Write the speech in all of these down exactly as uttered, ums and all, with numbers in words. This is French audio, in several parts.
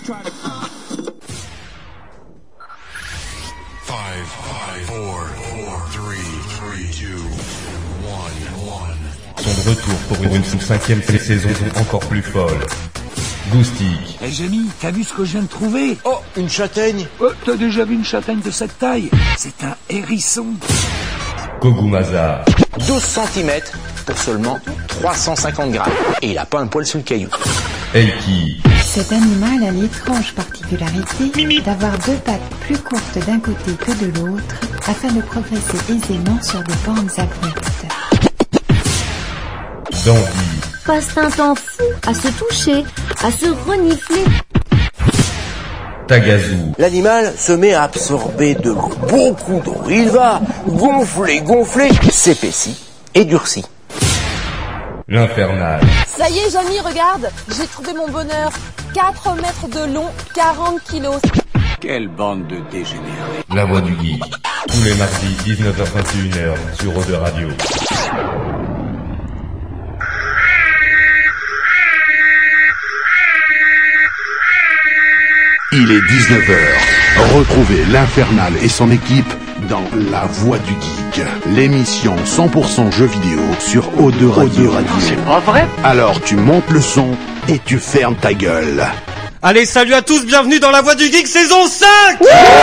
Five, five, four, four, three, three, two, one, one. Sont de retour pour une, une cinquième saison encore plus folle. Goustic. Eh hey, Jamie, t'as vu ce que je viens de trouver? Oh, une châtaigne. Oh, t'as déjà vu une châtaigne de cette taille? C'est un hérisson. Kogumaza. douze centimètres pour seulement trois cent cinquante grammes. Et il a pas un poil sur le caillou. Eiki. Cet animal a l'étrange particularité d'avoir deux pattes plus courtes d'un côté que de l'autre afin de progresser aisément sur des pentes abruptes. Dandy. Passe un temps fou à se toucher, à se renifler. Tagazu. L'animal se met à absorber de l'eau, beaucoup d'eau. Il va gonfler, gonfler, s'épaissit et durcit. L'Infernal. Ça y est, Jamie, regarde, j'ai trouvé mon bonheur. quatre mètres de long, quarante kilos. Quelle bande de dégénérés. La Voix du Geek. Tous les mardis, dix-neuf heures vingt et une heures sur O deux Radio. Il est dix-neuf heures. Retrouvez l'Infernal et son équipe dans La Voix du Geek, l'émission cent pour cent jeux vidéo sur O deux Radio. C'est pas vrai? Alors tu montes le son et tu fermes ta gueule. Allez, salut à tous, bienvenue dans La Voix du Geek saison cinq.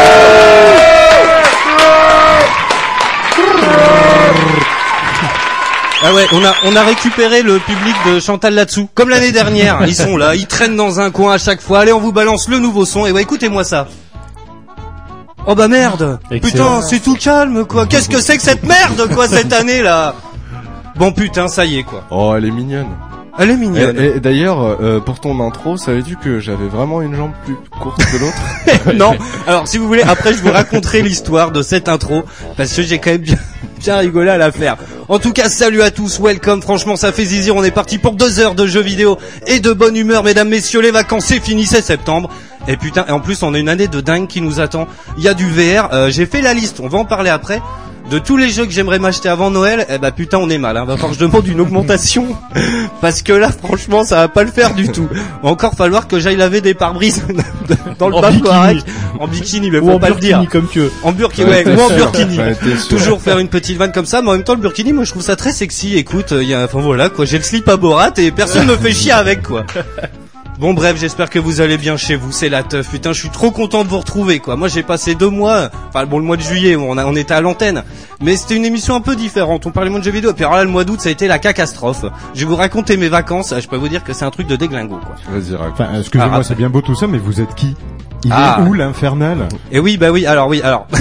Ah ouais, on a on a récupéré le public de Chantal là-dessous, comme l'année dernière. Ils sont là, ils traînent dans un coin à chaque fois. Allez, on vous balance le nouveau son. Et ouais, écoutez-moi ça. Oh bah merde. Excellent. Putain, c'est tout calme quoi. Qu'est-ce que c'est que cette merde quoi cette année là? Bon putain, ça y est quoi. Oh, elle est mignonne. Elle est mignonne. Et, et d'ailleurs, euh, pour ton intro, savais-tu que j'avais vraiment une jambe plus courte que l'autre? Non. Alors, si vous voulez, après, je vous raconterai l'histoire de cette intro, parce que j'ai quand même bien, bien rigolé à la faire. En tout cas, salut à tous, welcome. Franchement, ça fait zizir. On est parti pour deux heures de jeux vidéo et de bonne humeur, mesdames, messieurs. Les vacances, c'est fini, c'est septembre. Et putain, et en plus, on a une année de dingue qui nous attend. Il y a du V R. Euh, j'ai fait la liste. On va en parler après. De tous les jeux que j'aimerais m'acheter avant Noël, eh bah putain on est mal, hein. Va falloir que je demande une augmentation parce que là franchement ça va pas le faire du tout. Va encore falloir que j'aille laver des pare-brises dans le bas en bikini, mais faut ou pas en le dire. Comme que. En burkini, ouais, ou en burkini. Toujours faire une petite vanne comme ça, mais en même temps le burkini, moi je trouve ça très sexy. Écoute, il y a, enfin voilà quoi, j'ai le slip à Borat et personne me fait chier avec quoi. Bon bref, j'espère que vous allez bien chez vous, c'est la teuf. Putain, je suis trop content de vous retrouver quoi. Moi j'ai passé deux mois, enfin bon le mois de juillet, on, a, on était à l'antenne, mais c'était une émission un peu différente. On parlait moins de jeux vidéo. Puis alors là le mois d'août ça a été la catastrophe. Je vais vous raconter mes vacances. Je peux vous dire que c'est un truc de déglingo quoi. Vas-y raconte. Enfin, excusez-moi, ah, c'est bien beau tout ça, mais vous êtes qui? Il ah. est où l'Infernal? Et oui, bah oui. Alors oui, alors.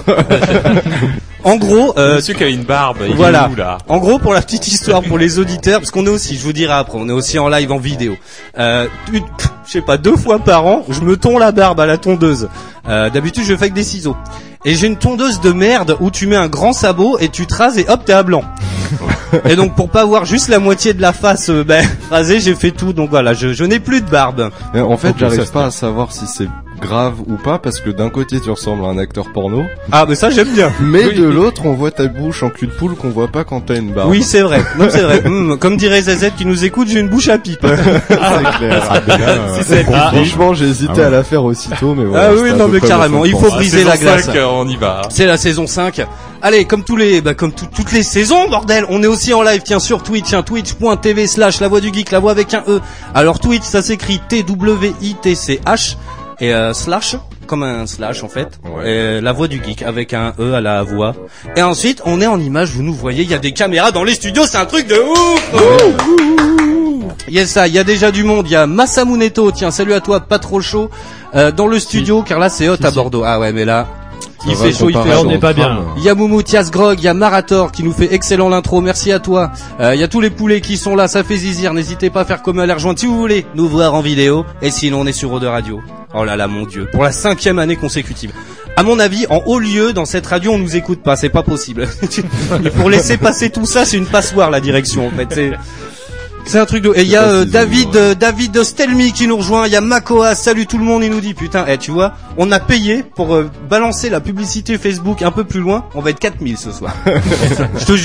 En gros, euh, monsieur qui a une barbe, il voilà. est où, là? En gros, pour la petite histoire, pour les auditeurs, parce qu'on est aussi, je vous dirai après, on est aussi en live en vidéo. Euh, une, je sais pas, deux fois par an, je me tonds la barbe à la tondeuse. Euh, d'habitude, je le fais avec des ciseaux. Et j'ai une tondeuse de merde où tu mets un grand sabot et tu te rases et hop, t'es à blanc. Et donc, pour pas avoir juste la moitié de la face, euh, ben, rasée, j'ai fait tout. Donc voilà, je, je n'ai plus de barbe. Mais en fait, okay, j'arrive pas à savoir si c'est grave ou pas parce que d'un côté tu ressembles à un acteur porno. Ah mais ça j'aime bien. Mais oui. De l'autre on voit ta bouche en cul de poule qu'on voit pas quand t'as une barbe. Oui c'est vrai. Non c'est vrai. Mmh, comme dirait Z Z qui nous écoute, j'ai une bouche à pipe. Ah, c'est clair. Ah, ben là, euh, si ah, franchement j'ai hésité ah, ouais. à la faire aussitôt mais voilà. Ah oui non mais carrément. Il faut briser la glace. cinq, on y va. C'est la saison cinq. Allez, comme tous les, bah, comme tout, toutes les saisons, bordel, on est aussi en live, tiens, sur Twitch, hein, twitch.tv slash la voix du geek, la voix avec un E. Alors Twitch, ça s'écrit T W I T C H, et euh, slash, comme un slash en fait, ouais. Et la voix du geek, avec un E à la voix. Et ensuite, on est en image, vous nous voyez, il y a des caméras dans les studios, c'est un truc de ouf. Il y a ça, il y a déjà du monde, il y a Massamuneto, tiens, salut à toi, pas trop chaud, euh, dans le studio, car là c'est hot à Bordeaux. Ah ouais, mais là... Il fait chaud, il fait chaud. On n'est pas bien. Il y a Moumoutias Grog, il y a Marator qui nous fait excellent l'intro, merci à toi. Euh, il y a tous les poulets qui sont là, ça fait zizir. N'hésitez pas à faire comme à les rejoindre si vous voulez nous voir en vidéo. Et sinon on est sur O deux Radio. Oh là là mon dieu, pour la cinquième année consécutive. À mon avis, en haut lieu, dans cette radio, on nous écoute pas, c'est pas possible. Pour laisser passer tout ça, c'est une passoire la direction en fait. C'est... C'est un truc de... Et il y a euh, David euh, David Stelmi qui nous rejoint, il y a Makoa, salut tout le monde, il nous dit putain, eh tu vois, on a payé pour euh, balancer la publicité Facebook un peu plus loin, on va être quatre mille ce soir. Je te jure.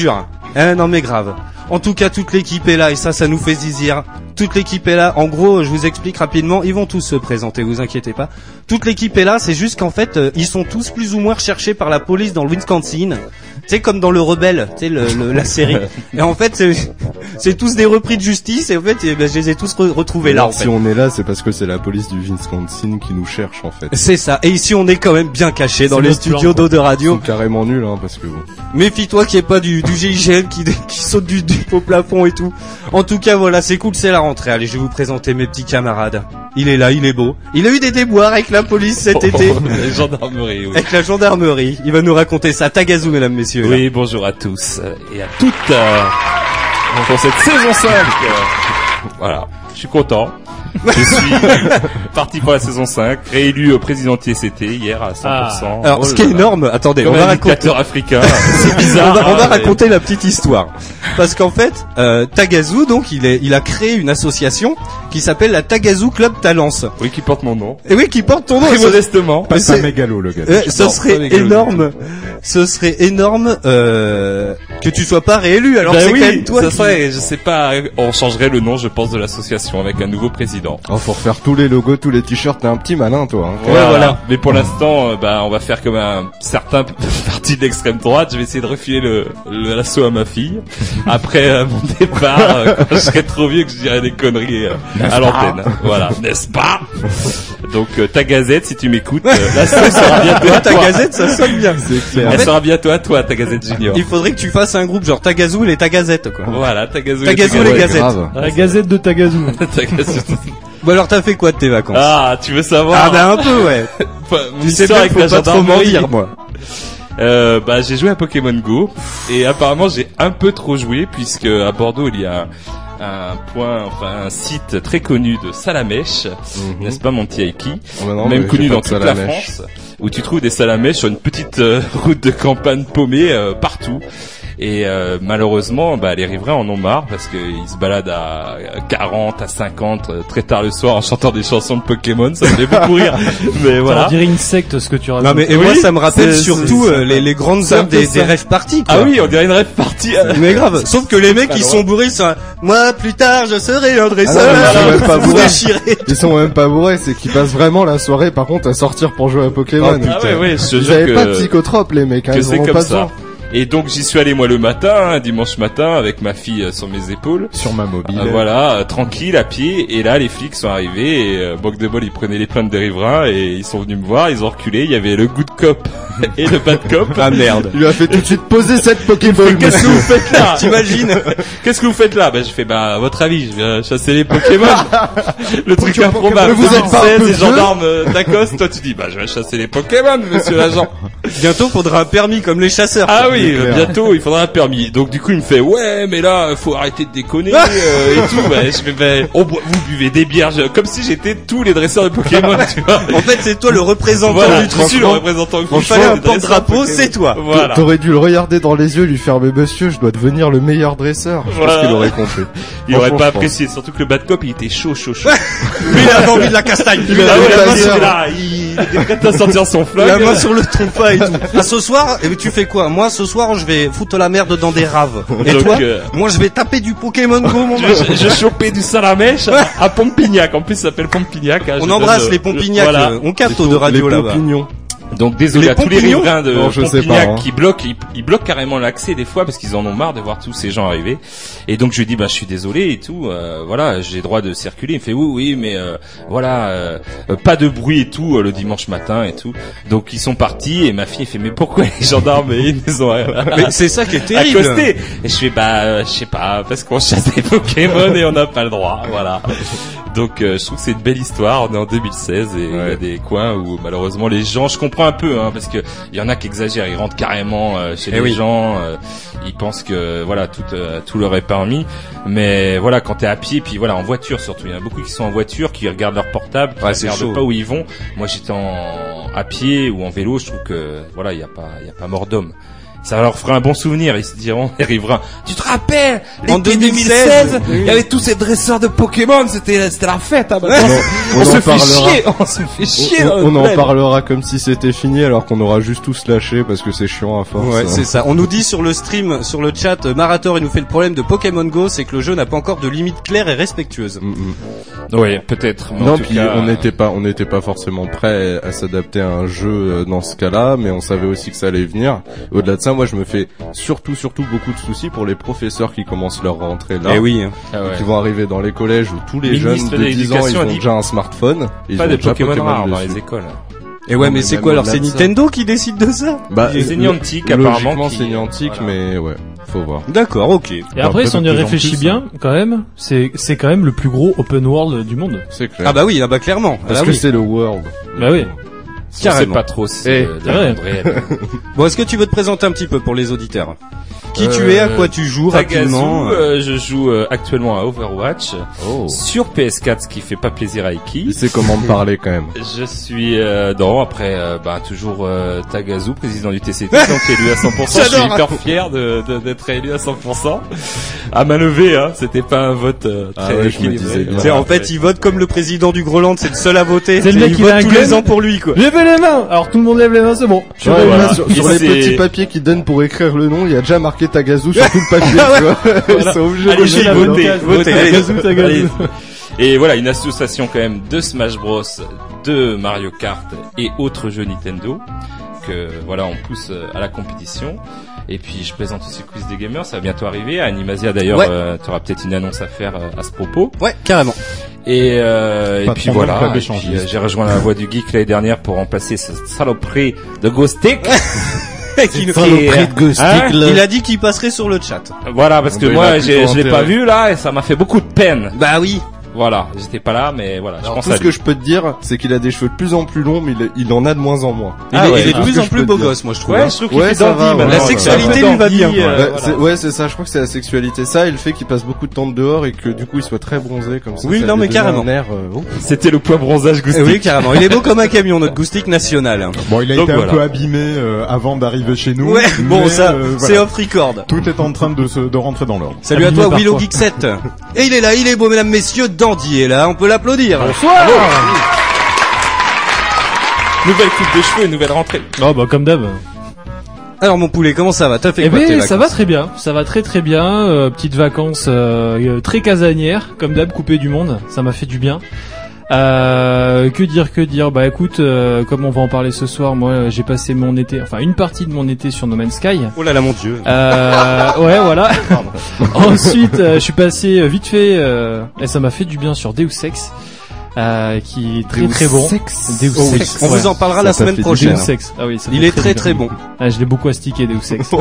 Eh non mais grave. En tout cas, toute l'équipe est là et ça, ça nous fait zizir. Toute l'équipe est là. En gros, je vous explique rapidement. Ils vont tous se présenter, vous inquiétez pas. Toute l'équipe est là. C'est juste qu'en fait, euh, ils sont tous plus ou moins recherchés par la police dans le Wisconsin. Tu sais, comme dans Le Rebelle, tu sais, le, le, la série. Et en fait, c'est, c'est tous des repris de justice. Et en fait, eh ben, je les ai tous re- retrouvés là. En si fait. on est là, c'est parce que c'est la police du Wisconsin qui nous cherche en fait. C'est ça. Et ici, on est quand même bien cachés dans C'est les notre studios plan, d'Eau de Ils Radio. sont carrément nuls, hein, parce que bon. Méfie-toi qu'il n'y ait pas du, du G I G N qui, qui saute du, du au plafond et tout. En tout cas, voilà, c'est cool, c'est la rentrée. Allez, je vais vous présenter mes petits camarades. Il est là, il est beau. Il a eu des déboires avec la police cet été. La gendarmerie, oui. Avec la gendarmerie. Il va nous raconter ça. Tagazu, mesdames, messieurs. Oui, là. Bonjour à tous euh, et à toutes euh, pour cette saison cinq. Euh, voilà, je suis content. Je suis parti pour la saison cinq, réélu président de T C T hier à cent pour cent. Ah. Alors, oh ce qui est là. énorme, attendez, Comme on va un raconter. dictateur africain, c'est bizarre. on va, on va hein, raconter la petite histoire. Parce qu'en fait, euh, Tagazu, donc, il est, il a créé une association qui s'appelle la Tagazu Club Talence. Oui, qui porte mon nom. Et oui, qui porte ton nom. Très modestement. Pas un mégalo, le gars. Euh, ce Non, serait pas mégalo. énorme. Ce serait énorme, euh, que tu sois pas réélu. Alors Ben c'est oui, quand même toi ça qui... serait, je sais pas, on changerait le nom, je pense, de l'association avec un nouveau président. Oh, faut refaire tous les logos, tous les t-shirts, t'es un petit malin, toi. Hein. Voilà. voilà. Mais pour l'instant, euh, bah, on va faire comme un certain parti de l'extrême droite. Je vais essayer de refiler le, le l'assaut à ma fille. Après euh, mon départ, euh, quand je serai trop vieux que je dirai des conneries euh, à l'antenne. Voilà, n'est-ce pas? Donc euh, ta gazette, si tu m'écoutes, euh, l'assaut sera bientôt à ta toi. gazette, ça sonne bien. C'est clair. Elle En fait, sera bientôt à toi, ta gazette junior. il faudrait que tu fasses un groupe genre Tagazu et les Tagazettes, quoi. Voilà, ta gazette. Tagazu, Ouais, les gazettes. grave. La gazette de Tagazu. Bon alors t'as fait quoi de tes vacances? Ah, tu veux savoir? Ah bah un peu, ouais. Mon Tu sais histoire bien avec qu'il la faut pas trop m'en gendarmerie. dire, moi. Euh, bah j'ai joué à Pokémon Go et apparemment j'ai un peu trop joué puisque à Bordeaux il y a un, un point, enfin un site très connu de Salamèche, Mhm. n'est-ce pas mon petit Aiki, Oh, bah non, même mais connu j'ai pas dans de toute la salamèche. France, où tu trouves des salamèches sur une petite euh, route de campagne paumée euh, partout. Et euh, malheureusement, bah, les riverains en ont marre parce qu'ils se baladent à quarante, à cinquante, euh, très tard le soir en chantant des chansons de Pokémon. Ça me fait beaucoup rire. Mais voilà. On dirait une secte ce que tu racontes. Non mais et Oui, moi ça me rappelle c'est- surtout c'est- euh, les, les grandes c'est un âmes peu des, ça. des rêves parties, quoi. Ah oui, on dirait une rêve partie. Mais grave. Sauf que les mecs Pas ils loin. sont bourrés, ils sont moi plus tard je serai un Ah dresseur. non, mais ils sont même pas Vous bourrés. déchirez. Ils sont même pas bourrés, c'est qu'ils passent vraiment la soirée par contre à sortir pour jouer à Pokémon. Ah ouais, ouais, je te Ils jure avaient que, pas de psychotropes les mecs, hein, que ils en c'est ont comme pas ça. besoin. Et donc j'y suis allé moi le matin, hein, dimanche matin, avec ma fille euh, sur mes épaules. Sur ma mobile. Euh, voilà, euh, tranquille, à pied. Et là, les flics sont arrivés et euh, Boc de Bol, ils prenaient les plaintes des riverains et ils sont venus me voir. Ils ont reculé. Il y avait le good cop et le bad cop. Ah merde. Il lui a fait tout de suite poser cette Pokéball. Qu'est-ce que vous faites là? T'imagines? Qu'est-ce que vous faites là? Ben, je fais, bah, à votre avis, je viens chasser les Pokémon. Le truc improbable. Mais vous êtes pas un deux mille seize, peu les vieux gendarmes euh, t'accostent. Toi, tu dis, bah, je vais chasser les Pokémon, monsieur l'agent. Bientôt faudra un permis comme les chasseurs. Ah oui, c'est clair. bientôt il faudra un permis. Donc du coup il me fait ouais mais là faut arrêter de déconner euh, et tout. Bah, je fais bah, on boit- vous buvez des bières je- comme si j'étais tous les dresseurs de Pokémon. Tu vois. En fait c'est toi le représentant Voilà, du je truc. suis le représentant. Il fallait un porte-drapeau, c'est toi. Voilà. T'aurais dû le regarder dans les yeux, lui faire mais monsieur, je dois devenir le meilleur dresseur. Je Voilà. pense qu'il aurait compris. Il aurait Franchement, pas je pense. apprécié, surtout que le bad cop il était chaud chaud chaud. Lui il avait envie de la castagne. Lui, il Ah avait ouais, la la main main, sur il est là, il était prêt à sortir son flingue. La main sur le trompa et tout. Ah, ce soir, eh ben, tu fais quoi? Moi, ce soir, je vais foutre la merde dans des raves. Et Donc, toi? euh, Moi, je vais taper du Pokémon Go, mon Je, gars. je, je chopais du salamèche à, à Pompignac. En plus, ça s'appelle Pompignac. hein, On je embrasse donne, les euh, Pompignac. Voilà. euh, On capte de radio Les là-bas. Pompignons. Donc désolé Les à tous les Pompignons riverains de Non, je sais Pompignac pas, hein. qui bloquent, ils, ils bloquent carrément l'accès des fois parce qu'ils en ont marre de voir tous ces gens arriver. Et donc je lui dis bah je suis désolé et tout, euh, voilà j'ai droit de circuler. Il me fait oui oui mais euh, voilà euh, euh, pas de bruit et tout euh, le dimanche matin et tout. Donc ils sont partis et ma fille fait mais pourquoi les gendarmes ils nous ont Mais c'est ça qui est terrible. accostés. Et je fais bah euh, je sais pas parce qu'on chasse des Pokémon et on n'a pas le droit, voilà. Donc euh, je trouve que c'est une belle histoire. On est en deux mille seize et il y a Ouais. des coins où malheureusement les gens, je comprends un peu, hein, parce que il y en a qui exagèrent, ils rentrent carrément euh, chez Eh les oui. gens, euh, ils pensent que voilà tout euh, tout leur est permis. Mais voilà quand t'es à pied, puis voilà en voiture surtout, il y en a beaucoup qui sont en voiture, qui regardent leur portable, qui Ouais, c'est regardent chaud. pas où ils vont. Moi j'étais en à pied ou en vélo, je trouve que voilà il y a pas il y a pas mort d'homme. ça leur fera un bon souvenir. Ils se diront, ils arriveront. Tu te rappelles en l'été deux mille seize, il y avait tous ces dresseurs de Pokémon, c'était c'était la fête. Hein, on, on, on se en fait parlera. chier, on se fait chier. On, on en bled. parlera comme si c'était fini, alors qu'on aura juste tous lâché parce que c'est chiant à force. Ouais, c'est ça. On nous dit sur le stream, sur le chat, euh, Marator, il nous fait le problème de Pokémon Go, c'est que le jeu n'a pas encore de limite claire et respectueuse. Mm-hmm. Oui, peut-être. Mais non, en tout puis cas, on n'était pas, on n'était pas forcément prêt à s'adapter à un jeu euh, dans ce cas-là, mais on savait aussi que ça allait venir. Au-delà de ça, moi, je me fais surtout, surtout beaucoup de soucis pour les professeurs qui commencent leur rentrée là. Eh oui. Hein. Ah ouais. Qui vont arriver dans les collèges où tous les Ministre jeunes de de dix ans, ils l'Éducation a ont dit déjà un smartphone. Et pas ils ont des déjà Pokémon rares dans dessus. les écoles. Et ouais, Non, mais, mais c'est même quoi alors? au-delà C'est de ça. Nintendo qui décide de ça? Bah, C'est le- Niantic, apparemment, logiquement, qui- c'est Niantic, voilà. mais ouais, faut voir. D'accord, ok. Et après, si on y de plus en hein. réfléchit plus, bien, quand même, c'est c'est quand même le plus gros open world du monde. C'est clair. Ah bah oui, ah bah clairement. Ah Parce bah que oui. c'est le world. Bah oui. On sait Carrément. pas trop si Eh, c'est de c'est la vrai. monde réelle. Bon, est-ce que tu veux te présenter un petit peu pour les auditeurs? Qui tu Euh, es, à quoi tu joues Tagazu, rapidement? euh, je joue euh, actuellement à Overwatch Oh. sur P S quatre, ce qui fait pas plaisir à Iki. Il sait comment me parler quand même. Je suis euh, non après euh, bah toujours euh, Tagazu, président du T C T, donc élu à cent pour cent. Je suis J'adore. hyper fier de de- d'être élu à cent pour cent. À main levée, hein, c'était pas un vote euh, Ah très ouais, je me équilibré. disais bien. Tu sais, en fait, il vote comme le président du Groland, c'est le seul à voter. C'est le Et mec il qui vote a un tous les gun. ans pour lui, quoi. Levez les mains! Alors tout le monde lève les mains, c'est bon. Je suis Ouais, réuni. voilà, sur, Et sur les c'est- petits papiers qu'ils donnent pour écrire le nom, il y a déjà marqué Tagazu sur tout le papier, Ah tu vois. Ils sont obligés Allez, de j'ai le voté, voter. voté, allez. Tagazu, Tagazu. Allez. Et voilà, une association quand même de Smash Bros, de Mario Kart et autres jeux Nintendo que voilà, on pousse euh, à la compétition. Et puis je présente aussi le Quiz des Gamers, ça va bientôt arriver. À Animasia d'ailleurs, Ouais. euh, tu auras peut-être une annonce à faire euh, à ce propos. Ouais, carrément. Et, euh, et Pas puis trop voilà, mal, pas et d'échange, puis, euh, j'ai rejoint la Voix du Geek l'année dernière pour remplacer ce saloperie de Ghostic. Qui nous- Saloperie Et, de Ghostic, hein, là. il a dit qu'il passerait sur le chat. Voilà, parce que Bah, il a moi plutôt j'ai- je l'ai pas intérêt. vu là et ça m'a fait beaucoup de peine. Bah oui. Voilà, j'étais pas là, mais voilà, je Alors, pense tout à ce lui. que je peux te dire, c'est qu'il a des cheveux de plus en plus longs, mais il, il en a de moins en moins. Il Ah est, ouais, il est ah, de plus ce en que je plus peux beau te dire. gosse, moi je trouve. Ouais, hein. je trouve qu'il Ouais, fait ça dandy va, ouais. maintenant. La ouais, sexualité ouais. lui va bien, Dandy, quoi. euh, Bah, voilà. c'est- ouais, c'est ça. Je crois que c'est la sexualité. Ça, et le fait qu'il passe beaucoup de temps dehors et que du coup il soit très bronzé comme ça. Oui, ça non, lui mais donne carrément. un air, euh, oh. C'était le point bronzage Eh Ghostic. oui, carrément. Il est beau comme un camion, notre Goustic national. Bon, il a Donc été voilà. un peu abîmé euh, avant d'arriver chez nous. Ouais, bon, mais, ça, euh, c'est voilà. off record. Tout est en train de se de rentrer dans l'ordre. Salut à Abîmé toi, par Willow quoi Geek sept. Et il est là, il est beau, mesdames, messieurs, Dandy est là, on peut l'applaudir. Bonsoir. Nouvelle coupe de cheveux, nouvelle rentrée. Oh bah comme d'hab. Alors mon poulet, comment ça va? T'as fait Eh quoi tes ben ça va vacances? très bien, ça va très très bien. Euh, petites vacances euh, euh, très casanières, comme d'hab, coupé du monde. Ça m'a fait du bien. Euh, que dire, que dire. Bah écoute, euh, comme on va en parler ce soir, moi euh, j'ai passé mon été, enfin une partie de mon été sur No Man's Sky. Oh là là, mon Dieu. Euh, ouais, voilà. Ensuite, euh, je suis passé euh, vite fait, euh, et ça m'a fait du bien sur Deus Ex, euh, qui est très Deus très bon. Ex. Deus Oh oui, Ex, on ouais. vous en parlera Ça, la ça semaine fait du prochaine. Deus Ex. Ah oui, ça Il fait est très bien. très bon. Ah, je l'ai beaucoup astiqué Deus Ex.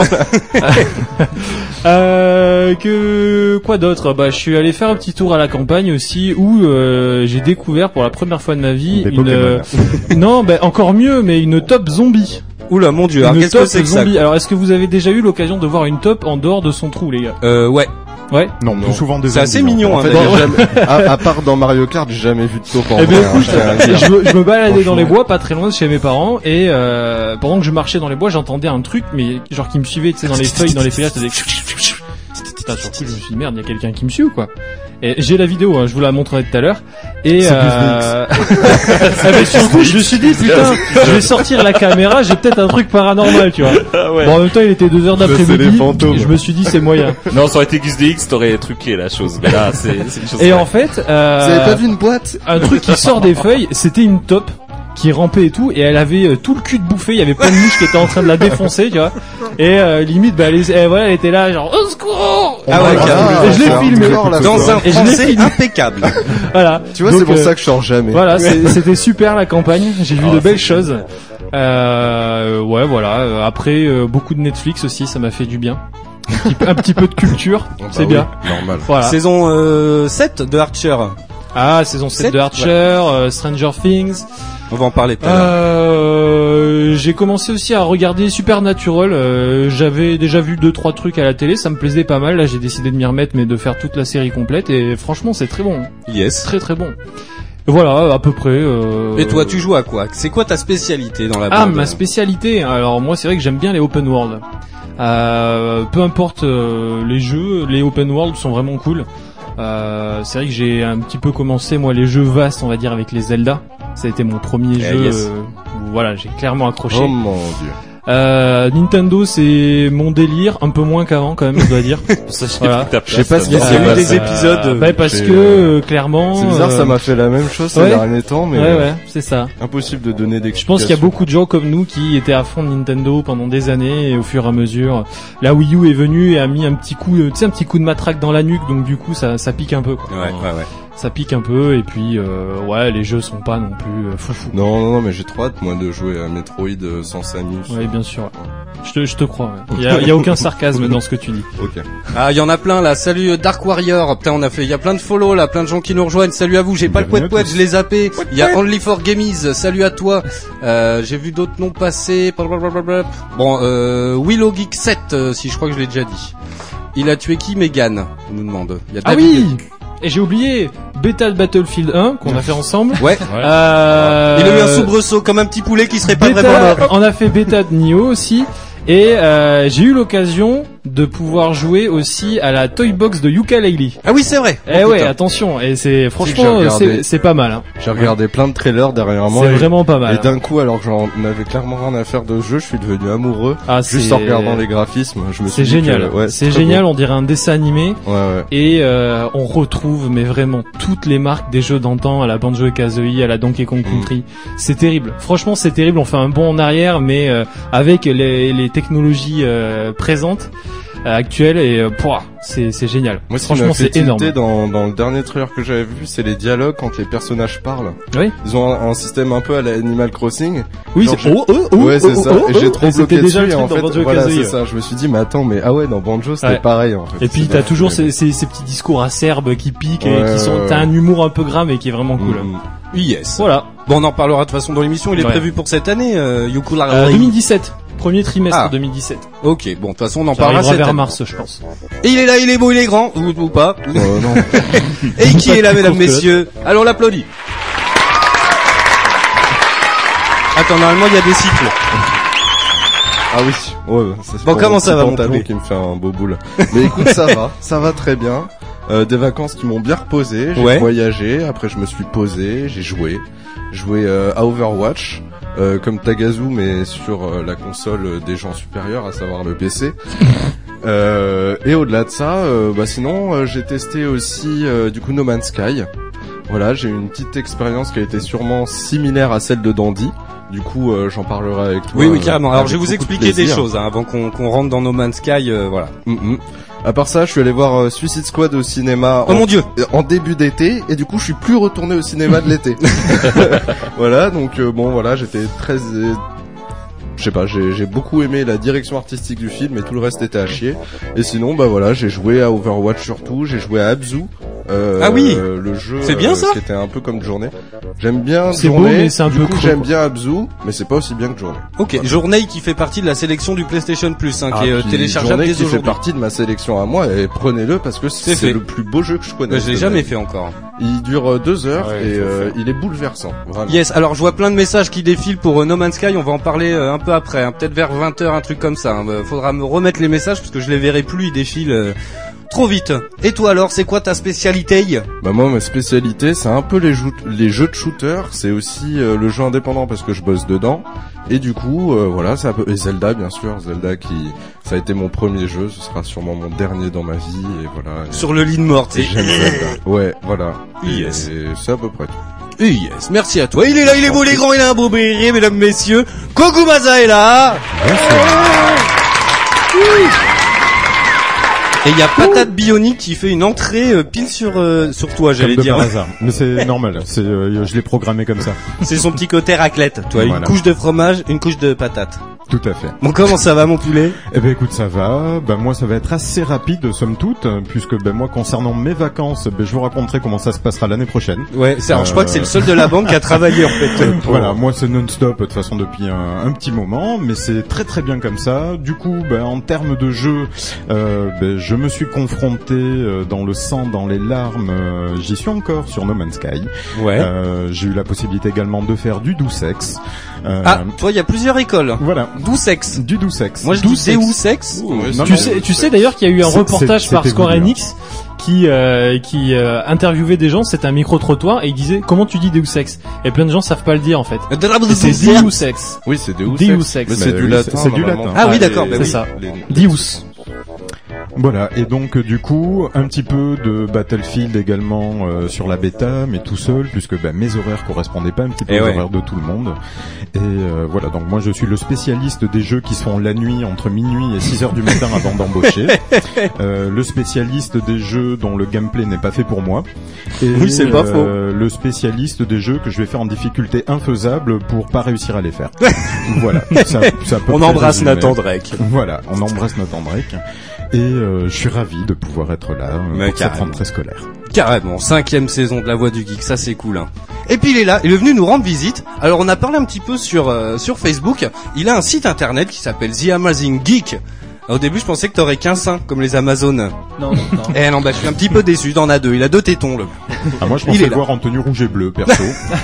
euh, que quoi d'autre? Bah, je suis allé faire un petit tour à la campagne aussi, où euh, j'ai découvert pour la première fois de ma vie Des une Pokémon. euh, non, bah encore mieux, mais une top zombie. Oula, mon Dieu, alors Une qu'est-ce que top c'est que ça? zombie. Alors, est-ce que vous avez déjà eu l'occasion de voir une top en dehors de son trou, les gars? Euh, ouais. Ouais. Non, plus souvent des C'est assez zombies, mignon, en hein, fait. Bon, d'ailleurs. jamais- à, à part dans Mario Kart, j'ai jamais vu de taupe en Eh ben vrai, hein, écoute, je tiens à le dire. je, me, je me baladais dans les Franchement. bois, pas très loin de chez mes parents, et euh, pendant que je marchais dans les bois, j'entendais un truc, mais genre qui me suivait, tu sais, dans les feuilles, dans les feuillages, ça faisait... Putain, sur le coup, je me suis dit, merde, il y a quelqu'un qui me suit ou quoi? Et j'ai la vidéo, hein, je vous la montrerai tout à l'heure. Et C'est euh... ah, mais sur le coup, je me suis dit, putain, je vais sortir la caméra, j'ai peut-être un truc paranormal, tu vois. Ah ouais. Bon, en même temps, il était deux heures c'est les d'après-midi, fantômes. et je me suis dit, c'est moyen. Non, ça aurait été Gus D X, t'aurais truqué la chose. Mais là, c'est c'est une chose. Et vraie. en fait, euh... Vous avez pas vu une boîte? un truc qui sort des feuilles, c'était une taupe qui rampait et tout, et elle avait euh, tout le cul de bouffé, il y avait plein de mouches qui étaient en train de la défoncer, tu vois. Et euh, limite, bah, elle, elle, voilà, elle était là, genre, au secours! Ah ouais, Ah, carrément. Et je l'ai c'est filmé. hardcore, là, Dans quoi. un Et je l'ai français filmé. impeccable. Voilà. Tu vois, Donc, c'est pour euh, ça que je sors jamais. Voilà, c'est- c'était super la campagne, j'ai vu de belles choses. Euh, ouais, voilà. Euh, Après, euh, beaucoup de Netflix aussi, ça m'a fait du bien. Un petit, peu- un petit peu de culture, Bah c'est oui, bien. Normal. Voilà. Saison euh, sept de Archer. Ah, saison sept sept, de Archer, euh, Stranger Things. On va en parler tout à l'heure. Euh, j'ai commencé aussi à regarder Supernatural. Euh, j'avais déjà vu deux trois trucs à la télé, ça me plaisait pas mal. Là, j'ai décidé de m'y remettre, mais de faire toute la série complète. Et franchement, c'est très bon, Yes. très très bon. Voilà, à peu près. Euh... Et toi, tu joues à quoi? C'est quoi ta spécialité dans la Ah, bande? ma spécialité. Alors moi, c'est vrai que j'aime bien les open world. Euh, peu importe euh, les jeux, les open world sont vraiment cool. Euh, c'est vrai que j'ai un petit peu commencé moi les jeux vastes, on va dire, avec les Zelda. Ça a été mon premier yeah, jeu. Yes. Euh, où, voilà, j'ai clairement accroché. Oh mon dieu. Euh, Nintendo, c'est mon délire, un peu moins qu'avant quand même, je dois dire. Ça, j'ai Voilà. pris ta Je sais pas place, ce qui là. s'est Euh, passé. des épisodes, euh, bah, parce j'ai, que euh, euh, clairement. C'est bizarre, euh, ça m'a fait la même chose ces ouais. derniers temps, mais Ouais, euh, ouais, c'est ça. impossible de donner Je d'explications. pense qu'il y a beaucoup de gens comme nous qui étaient à fond de Nintendo pendant des années et au fur et à mesure, la Wii U est venue et a mis un petit coup, euh, tu sais, un petit coup de matraque dans la nuque, donc du coup ça, ça pique un peu. Quoi. Ouais, ouais, ouais. Ça pique un peu et puis euh, ouais, les jeux sont pas non plus euh, foufou. Non, non, non, mais j'ai trop hâte, moi, de jouer à Metroid euh, sans Samus. Oui, bien sûr. Je te, je te crois. Ouais. Il y a, il y a aucun sarcasme dans ce que tu dis. Ok. Ah, il y en a plein là. Salut euh, Dark Warrior. Putain, on a fait, il y a plein de follow là, plein de gens qui nous rejoignent. Salut à vous. J'ai pas Bienvenue le poète poète, je l'ai zappé. Il y a Only for Gamies. Salut à toi. Euh, j'ai vu d'autres noms passer. Blablabla. Bon, euh, Willow Geek sept, euh, si je crois que je l'ai déjà dit. Il a tué qui? Megan, on nous demande. Il y a Ah David. oui. Et j'ai oublié Beta de Battlefield un qu'on a fait ensemble. Ouais. Euh, Il a eu un soubresaut comme un petit poulet qui serait pas Beta, vraiment mort. on a fait Beta de Nioh aussi. Et euh, j'ai eu l'occasion de pouvoir jouer aussi à la Toy Box de Yooka-Laylee. Ah oui, c'est vrai. Eh Oh, ouais, putain. attention. Et c'est j'ai franchement, regardé. c'est c'est pas mal. Hein. J'ai regardé plein de trailers derrière moi. C'est et- vraiment pas mal. Et d'un coup, alors que j'en avais clairement rien à faire de ce jeu, je suis devenu amoureux. Ah, Juste c'est- en regardant les graphismes, je me suis C'est dit génial. que, ouais, c'est très génial. beau. On dirait un dessin animé. Ouais, ouais. Et euh, on retrouve mais vraiment toutes les marques des jeux d'antan, à la Banjo et Kazooie, à la Donkey Kong Country. C'est terrible. Franchement, c'est terrible. On fait un bond en arrière, mais euh, avec les, les technologies euh, présentes, euh, actuelles, et euh, pouah, c'est c'est génial. Moi, ce qui Franchement, m'a fait c'est énorme. tilter dans, dans le dernier trailer que j'avais vu, c'est les dialogues quand les personnages parlent. Oui. Ils ont un, un système un peu à la Animal Crossing. Oui, Genre, c'est j'ai- oh oh oh. Ouais, c'est oh, ça. oh, Et oh, j'ai trop et c'était bloqué déjà dessus. le Et en truc fait, dans Banjo et voilà, Kazooie. c'est ça. Je me suis dit, mais attends, mais ah ouais, dans Banjo, c'était Ouais. pareil, en fait. Et puis C'est t'as vrai, toujours mais- ces, ces, ces petits discours acerbes qui piquent et Ouais, qui sont. ouais, T'as ouais. un humour un peu grave et qui est vraiment cool. Mm. Yes. Voilà. Bon, on en parlera de toute façon dans l'émission. Il est Ouais. prévu pour cette année, euh, Yooka-Laylee. Euh, deux mille dix-sept. Premier trimestre Ah. deux mille dix-sept. Ok, bon, de toute façon, on en Ça parlera arrivera cette vers année. mars, je pense. Et il est là, il est beau, il est grand, ou, ou pas. Oh, non. Et qui est là, Pas plus mesdames, court que messieurs? Allons, on l'applaudit. Attends, normalement, il y a des cycles. Ah oui, ouais, ça, c'est Bon, pour comment mon ça petit va, mon pantalon poulet qui me fait un beau boule. Mais écoute, ça va, ça va très bien. Euh, des vacances qui m'ont bien reposé. J'ai Ouais. voyagé. Après, je me suis posé. J'ai joué, joué euh, à Overwatch, euh, comme Tagazu, mais sur euh, la console des gens supérieurs, à savoir le P C. Euh, et au-delà de ça, euh, bah sinon, euh, j'ai testé aussi euh, du coup No Man's Sky. Voilà, j'ai eu une petite expérience qui a été sûrement similaire à celle de Dandy. Du coup, euh, j'en parlerai avec toi. Oui, oui, euh, carrément. Alors, avec je vais vous beaucoup de expliquer des plaisir. choses, hein, avant qu'on qu'on rentre dans No Man's Sky, euh, voilà. Mm, mm. À part ça, je suis allé voir euh, Suicide Squad au cinéma. Oh en, mon Dieu. En début d'été, et du coup, je suis plus retourné au cinéma de l'été. Voilà, donc euh, bon, voilà, j'étais très, euh, je sais pas, j'ai j'ai beaucoup aimé la direction artistique du film, et tout le reste était à chier. Et sinon, bah voilà, j'ai joué à Overwatch surtout, j'ai joué à Abzu. Euh, Ah oui. euh, le jeu. C'est bien, euh, ça qui était un peu comme Journée. J'aime bien C'est beau, Journée. mais c'est un du peu coup, creux, j'aime quoi. bien Abzu, mais c'est pas aussi bien que Journée. Ok, Journée qui fait partie de la sélection du PlayStation Plus, hein, Ah, qui est euh, puis téléchargeable Journée dès qui fait aujourd'hui. partie de ma sélection à moi, et prenez-le parce que C'est c'est fait. le plus beau jeu que je connais. Euh, je l'ai jamais fait encore. Il dure euh, deux heures Ouais, et faut euh, faire. il est bouleversant. Vraiment. Yes, alors je vois plein de messages qui défilent pour euh, No Man's Sky, on va en parler euh, un peu après, hein, peut-être vers vingt heures, un truc comme ça. Hein. Euh, Faudra me remettre les messages parce que je les verrai plus, ils défilent euh, trop vite. Et toi alors, c'est quoi ta spécialité? Bah moi ma spécialité c'est un peu les, jou- les jeux de shooter, c'est aussi euh, le jeu indépendant parce que je bosse dedans. Et du coup euh, voilà, c'est un peu et Zelda bien sûr, Zelda qui ça a été mon premier jeu, ce sera sûrement mon dernier dans ma vie et voilà. Sur le lit de mort, tu sais. J'aime Zelda. Ouais, voilà. Yes. Et c'est à peu près tout. Yes, merci à toi. Il est là, il est beau, il est grand, il a un beau béret, mesdames, messieurs. Kogumaza est là. Et il y a Patate Bionique qui fait une entrée euh, pile sur euh, sur toi, j'allais Comme de dire. par hasard. Mais c'est normal. C'est, euh, je l'ai programmé comme ça. C'est son petit côté raclette. Toi, une Voilà. couche de fromage, une couche de patate. Tout à fait. Bon, comment ça va, mon poulet? Eh ben écoute, ça va. Ben moi, ça va être assez rapide, somme toute, puisque ben moi, concernant mes vacances, ben je vous raconterai comment ça se passera l'année prochaine. Ouais, c'est, alors, je Euh, crois que c'est le seul de la bande qui a travaillé en fait. euh, pour- Voilà, moi c'est non-stop de toute façon depuis un, un petit moment, mais c'est très très bien comme ça. Du coup, ben, en termes de jeu, euh, ben, je me suis confronté euh, dans le sang, dans les larmes, euh, j'y suis encore sur No Man's Sky. Ouais. Euh, j'ai eu la possibilité également de faire du doux sexe. Euh, Ah, toi, il y a plusieurs écoles. Voilà, Doux sexe. Du doux sexe. Moi je Doux dis sexe. Deus sexe. Ouh, Tu non, sais, non, tu c'est- sais d'ailleurs qu'il y a eu un c'est- reportage c'est- par c'était Square voulu, Enix qui euh, qui euh, interviewait des gens, c'était un micro-trottoir et il disait comment tu dis Deus Ex. Et plein de gens savent pas le dire en fait. Et c'est Deus Ex. Oui, c'est Deus Deus Ex. Ex. Mais c'est Bah du oui, latin. c'est- c'est du normalement. latin. Ah oui, les- d'accord, bah c'est oui. ça. les- Deus. Voilà, et donc euh, du coup, un petit peu de Battlefield également euh, sur la bêta, mais tout seul, puisque bah, mes horaires correspondaient pas un petit peu Et aux ouais. horaires de tout le monde. Et euh, voilà, donc moi je suis le spécialiste des jeux qui se font la nuit, entre minuit et six heures du matin avant d'embaucher. Euh, le spécialiste des jeux dont le gameplay n'est pas fait pour moi. Et Oui, c'est pas euh, le spécialiste des jeux que je vais faire en difficulté infaisable pour pas réussir à les faire. Voilà, ça, ça peut On près embrasse résumer. Nathan Drake. Voilà, on embrasse Nathan Drake. Et euh, je suis ravi de pouvoir être là euh, Mais pour cette carrément. rentrée scolaire. Carrément, cinquième saison de La Voix du Geek, ça c'est cool. Hein. Et puis il est là, il est venu nous rendre visite. Alors on a parlé un petit peu sur euh, sur Facebook. Il a un site internet qui s'appelle The Amazing Geek. Au début, je pensais que t'aurais qu'un sein, comme les Amazones. Non, non, non. Eh non, bah je suis un petit peu déçu. T'en as deux. Il a deux tétons, le. Ah, moi je Il pensais est le là. voir en tenue rouge et bleue, perso.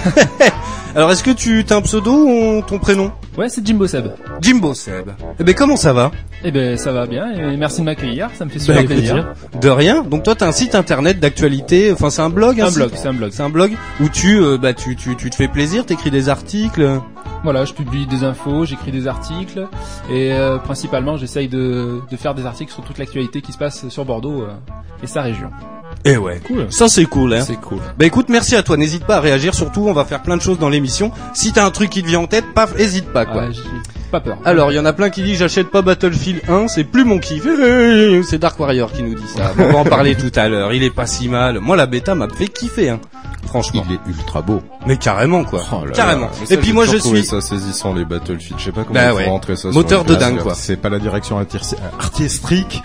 Alors, est-ce que tu t'as un pseudo ou ton prénom? Ouais, c'est Jimbo Seb. Jimbo Seb. Eh ben comment ça va? Eh ben, ça va bien et merci de m'accueillir, ça me fait super Bah, plaisir. De rien. Donc toi, t'as un site internet d'actualité. Enfin, c'est un blog. Un site blog, c'est un blog. C'est un blog où tu euh, bah tu tu tu te fais plaisir. T'écris des articles. Voilà, je publie des infos, j'écris des articles et euh, principalement j'essaye de, de faire des articles sur toute l'actualité qui se passe sur Bordeaux euh, et sa région. Eh ouais, cool. Ça c'est cool, hein. C'est cool. Bah écoute, merci à toi. N'hésite pas à réagir. Surtout, on va faire plein de choses dans l'émission. Si t'as un truc qui te vient en tête, paf, hésite pas quoi. Ouais, j'ai pas peur. Alors, il y en a plein qui disent j'achète pas Battlefield un, c'est plus mon kiff. C'est Dark Warrior qui nous dit ça. On va en parler tout à l'heure. Il est pas si mal. Moi, la bêta m'a fait kiffer, hein. Franchement. Il est ultra beau. Mais carrément quoi. Oh là Carrément. là. Mais ça, Et puis j'ai moi je toujours trouvé suis ça saisissant les Battlefield. Je sais pas comment Bah ils ouais. font rentrer ça. Moteur sur les de dingue, classiques. quoi. C'est pas la direction artis- artistique.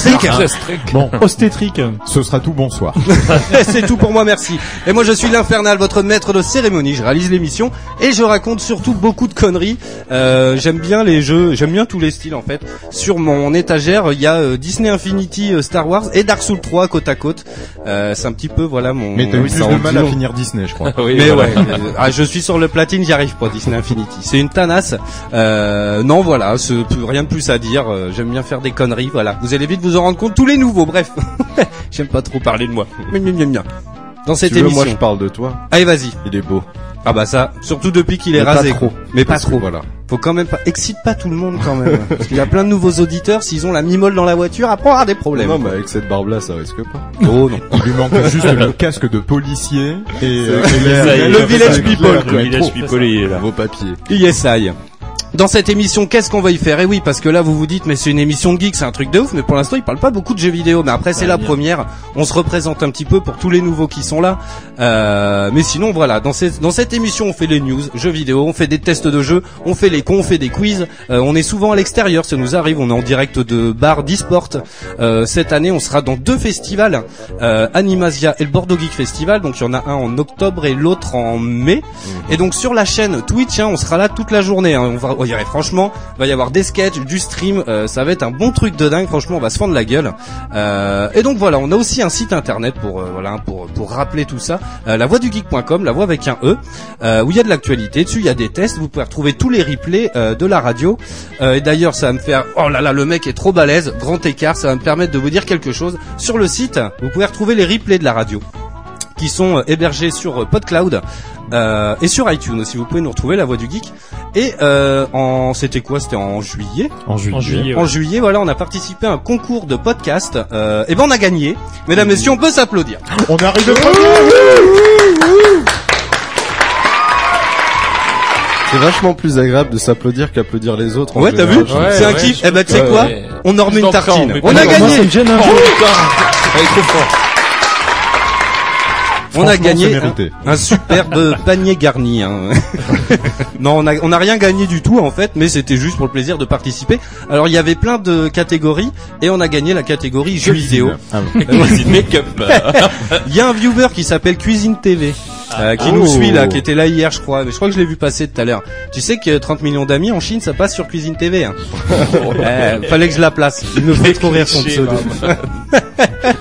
Bon, osthétrique. Ce sera tout, bonsoir. C'est tout pour moi, merci. Et moi je suis l'Infernal, votre maître de cérémonie. Je réalise l'émission et je raconte surtout beaucoup de conneries. Euh, j'aime bien les jeux, j'aime bien tous les styles en fait. Sur mon étagère, il y a euh, Disney Infinity, euh, Star Wars et Dark Souls trois côte à côte. Euh, c'est un petit peu voilà mon. Mais t'as eu Oui, plus ça de en mal dit à long. finir Disney, je crois. Oui, Mais voilà. ouais, euh, ah, je suis sur le platine, j'y arrive pas, Disney Infinity. C'est une tanasse. Euh, non, voilà, ce, rien de plus à dire. Euh, J'aime bien faire des conneries, voilà. Vous allez vite vous en rendre compte, tous les nouveaux, bref. J'aime pas trop parler de moi. Miam, miam, miam, miam. Dans cette Tu veux, émission. moi je parle de toi. Allez, vas-y. Il est beau. Ah bah ça, surtout depuis qu'il est Mais pas rasé. trop. Mais pas Parce que trop. Voilà. Faut quand même pas, excite pas tout le monde quand même. Parce qu'il y a plein de nouveaux auditeurs, s'ils ont la mimole dans la voiture, après on aura des problèmes. Non, mais avec cette barbe là, ça risque pas. Oh non. Il lui manque juste le casque de policier et, euh, C'est et clair. les- Le les- village les- people, les- quoi. les- Village people, il est là. Vos papiers. Yes, I. Dans cette émission, qu'est-ce qu'on va y faire? Et oui, parce que là, vous vous dites, mais c'est une émission de geek, c'est un truc de ouf, mais pour l'instant, il parle pas beaucoup de jeux vidéo. Mais après, c'est la première. On se représente un petit peu pour tous les nouveaux qui sont là. Euh, mais sinon, voilà, dans cette, dans cette émission, on fait les news, jeux vidéo, on fait des tests de jeux, on fait les cons, on fait des quiz. Euh, on est souvent à l'extérieur, ça nous arrive. On est en direct de bar d'e-sport. Euh, cette année, on sera dans deux festivals, euh, Animasia et le Bordeaux Geek Festival. Donc, il y en a un en octobre et l'autre en mai. Et donc, sur la chaîne Twitch, hein, on sera là toute la journée. Hein. On va, on dirait, franchement, il va y avoir des sketchs, du stream. Euh, ça va être un bon truc de dingue. Franchement, on va se fendre la gueule. Euh, et donc voilà, on a aussi un site internet pour euh, voilà pour pour rappeler tout ça. Euh, la voix du geek point com, la voix avec un e, euh, où il y a de l'actualité. Dessus, il y a des tests. Vous pouvez retrouver tous les replays euh, de la radio. Euh, et d'ailleurs, ça va me faire oh là là, le mec est trop balèze. Grand écart, ça va me permettre de vous dire quelque chose. Sur le site, vous pouvez retrouver les replays de la radio qui sont euh, hébergés sur euh, PodCloud euh, et sur iTunes aussi. Vous pouvez nous retrouver la voix du geek. Et euh, en c'était quoi? C'était en juillet. En juillet. En juillet, ouais. En juillet, voilà, on a participé à un concours de podcast. Euh, et ben on a gagné. Mesdames et messieurs, on peut s'applaudir. On arrive au premier. C'est vachement plus agréable de s'applaudir qu'applaudir les autres. en Ouais, t'as vu? général. Ouais, C'est un ouais, kiff. je- Eh ben tu sais ouais, quoi? ouais. On en remet Je une t'en prie, tartine. mais On a pas- Moi, ça gagné. me gêne un peu. Elle est trop forte. On a Franchement, gagné c'est un, mérité. un superbe panier garni. Hein. Non, on a, on a rien gagné du tout en fait, mais c'était juste pour le plaisir de participer. Alors il y avait plein de catégories et on a gagné la catégorie jeux vidéo. Ah, oui. Cuisine make-up. Il y a un viewer qui s'appelle Cuisine T V. Euh, qui Oh. nous suit là, qui était là hier je crois, mais je crois que je l'ai vu passer tout à l'heure. Tu sais que trente millions d'amis en Chine ça passe sur Cuisine T V hein. Euh, fallait que je la place. Il me fait trop rire son cliché, pseudo.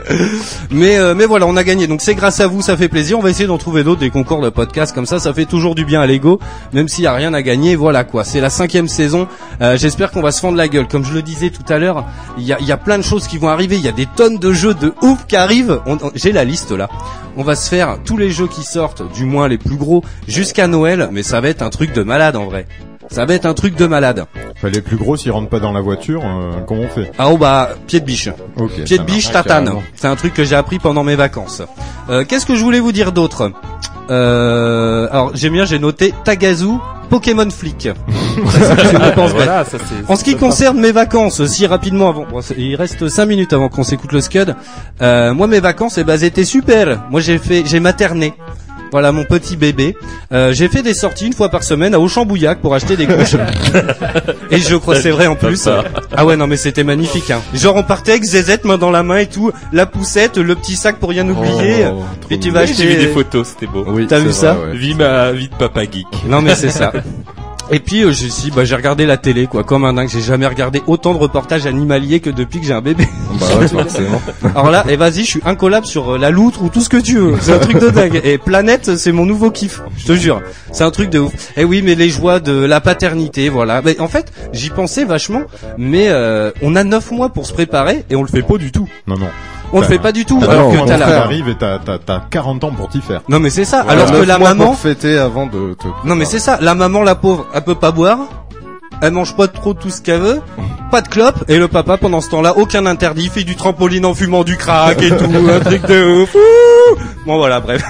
mais euh, mais voilà, on a gagné. Donc c'est grâce à vous, ça fait plaisir. On va essayer d'en trouver d'autres, des concours de podcast comme ça. Ça fait toujours du bien à l'ego, même s'il y a rien à gagner. Voilà quoi. C'est la cinquième saison. Euh, j'espère qu'on va se fendre la gueule. Comme je le disais tout à l'heure, il y a il y a plein de choses qui vont arriver. Il y a des tonnes de jeux de ouf qui arrivent. On, on, j'ai la liste là. On va se faire tous les jeux qui sortent, du moins les plus gros, jusqu'à Noël. Mais ça va être un truc de malade en vrai. Ça va être un truc de malade. Enfin, les plus gros, s'ils rentrent pas dans la voiture, euh, comment on fait? Ah oh bah, pied de biche. Okay, pied de biche, tatane. C'est un truc que j'ai appris pendant mes vacances. Euh, qu'est-ce que je voulais vous dire d'autre? Euh, alors, j'aime bien, j'ai noté Tagazu, Pokémon Flick. Voilà, ça, c'est, en ce qui concerne mes vacances, si rapidement avant, bon, il reste cinq minutes avant qu'on s'écoute le Scud. Euh, moi, mes vacances, eh ben, elles étaient super. Moi, j'ai fait, j'ai materné. Voilà mon petit bébé. Euh, j'ai fait des sorties une fois par semaine à Auchan-Bouillac pour acheter des couches. Et je crois que c'est vrai en plus. Ah ouais non mais c'était magnifique. Hein. Genre on partait avec zézette main dans la main et tout, la poussette, le petit sac pour rien oublier. Oh, et tu vas acheter. J'ai vu des photos, c'était beau. Oui, t'as vu ça? Ouais. Vie ma vie de papa geek. Non mais c'est ça. Et puis euh, j'ai si bah j'ai regardé la télé quoi comme un dingue, j'ai jamais regardé autant de reportages animaliers que depuis que j'ai un bébé. Bah ouais, forcément. Alors là, et vas-y, je suis incollable sur euh, la loutre ou tout ce que tu veux. C'est un truc de dingue. Et Planète, c'est mon nouveau kiff, je te jure. C'est un truc de ouf. Et oui, mais les joies de la paternité, voilà. Mais en fait, j'y pensais vachement, mais euh, on a neuf mois pour se préparer et on le fait pas du tout. Non non. On bah, le fait pas du tout. Alors, alors alors que t'as la arrive et t'as t'as t'as quarante ans pour t'y faire. Non mais c'est ça. Ouais, alors que la maman pour fêter avant de te... Non mais c'est ça. La maman, la pauvre, elle peut pas boire. Elle mange pas trop tout ce qu'elle veut, pas de clope, et le papa pendant ce temps-là, aucun interdit, fait du trampoline en fumant du crack et tout, un truc de ouf. Bon voilà, bref.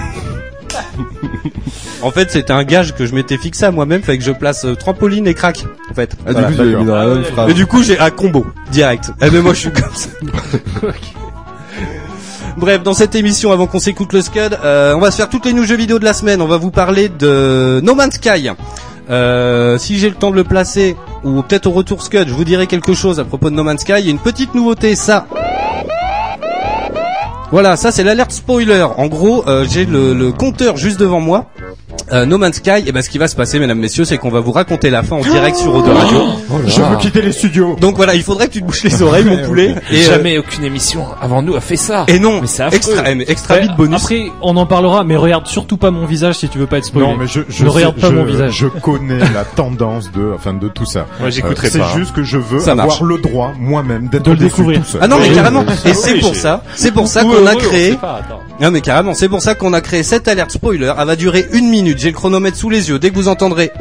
En fait, c'était un gage que je m'étais fixé à moi-même, fait que je place euh, trampoline et crack. En fait. Ah, voilà. du coup, j'ai mis dans la même phrase. Et du coup, j'ai un combo direct. Eh ben moi, je suis comme ça. Okay. Bref, dans cette émission, avant qu'on s'écoute le Scud, euh, on va se faire toutes les news jeux vidéo de la semaine. On va vous parler de No Man's Sky. Euh, si j'ai le temps de le placer, ou peut-être au retour Scud, je vous dirai quelque chose à propos de No Man's Sky. Il y a une petite nouveauté, ça. Voilà, ça c'est l'alerte spoiler. En gros, euh, j'ai le, le compteur juste devant moi. Euh, No Man's Sky, et ben ce qui va se passer, mesdames, messieurs, c'est qu'on va vous raconter la fin en direct sur Eau de Radio. Oh je veux quitter les studios. Donc voilà, il faudrait que tu te bouches les oreilles, mon poulet. Et jamais euh... aucune émission avant nous a fait ça. Et non, mais c'est extra, mais extra bit bonus. Après, on en parlera, mais regarde surtout pas mon visage si tu veux pas être spoilé. Non, mais je, je ne sais, regarde pas je, mon visage. Je connais la tendance de, enfin, de tout ça. Moi, j'écouterai euh, pas. C'est juste que je veux ça avoir marche. le droit, moi-même, d'être de le découvrir tout seul. Ah non, mais oui, carrément. oui, Et c'est pour ça, c'est pour ça qu'on a créé. Non mais carrément, c'est pour ça qu'on a créé cette alerte spoiler. Elle va durer une minute. J'ai le chronomètre sous les yeux. Dès que vous entendrez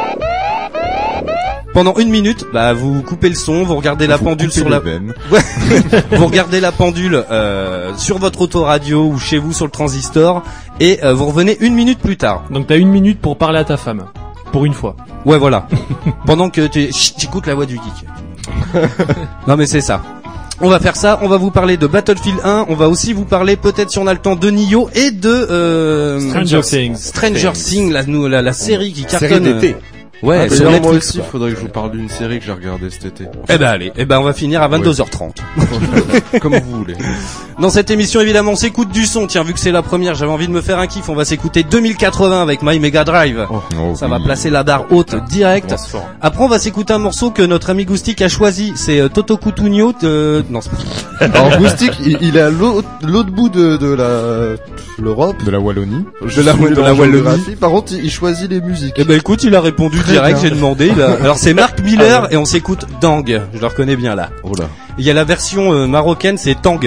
pendant une minute, bah vous coupez le son, vous regardez la vous pendule sur la. Ouais. Vous regardez la pendule euh, sur votre autoradio ou chez vous sur le transistor et euh, vous revenez une minute plus tard. Donc t'as une minute pour parler à ta femme, pour une fois. Ouais voilà. Pendant que tu écoutes la voix du geek. Non mais c'est ça. On va faire ça, on va vous parler de Battlefield un, on va aussi vous parler peut-être si on a le temps de Nioh et de euh, Stranger Things. Stranger Things, la, la, la série qui cartonne. Série d'été. Ouais, ah, sur Netflix, moi aussi, il quoi. faudrait que je vous parle d'une série que j'ai regardée cet été. Eh ben allez, eh ben on va finir à vingt-deux heures trente. Comme vous voulez. Dans cette émission, évidemment, on s'écoute du son. Tiens, vu que c'est la première, j'avais envie de me faire un kiff. On va s'écouter deux mille quatre-vingts avec My Mega Drive. Oh, oh, Ça oui. va placer la barre haute direct. Après, on va s'écouter un morceau que notre ami Goustic a choisi. C'est euh, Toto Cutugno. Euh... Non, c'est pas... Alors Goustic, il, il est à l'autre, l'autre bout de, de la l'Europe, de la Wallonie, de la, de la Wallonie. Par contre, il, il choisit les musiques. Eh ben écoute, il a répondu Très direct. bien. J'ai demandé. Il a... Alors c'est Marc Miller ah ouais. Et on s'écoute Dang. Je le reconnais bien là. Oh là. Il y a la version euh, marocaine, c'est Tang.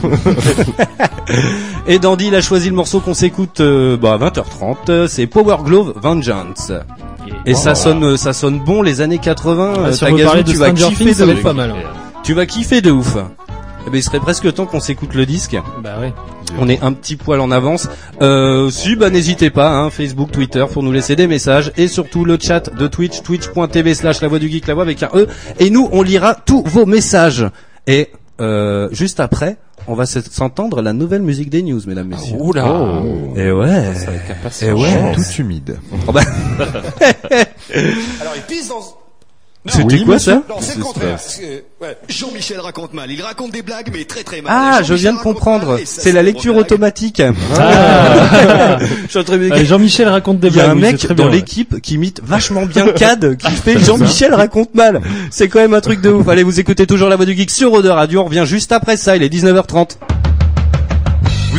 Et Dandy, il a choisi le morceau qu'on s'écoute euh, bah, à vingt heures trente. C'est Power Glove Vengeance. Et wow. ça sonne, ça sonne bon les années quatre-vingts. Ah, si Tagazu, tu vas kiffer Things, de ça va ouf. être pas mal. Tu vas kiffer de ouf. Eh ben, il serait presque temps qu'on s'écoute le disque. Bah ouais. On est un petit poil en avance. Euh, si, bah n'hésitez pas, hein, Facebook, Twitter, pour nous laisser des messages et surtout le chat de Twitch, twitch.tv slash la voix du geek, la voix avec un E. Et nous, on lira tous vos messages. Et euh, juste après, on va s'entendre la nouvelle musique des news, mesdames, messieurs. Oula. Oh. Et ouais. Ça et ouais. Tout humide. Oh bah. Alors il pisse dans. C'était quoi ça? Non, c'est le contraire. Ouais. Jean-Michel raconte mal. Il raconte des blagues, mais très très mal. Ah, je viens de comprendre. C'est la lecture automatique. Ah. Je suis en train de... Allez, Jean-Michel raconte des blagues. Il y a un oui, mec dans l'équipe qui imite vachement bien Cad, qui fait Jean-Michel raconte mal. C'est quand même un truc de ouf. Allez, vous écoutez toujours la voix du geek sur Eau de Radio. On revient juste après ça. Il est dix-neuf heures trente.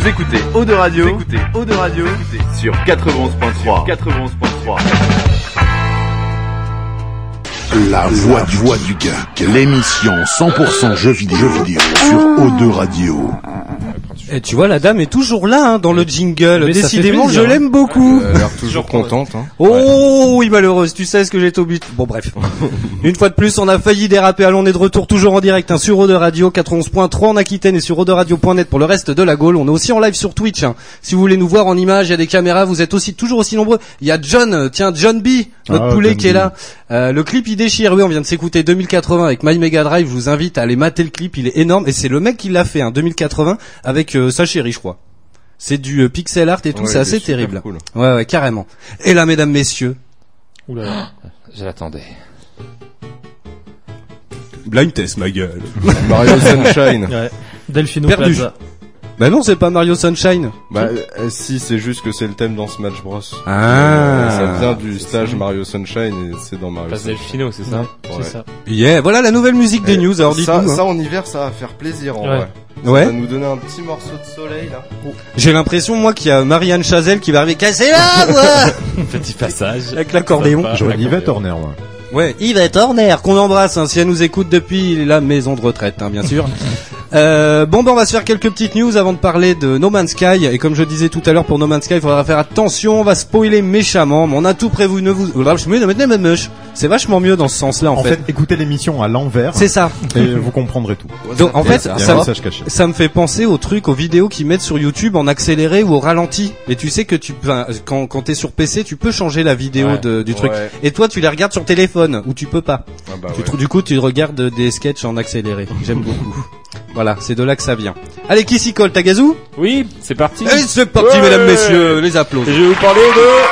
Vous écoutez Eau de Radio, vous écoutez Eau de Radio écoutez sur quatre-vingt-onze point trois. quatre-vingt-onze point trois. La voix du, voix du geek, l'émission cent pour cent jeux vidéo, jeux vidéo sur O deux Radio. Et tu vois, la dame est toujours là, hein, dans le jingle. Mais décidément, plaisir, je l'aime beaucoup. Elle a l'air toujours contente. Hein. Oh, oui, malheureuse. Tu sais ce que j'étais au but. Bon, bref. Une fois de plus, on a failli déraper. Allons, on est de retour toujours en direct, hein, sur O deux Radio quatre-vingt-onze point trois en Aquitaine et sur o deux radio point net pour le reste de la Gaule. On est aussi en live sur Twitch, hein. Si vous voulez nous voir en image, il y a des caméras. Vous êtes aussi toujours aussi nombreux. Il y a John, euh, tiens, John B, notre Ah, poulet John qui est B. là. Euh, le clip, il déchire. Oui, on vient de s'écouter deux mille quatre-vingts avec My Mega Drive. Je vous invite à aller mater le clip. Il est énorme. Et c'est le mec qui l'a fait, hein, deux mille quatre-vingts avec euh, sa chérie, je crois. C'est du euh, pixel art et tout, Ouais, c'est il assez est super terrible. cool. Ouais, ouais, carrément. Et là, mesdames, messieurs, Oula, je l'attendais. blind test, ma gueule. Mario Sunshine. Ouais. Delphino Perdu. Plaza. Bah non, c'est pas Mario Sunshine. Bah euh, si, c'est juste que c'est le thème dans Smash Bros. Ah. Ça vient du stage Mario Sunshine et c'est dans Mario Place Sunshine. Delphino, c'est ça? Ouais. C'est ça. Yeah, voilà la nouvelle musique des Et news. Alors ça, dites-nous. ça hein. en hiver, ça va faire plaisir en Ouais. vrai. Ça Ouais. va nous donner un petit morceau de soleil là. J'ai l'impression, moi, qu'il y a Marianne Chazelle qui va arriver casser la voix Petit passage. avec l'accordéon. Sympa. J'aurais dit Yvette Horner, moi. Ouais, Yvette Horner, qu'on embrasse, hein, si elle nous écoute depuis la maison de retraite, hein, bien sûr. Euh, bon, ben, on va se faire quelques petites news avant de parler de No Man's Sky. Et comme je disais tout à l'heure, pour No Man's Sky, il faudra faire attention, on va spoiler méchamment, mais on a tout prévu, ne vous... C'est vachement mieux dans ce sens-là, en, En fait, écoutez l'émission à l'envers. C'est ça. Et vous comprendrez tout. Donc, en fait, Il y a ça, un message caché. ça me fait penser aux trucs, aux vidéos qu'ils mettent sur YouTube en accéléré ou au ralenti. Et tu sais que tu, enfin, quand, quand t'es sur P C, tu peux changer la vidéo Ouais. de, du truc. Ouais. Et toi, tu les regardes sur téléphone, où tu peux pas. Ah bah Tu ouais. trou- du coup, tu regardes des sketchs en accéléré. J'aime beaucoup. Voilà, c'est de là que ça vient. Allez, qui s'y colle, Tagazu? Oui, c'est parti. Et c'est parti, Ouais. mesdames, messieurs, les applaudissements. Et je vais vous parler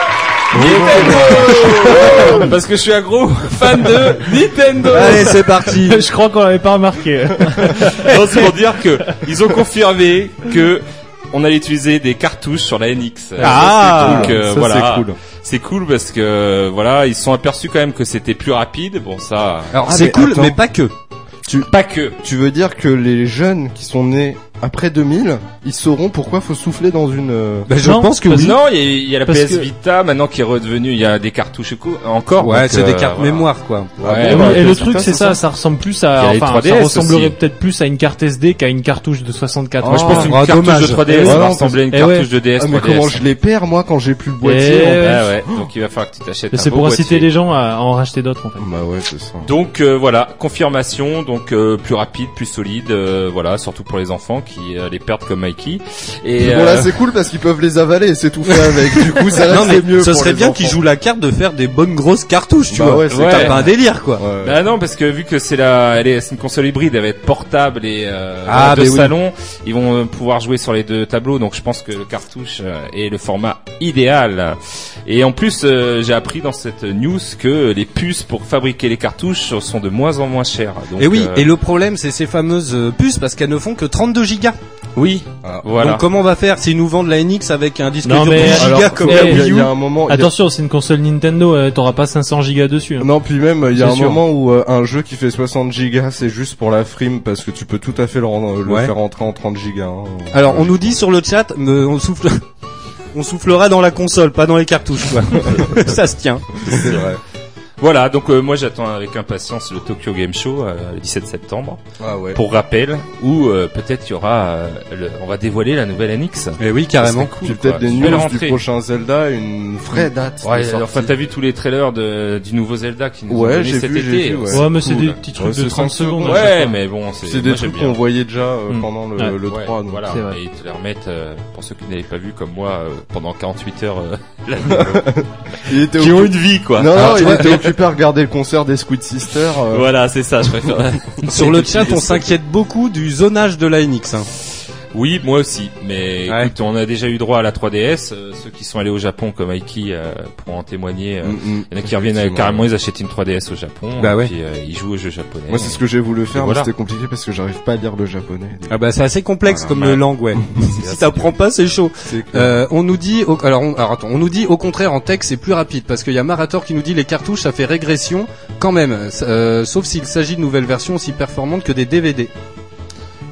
de Nintendo. Parce que je suis un gros fan de Nintendo. Allez, c'est parti. Je crois qu'on l'avait pas remarqué. Non, c'est pour dire que ils ont confirmé que on allait utiliser des cartouches sur la N X. Ah, donc euh, ça, voilà. c'est cool. C'est cool parce que voilà, ils se sont aperçus quand même que c'était plus rapide. Bon ça, Alors, Ah, c'est mais cool, attends. mais pas que. Tu, pas que. tu veux dire que les jeunes qui sont nés après deux mille, ils sauront pourquoi faut souffler dans une... euh, Bah, je Non, pense que parce- oui. Non, il y a, il y a la Parce P S que- Vita maintenant qui est redevenue. Il y a des cartouches co- encore. Ouais, donc, c'est des euh, cartes voilà. mémoire, quoi. Ouais, Et, oui, ouais, et P le S truc Vita, c'est ça, ça ressemble plus Il y à, a les enfin, trois D S ça ressemblerait aussi. peut-être plus à une carte S D qu'à une cartouche de soixante-quatre. Moi je pense qu'une Ah, cartouche dommage. de trois D S Ouais, va non, ressembler à une eh cartouche ouais. de D S. Ah mais trois D S. comment je les perds moi quand j'ai plus le boîtier Eh en ouais. fait. Ah ouais, donc il va falloir que tu t'achètes Mais un c'est beau pour boîtier. inciter les gens à, à en racheter d'autres en fait. Bah ouais c'est ça. Donc euh, voilà, confirmation, donc euh, plus rapide, plus solide, euh, voilà, surtout pour les enfants qui euh, les perdent comme Mikey. Et Bon là euh, c'est cool parce qu'ils peuvent les avaler et s'étouffer avec. Du coup ça Non, reste mais mieux ce pour serait les bien enfants. qu'ils jouent la carte de faire des bonnes grosses cartouches, tu Bah vois. ouais, c'est Ouais. T'as pas un délire, quoi. Ouais. bah non, parce que vu que c'est la, elle est, c'est une console hybride, elle va être portable et euh, Ah, de mais oui. salon, ils vont euh, pouvoir jouer sur les deux tableaux. Donc je pense que le cartouche euh, est le format idéal. Et en plus, euh, j'ai appris dans cette news que les puces pour fabriquer les cartouches sont de moins en moins chères. Donc, Et oui, euh, et le problème, c'est ces fameuses euh, puces parce qu'elles ne font que trente-deux gigas. oui, Ah. voilà. Donc comment on va faire s'ils nous vendent la N X avec un disque Non, dur de mais dix gigas alors, comme eh, la Il y, a- Wii il U? y a un moment. il y a- Attention, c'est une console Nintendo, euh, t'auras pas cinq cents gigas dessus. hein. Non, puis même, il y a C'est un sûr. moment où euh, un jeu qui fait soixante gigas, c'est juste pour la frime, parce que tu peux tout à fait le, rendre- le Ouais. faire rentrer en trente gigas. hein. Alors on nous dit sur le chat, mais on souffle, on soufflera dans la console, pas dans les cartouches, quoi. Ça se tient. C'est vrai. Voilà, donc euh, moi j'attends avec impatience le Tokyo Game Show euh, le dix-sept septembre. Ah ouais. Pour rappel, où euh, peut-être il y aura, euh, le, on va dévoiler la nouvelle N X. Mais oui, carrément. Puis peut-être des Belle news rentrée. du prochain Zelda, une vraie date. de Ouais, sortie. enfin t'as vu tous les trailers de, du nouveau Zelda qui nous ont Ouais, donné j'ai cet vu, j'ai été. vu, ouais. Ouais, mais c'est cool. des petits trucs Ouais, de c'est trente trente secondes. secondes. à chaque Ouais, fois. mais bon, c'est, C'est des moi, j'aime trucs bien. qu'on voyait déjà euh, Mm. pendant le, Ouais. le Ouais, trois. donc. voilà. C'est vrai. Et ils te les remettent, euh, pour ceux qui n'avaient pas vu comme moi, euh, pendant quarante-huit heures, euh, la Il était qui ont occupé- une vie, quoi. Non, Alors, non, tu il vois, était occupé à regarder le concert des Squid Sisters. euh. Voilà, c'est ça, je préfère. Sur le chat, on s'inquiète beaucoup du zonage de la N X. Hein. Oui, moi aussi. Mais Ouais. écoute, on a déjà eu droit à la trois D S. Euh, ceux qui sont allés au Japon, comme Aiki, euh, pourront en témoigner. Euh, Mm, mm. Il y en a qui reviennent, euh, Effectivement. carrément, ils achètent une trois D S au Japon. Bah et ouais. puis, euh, ils jouent aux jeux japonais. Moi, c'est ce que j'ai voulu faire, Et voilà. mais c'était compliqué parce que j'arrive pas à lire le japonais. Ah bah c'est assez complexe Voilà. comme Ouais. euh, langue, ouais. Si t'apprends pas, c'est chaud. C'est clair. Euh, on nous dit, au, alors, on, alors attends, on nous dit au contraire en texte c'est plus rapide parce qu'il y a Marator qui nous dit les cartouches ça fait régression quand même, euh, sauf s'il s'agit de nouvelles versions aussi performantes que des D V D.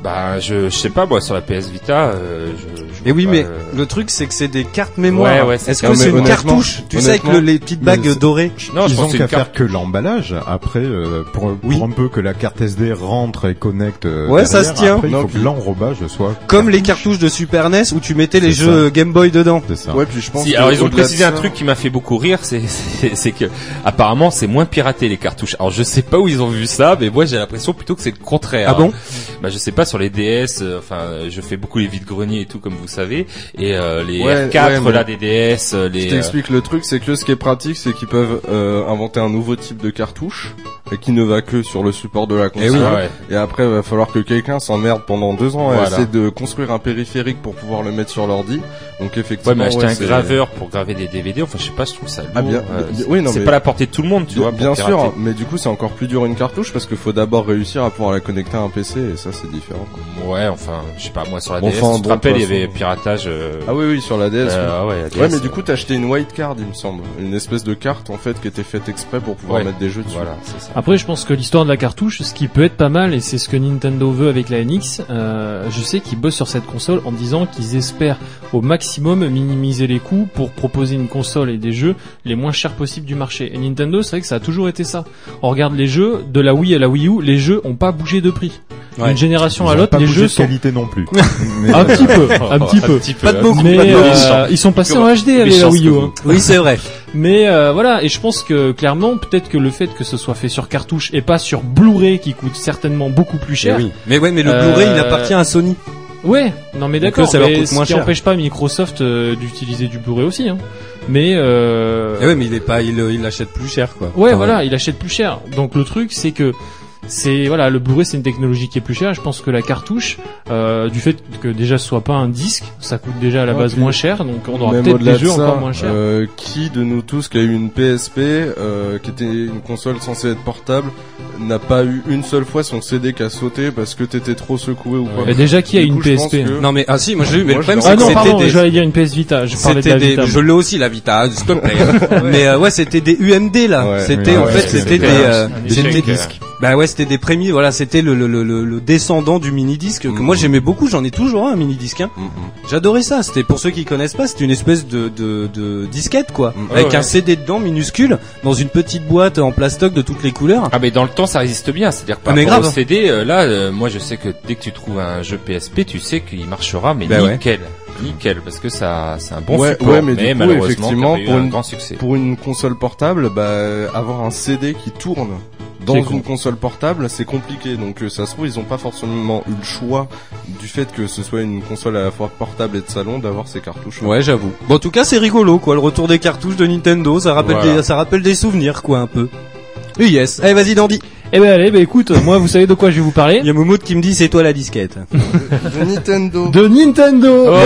Bah, je, je sais pas, moi, sur la P S Vita, euh, je, je Et oui, pas, mais euh... le truc, c'est que c'est des cartes mémoire. Ouais, ouais, c'est Est-ce ça. que Non, c'est mais une cartouche? Tu sais, avec le, les petites bagues Mais dorées. Non, je ils pense ont que c'est qu'à une faire carte. que l'emballage. Après, euh, pour, Oui. pour un peu que la carte S D rentre et connecte. euh, Ouais, ça derrière, se tient. Après, Non, il faut puis- que l'enrobage soit Comme les cartouches de Super N E S où tu mettais les C'est jeux ça. Game Boy dedans. C'est ça. Ouais, puis je pense Si, que alors ils ont au-delà de précisé un ça- truc qui m'a fait beaucoup rire, c'est c'est c'est que apparemment c'est moins piraté les cartouches. Alors je sais pas où ils ont vu ça, mais moi j'ai l'impression plutôt que c'est le contraire. Ah bon? Bah je sais pas, sur les D S, euh, enfin euh, je fais beaucoup les vides-greniers et tout comme vous savez, et euh, les Ouais, R quatre ouais, mais là des D S, euh, Je les. t'explique le truc, c'est que ce qui est pratique, c'est qu'ils peuvent euh, inventer un nouveau type de cartouche et qui ne va que sur le support de la console. Et oui, ouais. Et après, il va falloir que quelqu'un s'emmerde pendant deux ans à Voilà. essayer de construire un périphérique pour pouvoir le mettre sur l'ordi. Donc effectivement, Ouais, mais acheter ouais, un c'est- graveur pour graver des D V D, enfin je sais pas, je trouve ça lourd. Ah, bien- euh, bien- oui, non, c'est mais- pas la portée de tout le monde, tu Bien, vois. pour bien pirater. sûr, mais du coup c'est encore plus dur une cartouche parce qu'il faut d'abord réussir à pouvoir la connecter à un P C et ça c'est différent. quoi. Ouais, enfin, je sais pas, moi sur la Bon, D S, enfin, tu te bon, rappelles, de il y toute avait façon. piratage. euh, Ah oui oui sur la D S. Euh, oui. ouais, la D S, ouais mais du euh, coup t'as acheté une white card il me semble, une espèce de carte en fait qui était faite exprès pour pouvoir Ouais. mettre des jeux dessus. Voilà, c'est ça. Après, je pense que l'histoire de la cartouche, ce qui peut être pas mal, et c'est ce que Nintendo veut avec la N X, euh, je sais qu'ils bossent sur cette console en disant qu'ils espèrent au maximum minimiser les coûts pour proposer une console et des jeux les moins chers possibles du marché. Et Nintendo, c'est vrai que ça a toujours été ça. On regarde les jeux, de la Wii à la Wii U, les jeux ont pas bougé de prix. Ouais. D'une génération Ils à ont l'autre, pas les bougé jeux de sont... qualité non plus. Mais, Un euh, petit peu, un petit peu. Pas de beaucoup, Mais pas de beaucoup. euh, ils sont passés en H D avec la Wii U. Hein. Oui, c'est vrai. Mais euh, voilà, et je pense que clairement, peut-être que le fait que ce soit fait sur cartouche et pas sur Blu-ray qui coûte certainement beaucoup plus cher. Eh oui. Mais ouais, mais le Euh, Blu-ray il appartient à Sony. Ouais, non mais Donc, d'accord, ça leur mais coûte ce moins qui cher. empêche pas Microsoft euh, d'utiliser du Blu-ray aussi. Hein. Mais euh... Eh ouais, mais il est pas, il il l'achète plus cher quoi. ouais, Enfin, voilà, il achète plus cher. Donc le truc, c'est que c'est voilà, le Blu-ray c'est une technologie qui est plus chère. Je pense que la cartouche, euh, du fait que déjà ce soit pas un disque, ça coûte déjà à la Ouais, base puis moins cher, donc on aura même peut-être au-delà des de jeux ça, encore moins chers. euh, qui de nous tous qui a eu une P S P, euh, qui était une console censée être portable, n'a pas eu une seule fois son C D qui a sauté parce que t'étais trop secoué ou quoi. Et déjà qui a Du une coup, je P S pense P? que- Non mais ah si, moi j'ai eu, mais Moi, le problème je c'est Ah que non, c'était pardon, des, j'allais dire une P S Vita. Je parlais de c'était la des, Vita. je l'ai aussi la Vita, s'il te plaît. Mais euh, ouais, c'était des U M D là. Ouais, c'était oui, en ouais, fait, c'était c'était des, un- euh, un c'était échec, des euh. disques. Bah ouais, c'était des prémices. Voilà, c'était le, le, le, le, le descendant du mini disque que Mhm. moi j'aimais beaucoup. J'en ai toujours un, un mini disque. Hein. Mhm. J'adorais ça. C'était pour ceux qui connaissent pas, c'était une espèce de de, de disquette quoi, Mhm. avec Ouais, un ouais. C D dedans minuscule dans une petite boîte en plastoc de toutes les couleurs. Ah mais dans le temps ça résiste bien, c'est-à-dire que par Ah, mais rapport grave. au C D, euh, là, euh, moi je sais que dès que tu trouves un jeu P S P, tu sais qu'il marchera, mais Bah ouais. nickel, nickel, parce que ça, c'est un bon Ouais, support, ouais, mais du coup, malheureusement, effectivement, t'as pas eu pour un une- grand succès. Pour une console portable, bah avoir un C D qui tourne dans C'est une con. console portable, c'est compliqué. Donc euh, ça se trouve ils ont pas forcément eu le choix du fait que ce soit une console à la fois portable et de salon d'avoir ces cartouches. Ouais, j'avoue. Bon, en tout cas, c'est rigolo, quoi. Le retour des cartouches de Nintendo, ça rappelle Voilà. des, ça rappelle des souvenirs, quoi, un peu. Oui, yes. Allez, vas-y, Dandy. Eh ben allez, bah écoute, moi vous savez de quoi je vais vous parler? Il y a Moumoud qui me dit, c'est toi la disquette. De Nintendo. De Nintendo. Oh.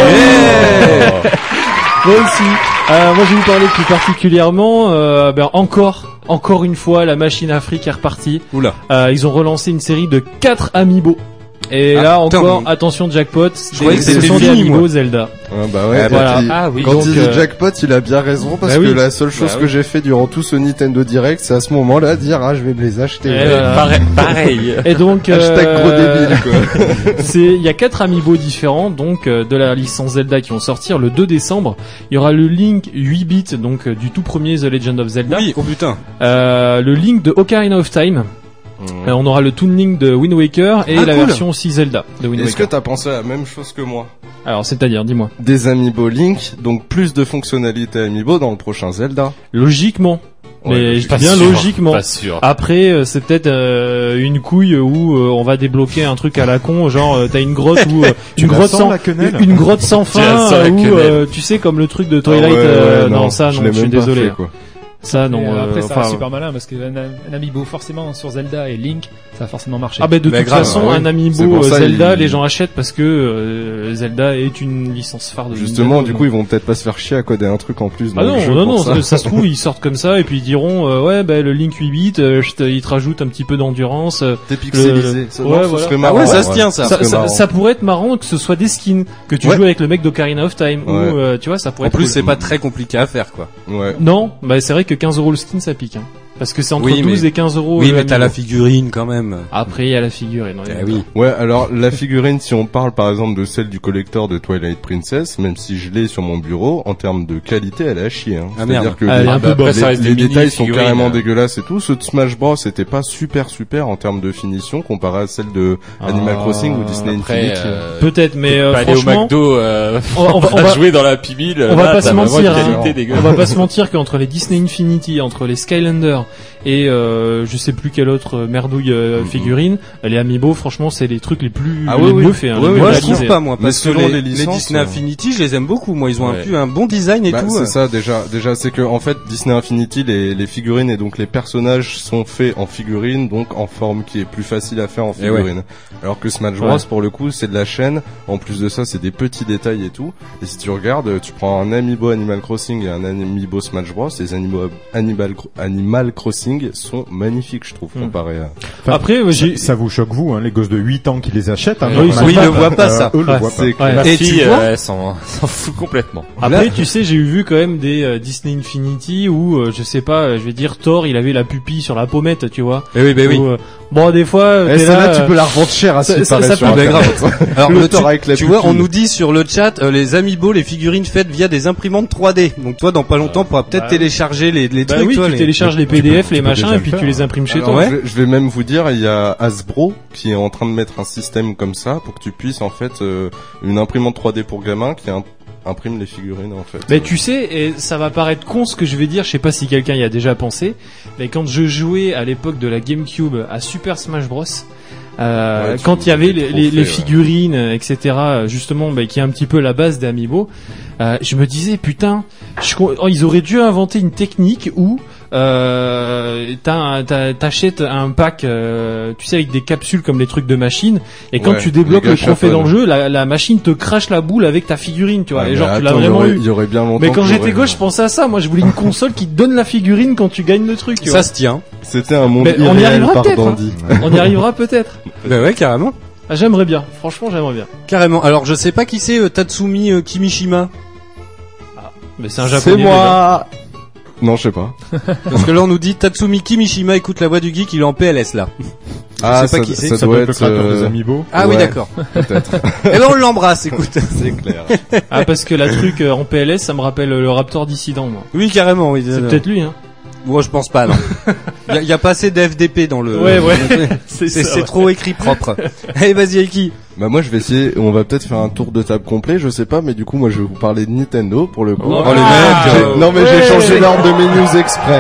Yeah. Moi aussi. Euh, moi je vais vous parler plus particulièrement, euh, ben encore, encore une fois, la machine Afrique est repartie. Oula. Euh, ils ont relancé une série de quatre amiibo. Et Ah, là putain, encore, mais- attention jackpot, Je croyais que ce c'était sont des fini, amiibo moi. Zelda. Ah bah ouais, Ah, bah, voilà. il- Ah oui. quand Donc, il dit euh, jackpot, il a bien raison parce bah que oui. la seule chose Bah que oui. j'ai fait durant tout ce Nintendo Direct, c'est à ce moment-là dire ah je vais me les acheter. Et Ouais. voilà. Pareil, pareil. Et donc, Hashtag gros euh, débile quoi. c'est, il y a quatre amiibo différents, donc, euh, de la licence Zelda qui vont sortir le deux décembre. Il y aura le Link huit bits, donc, euh, du tout premier The Legend of Zelda. Oui, oh putain. Euh, le Link de Ocarina of Time. Euh, on aura le Toon Link de Wind Waker et Ah, la cool. version aussi Zelda de Wind Est-ce que Waker. t'as pensé à la même chose que moi? Alors, c'est-à-dire, dis-moi. Des amiibo Link, donc plus de fonctionnalités amiibo dans le prochain Zelda. Logiquement. Ouais, Mais je dis Pas bien sûr, logiquement. Pas sûr. Après, euh, c'est peut-être euh, une couille où euh, on va débloquer un truc à la con, genre euh, t'as une grotte où euh, Tu une la grotte sens, sans la quenelle une grotte sans Tu la fin sens, la euh, où quenelle. euh, tu sais comme le truc de Twilight. Ah ouais, euh, ouais, non, ça je non, l'ai je suis même pas désolé. fait, quoi. Ça non. Et, euh, euh, après, ça enfin, reste super malin parce qu'un un amiibo forcément sur Zelda et Link, ça va forcément marcher. ah ben de Mais toute grave, façon, ouais. un C'est amiibo pour euh, ça, Zelda, il- les gens achètent parce que euh, Zelda est une licence phare de Justement, Nintendo, du donc. coup, ils vont peut-être pas se faire chier à coder un truc en plus dans Ah le non, jeu non, pour non, ça. ça. ça se trouve, ils sortent comme ça et puis ils diront, euh, ouais, bah, le Link huit bits, euh, je te- ils te rajoutent un petit peu d'endurance. euh, Dépixelisé. le- Ça, ouais, non, ce voilà. serait Ah marrant. ouais, ça ouais. se tient, ça. Ça, serait ça, marrant. ça pourrait être marrant que ce soit des skins, que tu Ouais. joues avec le mec d'Ocarina of Time, ou, Ouais. euh, tu vois, ça pourrait En être plus, cool. c'est pas très compliqué à faire, quoi. Ouais. Non, bah, c'est vrai que quinze euros le skin, ça pique, hein. Parce que c'est entre Oui, douze mais- et quinze euros. Oui, le mais t'as Amiibo. la figurine quand même. Après, il y a la figurine. Eh oui. Ouais, alors la figurine, si on parle par exemple de celle du collector de Twilight Princess, même si je l'ai sur mon bureau, en termes de qualité, elle est à chier. Hein. Ah, C'est-à-dire merde. que Ah, elle les, est un peu les- bof. Ça reste les des détails sont mini-figurines, carrément hein. dégueulasses et tout. Ceux de Smash Bros était pas super super en termes de finition comparé à celle de Animal Ah, Crossing ou Disney Après, Infinity. euh, Peut-être, mais euh, pas aller au franchement, McDo, euh, on va- on va- on va- jouer dans la P-Mill, on va là, pas t'as se vraiment mentir, une hein. qualité on dégueulasse. va pas se mentir qu'entre les Disney Infinity, entre les Skylander et euh, je sais plus quelle autre merdouille euh, figurine, les Amiibo, franchement, c'est les trucs les plus Ah les oui, mieux oui. faits. Hein, Ouais, les ouais, mieux moi je réalisés. trouve pas moi, Mais parce que selon les, les les licences, Disney euh, Infinity, je les aime beaucoup. Moi, ils ont Ouais. un, plus, un bon design et Bah, tout. c'est euh. ça déjà. Déjà, c'est que en fait Disney Infinity, les, les figurines et donc les personnages sont faits en figurine, donc en forme qui est plus facile à faire en Et ouais. figurine. Alors que Smash Bros, Ouais. pour le coup, c'est de la chaîne. En plus de ça, c'est des petits détails et tout. Et si tu regardes, tu prends un Amiibo Animal Crossing et un Amiibo Smash Bros, les Amiibo Animal, Animal Crossing sont magnifiques, je trouve, Mm. comparé à. Enfin, Après, euh, j'ai ça, ça vous choque vous, hein, les gosses de huit ans qui les achètent. Hein, Oui, normalement, ils le voient pas, ça. Eux le Ouais. voient pas. C'est clair. Ouais. Ma Et fille, tu vois euh, elle s'en s'en fout complètement. Après, tu sais, j'ai eu vu quand même des euh, Disney Infinity où, euh, je sais pas, euh, je vais dire Thor, il avait la pupille sur la pommette, tu vois. Eh oui, bah oui. Où, euh, bon, des fois, euh, Et t'es celle-là, là, tu euh, peux la revendre cher à ce ça- qui ça- paraît ça sur peut- Internet. Alors Le le Thor tu, avec la tu vois, on pupille. nous dit sur le chat euh, les Amiibo, les figurines faites via des imprimantes trois D. Donc toi, dans pas longtemps, tu pourras peut-être bah, télécharger les, les bah trucs. oui, toi, tu les- télécharges les P D F, les tu peux machins, déjà et le puis faire. tu les imprimes chez Alors, toi. je, vais, je vais même vous dire, il y a Hasbro qui est en train de mettre un système comme ça pour que tu puisses en fait euh, une imprimante trois D pour gamin qui im- imprime les figurines en fait. Mais tu sais, et ça va paraître con ce que je vais dire, je sais pas si quelqu'un y a déjà pensé, mais quand je jouais à l'époque de la GameCube à Super Smash Bros, euh, Ouais, tu- quand il y avait tu les, les les- les trophées, ouais. figurines, euh, et cetera, justement, bah, qui est un petit peu la base des Amiibo, euh, je me disais, putain, je co- oh, ils auraient dû inventer une technique où euh, t'as un- t'as- t'achètes un pack, euh, tu sais, avec des capsules comme les trucs de machine, et quand Ouais, tu débloques les le trophée gâchapones. dans le jeu, la, la machine te crache la boule avec ta figurine, tu vois, Ouais, et mais genre tu l'as attends, il y vraiment aurait- eu. Il y aurait bien longtemps. Mais quand que j'étais j'aurais- gauche, je pensais à ça. Moi, je voulais une console qui te donne la figurine quand tu gagnes le truc. Tu Ça vois. se tient. C'était un monde Mais on y irréel arrivera par peut-être. hein. Dandy. On y arrivera peut-être. Bah ouais, carrément. Ah, j'aimerais bien. Franchement, j'aimerais bien. Carrément. Alors je sais pas qui c'est euh, Tatsumi euh, Kimishima. Mais c'est un japonais. C'est moi. Non, je sais pas. Parce que là on nous dit Tatsumi Kimishima écoute la voix du geek, il est en P L S là. Ah, sais pas ça, qui c'est. ça Ça doit doit être le être. créateur euh, des Amiibo. Ah oui ouais, d'accord. Peut-être. Et ben on l'embrasse, écoute. C'est clair. déjà. Ah, parce que la truc euh, en P L S, ça me rappelle euh, le Raptor dissident, moi. Oui carrément. Oui. C'est peut-être lui, hein. Moi je pense pas non. Il y, a- y a pas assez de F D P dans le. Ouais, ouais. C'est C'est ça, c'est ouais. trop écrit propre. Allez vas-y Aiki. Bah moi je vais essayer, on va peut-être faire un tour de table complet, je sais pas, mais du coup moi je vais vous parler de Nintendo pour le coup. Oh, les mecs, J'ai- euh, Non mais ouais. j'ai changé l'ordre de mes news exprès.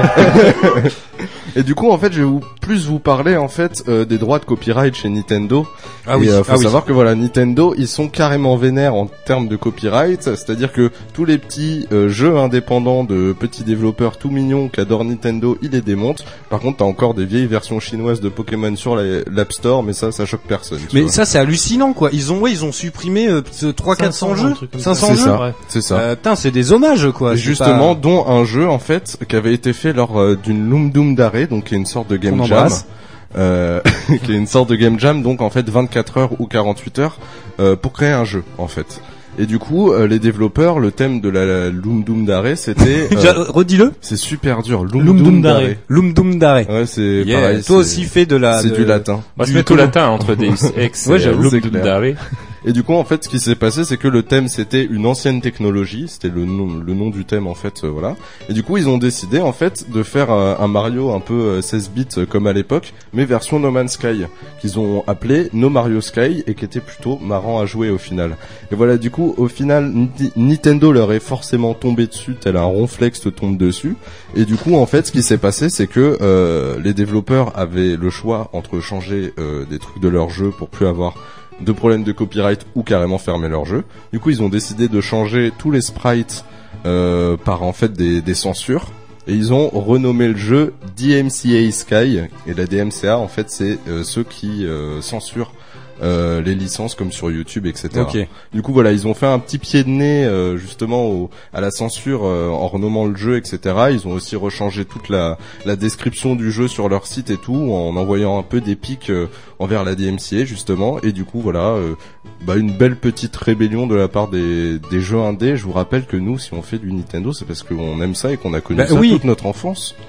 Et du coup en fait je vais vous plus vous parler en fait euh, des droits de copyright chez Nintendo. Ah oui. Et euh, faut ah oui. savoir que voilà Nintendo ils sont carrément vénères en termes de copyright, c'est-à-dire que tous les petits euh, jeux indépendants de petits développeurs tout mignons qu'adore Nintendo ils les démontent. Par contre t'as encore des vieilles versions chinoises de Pokémon sur la- l'App Store, mais ça ça choque personne. tu Mais vois. ça c'est hallucinant quoi. Ils ont ouais, ils ont supprimé euh, trois cents quatre cents cinq cents, jeux, un truc comme cinq cents c'est jeux. ça, ouais. c'est ça. Euh, putain, c'est des hommages quoi. Et c'est justement, pas- dont un jeu en fait qui avait été fait lors euh, d'une Loom Doom d'arrêt, donc qui est une sorte de game On jam, embrasse. euh, qui est une sorte de game jam, donc en fait vingt-quatre heures ou quarante-huit heures euh, pour créer un jeu en fait. Et du coup, euh, les développeurs, le thème de la, la Loom Doom d'arrêt, c'était Déjà, euh, redis-le. c'est super dur, Loom, Loom Doom, Doom d'arrêt. d'arrêt. Loom Doom d'arrêt. Ouais, c'est Yeah. pareil. Toi c'est- aussi fait de la. c'est de- du latin. On va se Du mettre au comment- latin entre des Ex Ouais, et j'avoue, Loom c'est Doom clair. d'arrêt. Et du coup, en fait, ce qui s'est passé, c'est que le thème, c'était une ancienne technologie. C'était le nom, le nom du thème, en fait, euh, voilà. Et du coup, ils ont décidé, en fait, de faire euh, un Mario un peu euh, seize bits euh, comme à l'époque, mais version No Man's Sky, qu'ils ont appelé No Mario Sky et qui était plutôt marrant à jouer au final. Et voilà, du coup, au final, Ni- Nintendo leur est forcément tombé dessus, tel un ronflex te tombe dessus. Et du coup, en fait, ce qui s'est passé, c'est que euh, les développeurs avaient le choix entre changer euh, des trucs de leur jeu pour plus avoir de problèmes de copyright ou carrément fermer leur jeu. Du coup, ils ont décidé de changer tous les sprites euh, par en fait des, des censures. Et ils ont renommé le jeu D M C A Sky. Et la D M C A, en fait, c'est euh, ceux qui euh, censurent euh, les licences comme sur YouTube, et cetera. Ok. Du coup, voilà, ils ont fait un petit pied de nez euh, justement au, à la censure euh, en renommant le jeu, et cetera. Ils ont aussi rechangé toute la, la description du jeu sur leur site et tout, en envoyant un peu des pics euh, envers la D M C A justement. Et du coup, voilà, euh, bah, une belle petite rébellion de la part des, des jeux indés. Je vous rappelle que nous, si on fait du Nintendo, c'est parce qu'on aime ça et qu'on a connu Bah, ça oui. toute notre enfance.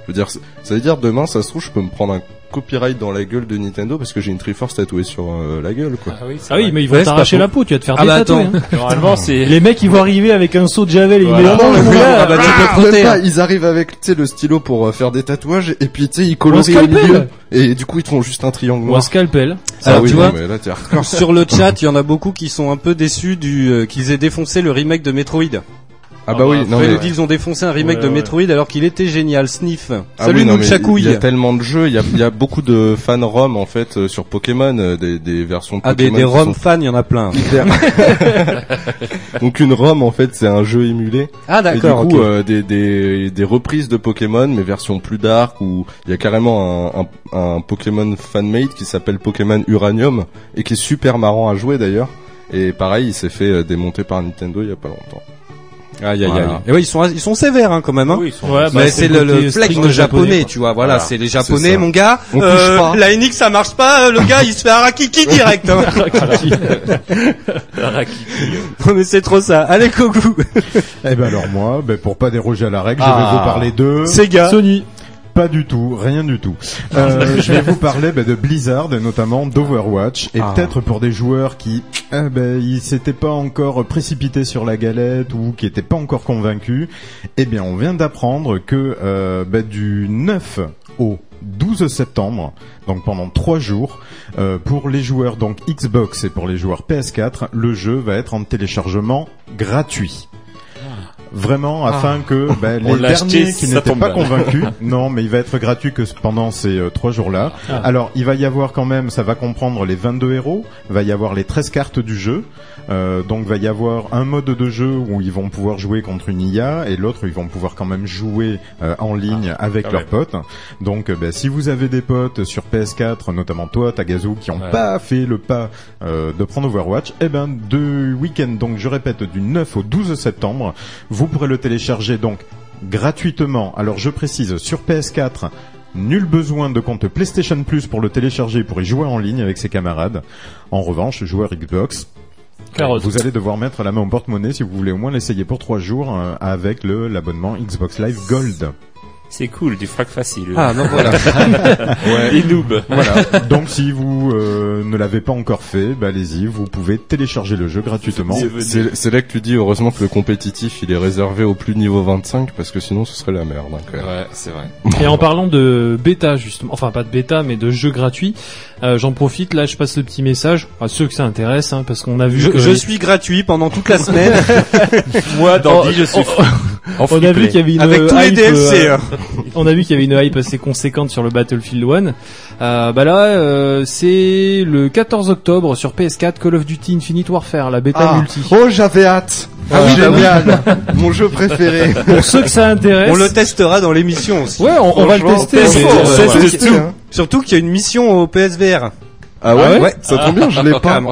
veux dire, ça veut dire demain, ça se trouve, je peux me prendre un copyright dans la gueule de Nintendo parce que j'ai une Triforce tatouée sur euh, la gueule, quoi. Ah oui, ah oui mais ils vont ouais, t'arracher la peau, tu vas te faire ah détatouer. Bah, hein. Normalement, c'est... Les mecs, ils vont arriver avec un seau de javel et ils voilà. mettent non, non, ah, bah, tu peux frotter, pas, ils arrivent avec, tu sais, le stylo pour euh, faire des tatouages et puis, tu sais, ils colorient au milieu. Et du coup, ils te font juste un triangle noir. Ou un scalpel. Ah, Alors, oui, tu non, vois, mais là, t'es hardcore. sur le chat, il y en a beaucoup qui sont un peu déçus du, euh, qu'ils aient défoncé le remake de Metroid. Ah bah oui, non mais... Ils disent ont défoncé un remake ouais, de ouais. Metroid alors qu'il était génial, Sniff. Ah Salut oui, non, nous mais Chacouille. il y a tellement de jeux, il y a, il y a beaucoup de fan ROM en fait euh, sur Pokémon, euh, des, des versions de Ah des, Pokémon. des ROM sont... fans, il y en a plein. Donc une ROM en fait c'est un jeu émulé. Ah d'accord. Et du coup okay. euh, des, des, des reprises de Pokémon mais version plus dark où il y a carrément un, un, un Pokémon fan-made qui s'appelle Pokémon Uranium et qui est super marrant à jouer d'ailleurs. Et pareil il s'est fait euh, démonter par Nintendo il y a pas longtemps. Aïe aïe voilà. aïe. Et ouais, ils sont ils sont sévères hein quand même hein. Oui, ils sont... Ouais, bah, mais c'est c'est le, le flex de japonais, japonais tu vois. Voilà, Voilà. c'est les japonais ça. mon gars. On euh, touche pas. La N X ça marche pas, le gars il se fait harakiki direct hein. Non mais c'est trop ça. Allez Kogu. Eh ben alors moi, ben pour pas déroger à la règle, Ah. je vais vous parler de Sega. Sony. Pas du tout, rien du tout. Euh, je vais vous parler ben, de Blizzard et notamment d'Overwatch et Ah. peut-être pour des joueurs qui eh ben ils s'étaient pas encore précipités sur la galette ou qui étaient pas encore convaincus. Eh bien, on vient d'apprendre que euh, ben, du neuf au douze septembre, donc pendant trois jours, euh, pour les joueurs donc Xbox et pour les joueurs P S quatre, le jeu va être en téléchargement gratuit. Vraiment, afin Ah. que ben, On les l'a acheté, derniers qui ça n'étaient tombe pas mal. convaincus, non, mais il va être gratuit que pendant ces euh, trois jours-là. Ah. Alors, il va y avoir quand même, ça va comprendre les vingt-deux héros, va y avoir les treize cartes du jeu, euh, donc va y avoir un mode de jeu où ils vont pouvoir jouer contre une I A et l'autre ils vont pouvoir quand même jouer euh, en ligne Ah, avec quand leurs même. potes. Donc, euh, ben, si vous avez des potes sur P S quatre, notamment toi, Tagazu, qui ont Ouais. pas fait le pas euh, de prendre Overwatch, eh ben, de week-end, donc je répète, du neuf au douze septembre, vous pourrez le télécharger donc gratuitement. Alors je précise, sur P S quatre, nul besoin de compte PlayStation Plus pour le télécharger pour y jouer en ligne avec ses camarades. En revanche, joueur Xbox, Carotte. vous allez devoir mettre la main au porte-monnaie si vous voulez au moins l'essayer pour trois jours euh, avec le l'abonnement Xbox Live Gold. C'est cool, du frac facile. Ah non voilà. Ouais. Les noobs. Voilà. Donc si vous euh, ne l'avez pas encore fait, bah, allez-y, vous pouvez télécharger le jeu gratuitement. C'est, c'est là que tu dis heureusement que le compétitif il est réservé au plus niveau vingt-cinq parce que sinon ce serait la merde. Hein, quand même. Ouais, c'est vrai. Et en parlant de bêta justement, enfin pas de bêta mais de jeux gratuits, euh, j'en profite là, je passe le petit message à ceux que ça intéresse, hein, parce qu'on a vu. Je, que je suis gratuit pendant toute la semaine. Moi, Dandy, Oh, je suis oh, en on free a vu play. qu'il y avait une Avec tous les hype, D L C. euh, hein. on a vu qu'il y avait une hype assez conséquente sur le Battlefield un. Euh, bah là, euh, c'est le quatorze octobre sur P S quatre, Call of Duty Infinite Warfare, la bêta Ah. multi. Oh j'avais hâte. Ah oui, génial. Mon jeu préféré. Pour ceux que ça intéresse. On le testera dans l'émission aussi. Ouais, on, on va le Franchement, tester. test mais, fort, euh, ouais, ouais. ouais. Tester, hein. Surtout qu'il y a une mission au P S V R. Ah ouais, Ah ouais Ouais. Ça tombe bien, je l'ai pas. Carrément.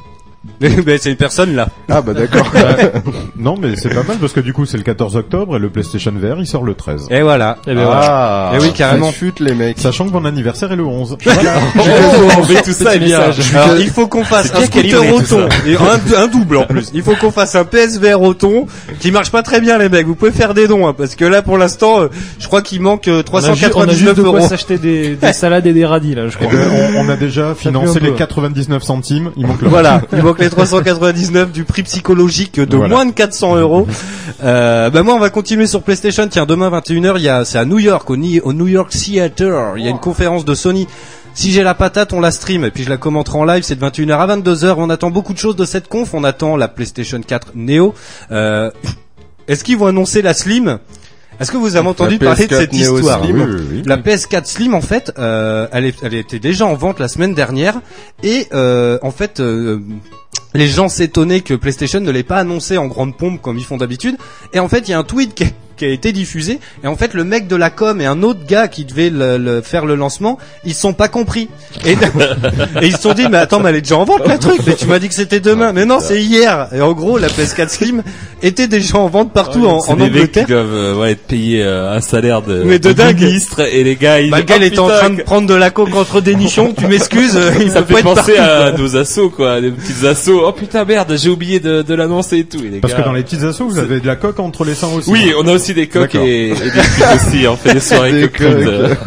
Ben, c'est une personne là. Ah bah d'accord. Non mais c'est pas mal parce que du coup c'est le quatorze octobre et le PlayStation V R il sort le treize. Et voilà. Eh ben voilà. Ah. Eh oui, carrément. Fut les mecs. Sachant que mon anniversaire est le onze. Voilà. On fait tout ça, Petit bien. message. Alors, il faut qu'on fasse C'est un bien scooter calibré, tout roton et un, un double en plus. Il faut qu'on fasse un P S V R roton qui marche pas très bien les mecs. Vous pouvez faire des dons hein, parce que là pour l'instant euh, je crois qu'il manque euh, On a ju- on a juste trois cent quatre-vingt-dix-neuf de quoi euros. s'acheter des, des salades et des radis là, je Eh crois. ben, on, on a déjà financé pue un les peu. quatre-vingt-dix-neuf centimes. Il manque le Voilà, il manque les trois cent quatre-vingt-dix-neuf du prix psychologique de Voilà. moins de quatre cents euros. Euh, bah moi on va continuer sur PlayStation. Tiens, demain vingt et une heures, il y a c'est à New York au, Ni- au New York Theater. Il y a une conférence de Sony. Si j'ai la patate, on la stream et puis je la commenterai en live. C'est de vingt et une heures à vingt-deux heures. On attend beaucoup de choses de cette conf. On attend la PlayStation quatre Neo. Euh, est-ce qu'ils vont annoncer la Slim? Est-ce que vous avez entendu La parler de P S quatre cette Neo histoire? Slim. Oui, oui, oui. La P S quatre Slim, en fait, euh, elle, est, elle était déjà en vente la semaine dernière et euh, en fait, euh, les gens s'étonnaient que PlayStation ne l'ait pas annoncé en grande pompe comme ils font d'habitude. Et en fait, il y a un tweet qui, qui a été diffusé et en fait, le mec de la com et un autre gars qui devait le, le faire le lancement, ils se sont pas compris et, et ils se sont dit mais attends, mais elle est déjà en vente la truc. Mais tu m'as dit que c'était demain. Mais non, c'est hier. Et en gros, la P S quatre Slim était déjà en vente partout en, C'est en des mecs qui Angleterre. doivent euh, ouais, être payés euh, un salaire de, Mais de dingue. ministre et les gars ils Bah, le gars, il Ah, était en putain, train de prendre de la coke entre des nichons, tu m'excuses, euh, il ça peut fait pas être penser partout, à quoi. nos assos quoi, des petites assos. Oh putain merde, j'ai oublié de, de l'annoncer et tout. Et les Parce gars, que dans les petites assos vous avez de la coque entre les seins aussi. oui, on a aussi aussi des coques et, et des putes aussi. On fait des soirées Des coques. euh.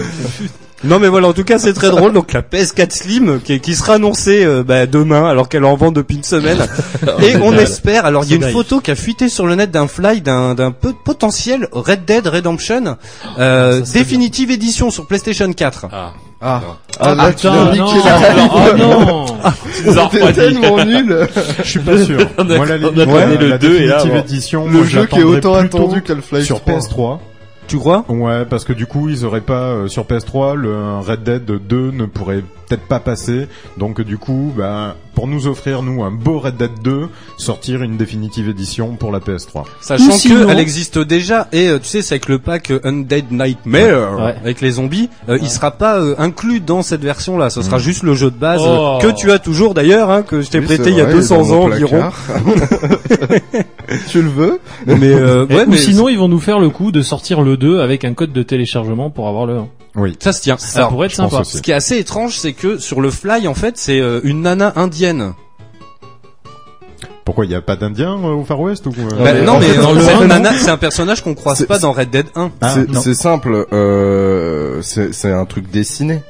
Non mais voilà, en tout cas c'est très drôle. Donc la P S quatre Slim qui, qui sera annoncée euh, bah, demain, alors qu'elle est en vente depuis une semaine. Et on espère. Alors il y a une photo qui a fuité sur le net d'un fly d'un d'un peu potentiel Red Dead Redemption euh, définitive édition sur PlayStation quatre. Ah. Ah, Ah, là, putain, tu as niqué non, la non, oh non. C'était tellement nul. Je suis pas sûr. On a- Moi, la, on a ouais, donné le la deux et là, définitive bon. édition, Le moi, jeu qui est j'attendrais autant plutôt attendu qu'Half-Life sur trois. P S trois. Tu crois? Ouais, parce que du coup, ils auraient pas euh, sur P S trois le Red Dead deux ne pourrait peut-être pas passer. Donc du coup, bah pour nous offrir nous un beau Red Dead deux, sortir une définitive édition pour la P S trois. Sachant Ou sinon- que elle existe déjà et euh, tu sais c'est avec le pack euh, Undead Nightmare Ouais. avec les zombies, euh, il sera pas euh, inclus dans cette version là, ce sera Mm. juste le jeu de base Oh. euh, que tu as toujours d'ailleurs hein, que je t'ai Oui, prêté c'est il y a vrai, deux il est cents dans mon ans environ. placard. Tu le veux? Mais euh, Et- ouais ou mais sinon, ils vont nous faire le coup de sortir le deux avec un code de téléchargement pour avoir le un. Oui. ça se tient. Ça Alors, pourrait être je pense sympa. aussi. ce qui est assez étrange c'est que sur le fly en fait c'est euh, une nana indienne. Pourquoi il y a pas d'Indiens euh, au Far West ou euh, Bah, mais non en mais fait, dans euh, le cette un, nana c'est un personnage qu'on croise C'est- pas dans Red Dead un. Ah, C'est non. c'est simple, euh, c'est c'est un truc dessiné.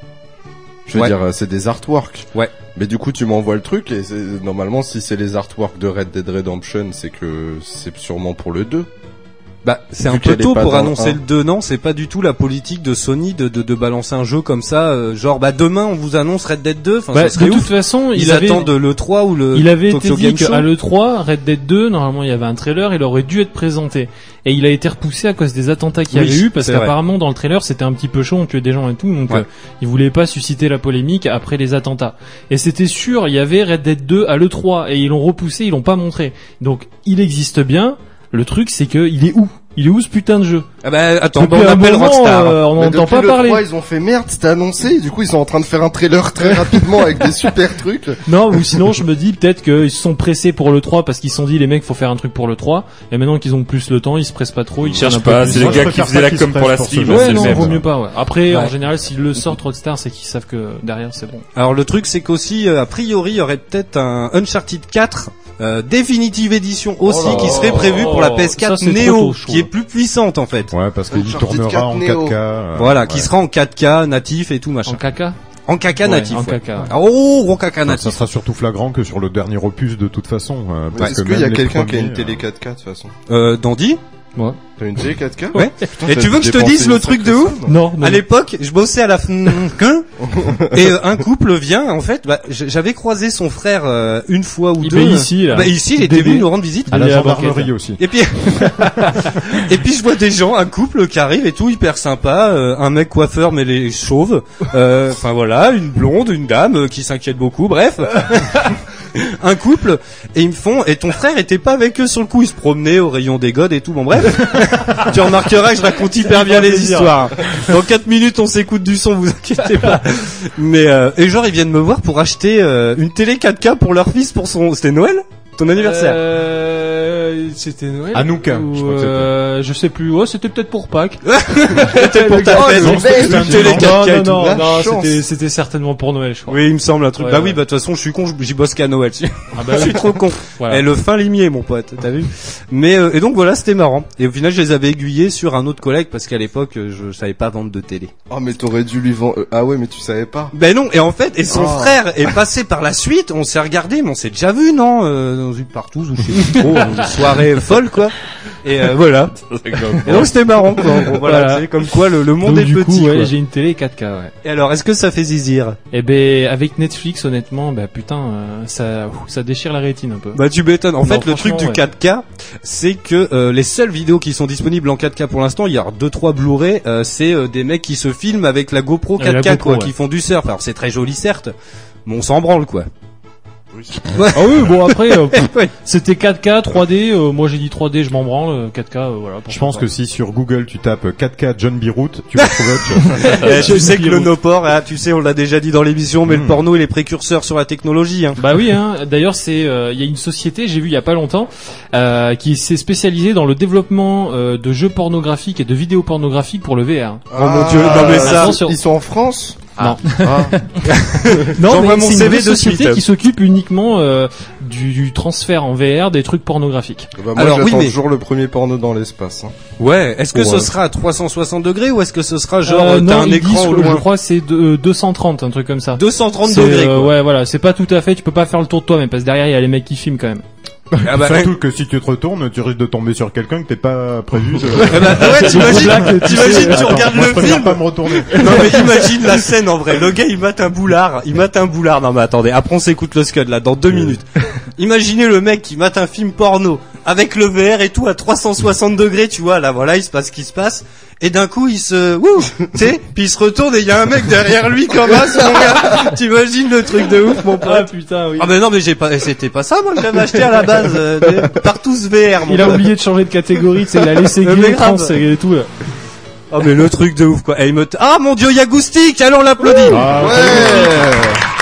Je veux Ouais. dire, c'est des artworks. Ouais. Mais du coup, tu m'envoies le truc et c'est- normalement, si c'est les artworks de Red Dead Redemption, c'est que c'est sûrement pour le deux. Bah, c'est Vu un peu qu'elle est tôt pas pour dans le annoncer un. le deux, non, c'est pas du tout la politique de Sony de, de, de balancer un jeu comme ça, euh, genre, bah, demain, on vous annonce Red Dead deux, enfin, Bah, ça serait de ouf. toute façon, Ils il avait, attendent le trois ou le il avait été Tokyo dit Game Show. qu'à l'E trois, Red Dead deux, normalement, il y avait un trailer, il aurait dû être présenté. Et il a été repoussé à cause des attentats qu'il y Oui, avait eu, parce c'est vrai. qu'apparemment, dans le trailer, c'était un petit peu chaud, on tuait des gens et tout, donc, Ouais. euh, il voulait pas susciter la polémique après les attentats. Et c'était sûr, il y avait Red Dead deux à l'E trois, et ils l'ont repoussé, ils l'ont pas montré. Donc, il existe bien. Le truc, c'est que, il est où? Il est où ce putain de jeu? Ah bah, attends, Depuis on un appelle moment, Rockstar. euh, on Mais n'entend depuis pas le parler. trois, ils ont fait merde, c'était annoncé, et du coup, ils sont en train de faire un trailer très rapidement avec des super trucs. Non, ou sinon je me dis peut-être qu'ils se sont pressés pour le trois parce qu'ils se sont dit les mecs faut faire un truc pour le trois et maintenant qu'ils ont plus le temps ils se pressent pas trop, ils Cherche prennent un peu pas, plus. c'est les Moi, je gars qui préfère faisaient pas la qu'ils com se pour la pressent Steam, ce jeu. c'est Ouais le non, même. vaut mieux pas ouais. Après en Ouais. général s'ils le sortent Rockstar c'est qu'ils savent que derrière c'est bon. Alors, le truc, c'est qu'aussi, euh, a priori, il y aurait peut-être un Uncharted quatre, euh, définitive édition aussi, Oh là qui serait prévu pour la P S quatre ça, c'est trop Neo, tôt, je qui est trouve. plus puissante, en fait. Ouais, parce qu'il Uncharted tournera quatre en Neo. quatre K. euh, Voilà, qui ouais. sera en quatre K, natif et tout, machin. En caca. En caca Ouais, natif. en ouais. caca, ouais. Ah, oh, en caca Enfin, natif. ça sera surtout flagrant que sur le dernier opus de toute façon. euh, parce Est-ce que qu'il y a même les quelqu'un qui a une premiers, télé quatre K, de toute façon? Euh, Dandy? Ouais. T'as une télé quatre K? Ouais. Putain, Et t'as tu veux que je te dépensé dise le une truc de sacrée ouf? somme. Non, non. À l'époque, je bossais à la Fnac et euh, un couple vient. En fait, bah, j- j'avais croisé son frère euh, une fois ou Il deux. est ici, là. Bah, ici, il était Bébé. venu nous rendre visite. à la Il est à gendarmerie Banquette. aussi. Et puis, et puis je vois des gens, un couple qui arrive et tout, hyper sympa, euh, un mec coiffeur mais les chauves, euh, enfin voilà, une blonde, une dame euh, qui s'inquiète beaucoup, bref, un couple, et ils me font, et ton frère était pas avec eux sur le coup, il se promenait au rayon des godes et tout, bon bref, tu remarqueras que je raconte hyper bien les plaisir. histoires. Dans quatre minutes on s'écoute du son, vous inquiétez pas. Mais euh, et genre ils viennent me voir pour acheter euh, une télé quatre K pour leur fils pour son, c'était Noël, ton anniversaire. Euh, c'était Noël. Hanouka, ou, je crois que c'était. euh, je sais plus. Ouais, c'était peut-être pour Pâques. C'était pour ta Oh, fête, non, une c'était un télé non, quatre K et non, tout. non, La non, chance. c'était, c'était certainement pour Noël, je crois. Oui, il me semble un truc. Ouais, bah ouais. oui, bah de toute façon, je suis con, j'y bosse qu'à Noël. Ah bah je suis oui. trop con. Voilà. Et le fin limier, mon pote, t'as vu. Mais euh, et donc voilà, c'était marrant. Et au final, je les avais aiguillés sur un autre collègue parce qu'à l'époque, euh, je savais pas vendre de télé. Oh, mais t'aurais dû lui vendre, euh, ah ouais, mais tu savais pas. Ben non. Et en fait, et son Ah. frère est passé par la suite. On s'est regardé, mais on s'est déjà vu, non, euh, dans une partouze ou je sais plus trop, une soirée folle, quoi. Et euh, voilà. Et donc c'était marrant, quoi. En gros, voilà, Voilà. c'est comme quoi le, le monde Donc, est du petit. coup, ouais, quoi. j'ai une télé quatre K, ouais. Et alors, est-ce que ça fait zizir? Et ben, avec Netflix, honnêtement, bah putain, euh, ça, ouf, ça déchire la rétine un peu. Bah tu m'étonnes. En Non, fait, le truc franchement, du ouais. quatre K, c'est que euh, les seules vidéos qui sont disponibles en quatre K pour l'instant, il y a deux trois Blu-ray, euh, c'est euh, des mecs qui se filment avec la GoPro Avec la quatre K GoPro, quoi, ouais. qui font du surf. Alors c'est très joli certes, mais on s'en branle quoi. Ah oui, bon après, euh, pff, Ouais. c'était quatre K, trois D, euh, moi j'ai dit trois D, je m'en branle, euh, quatre K, euh, voilà. Je pense que si sur Google tu tapes quatre K John Beirut, tu vas trouver autre chose. Eh, tu sais que le Beirut. Nopor, ah, tu sais, on l'a déjà dit dans l'émission, mais Mm. le porno il est précurseur sur la technologie. Hein. Bah oui, hein. D'ailleurs, c'est euh, il y a une société, j'ai vu il y a pas longtemps, euh, qui s'est spécialisée dans le développement euh, de jeux pornographiques et de vidéos pornographiques pour le V R. Oh mon Dieu, non mais ça, attention. Ils sont en France? Non. Ah. Non, J'envoie mais mon c'est une C V vraie de société suite. qui s'occupe uniquement euh, du, du transfert en V R des trucs pornographiques. Bah, moi, Alors, oui, j'attends mais- toujours le premier porno dans l'espace. Hein. Ouais, est-ce que Pour, ce euh, sera à trois cent soixante degrés ou est-ce que ce sera genre Euh, euh, t'as non, un ils écran disent, au je loin crois que c'est de, euh, deux cent trente, un truc comme ça. deux cent trente C'est, degrés euh, quoi. ouais, voilà, c'est pas tout à fait, tu peux pas faire le tour de toi-même parce que derrière il y a les mecs qui filment quand même. Ah bah, Surtout que si tu te retournes, tu risques de tomber sur quelqu'un que t'es pas prévu de... Eh bah, ouais, t'imagines, t'imagines, tu Attends, regardes moi, le je préfère film. pas me retourner. Non mais imagine la scène en vrai. Le gars il mate un boulard, il mate un boulard. Non mais attendez, après on s'écoute le scud là dans deux minutes. Imaginez le mec qui mate un film porno avec le V R et tout à trois cent soixante degrés, tu vois. Là voilà, il se passe ce qui se passe. Et d'un coup il se, wouh, tu sais, puis il se retourne et il y a un mec derrière lui comme ça, mon gars. T'imagines le truc de ouf, mon pote. Ah putain, oui. Ah mais non mais j'ai pas, c'était pas ça moi que j'avais acheté à la base. Euh, de- partout ce V R. Mon Il a pote. oublié de changer de catégorie, tu sais, il a laissé Mais gay, grave. trans et tout là. Ah mais le truc de ouf quoi. Et il me t- ah mon dieu, il y a Goustic, allons on l'applaudit. Ah, ouais.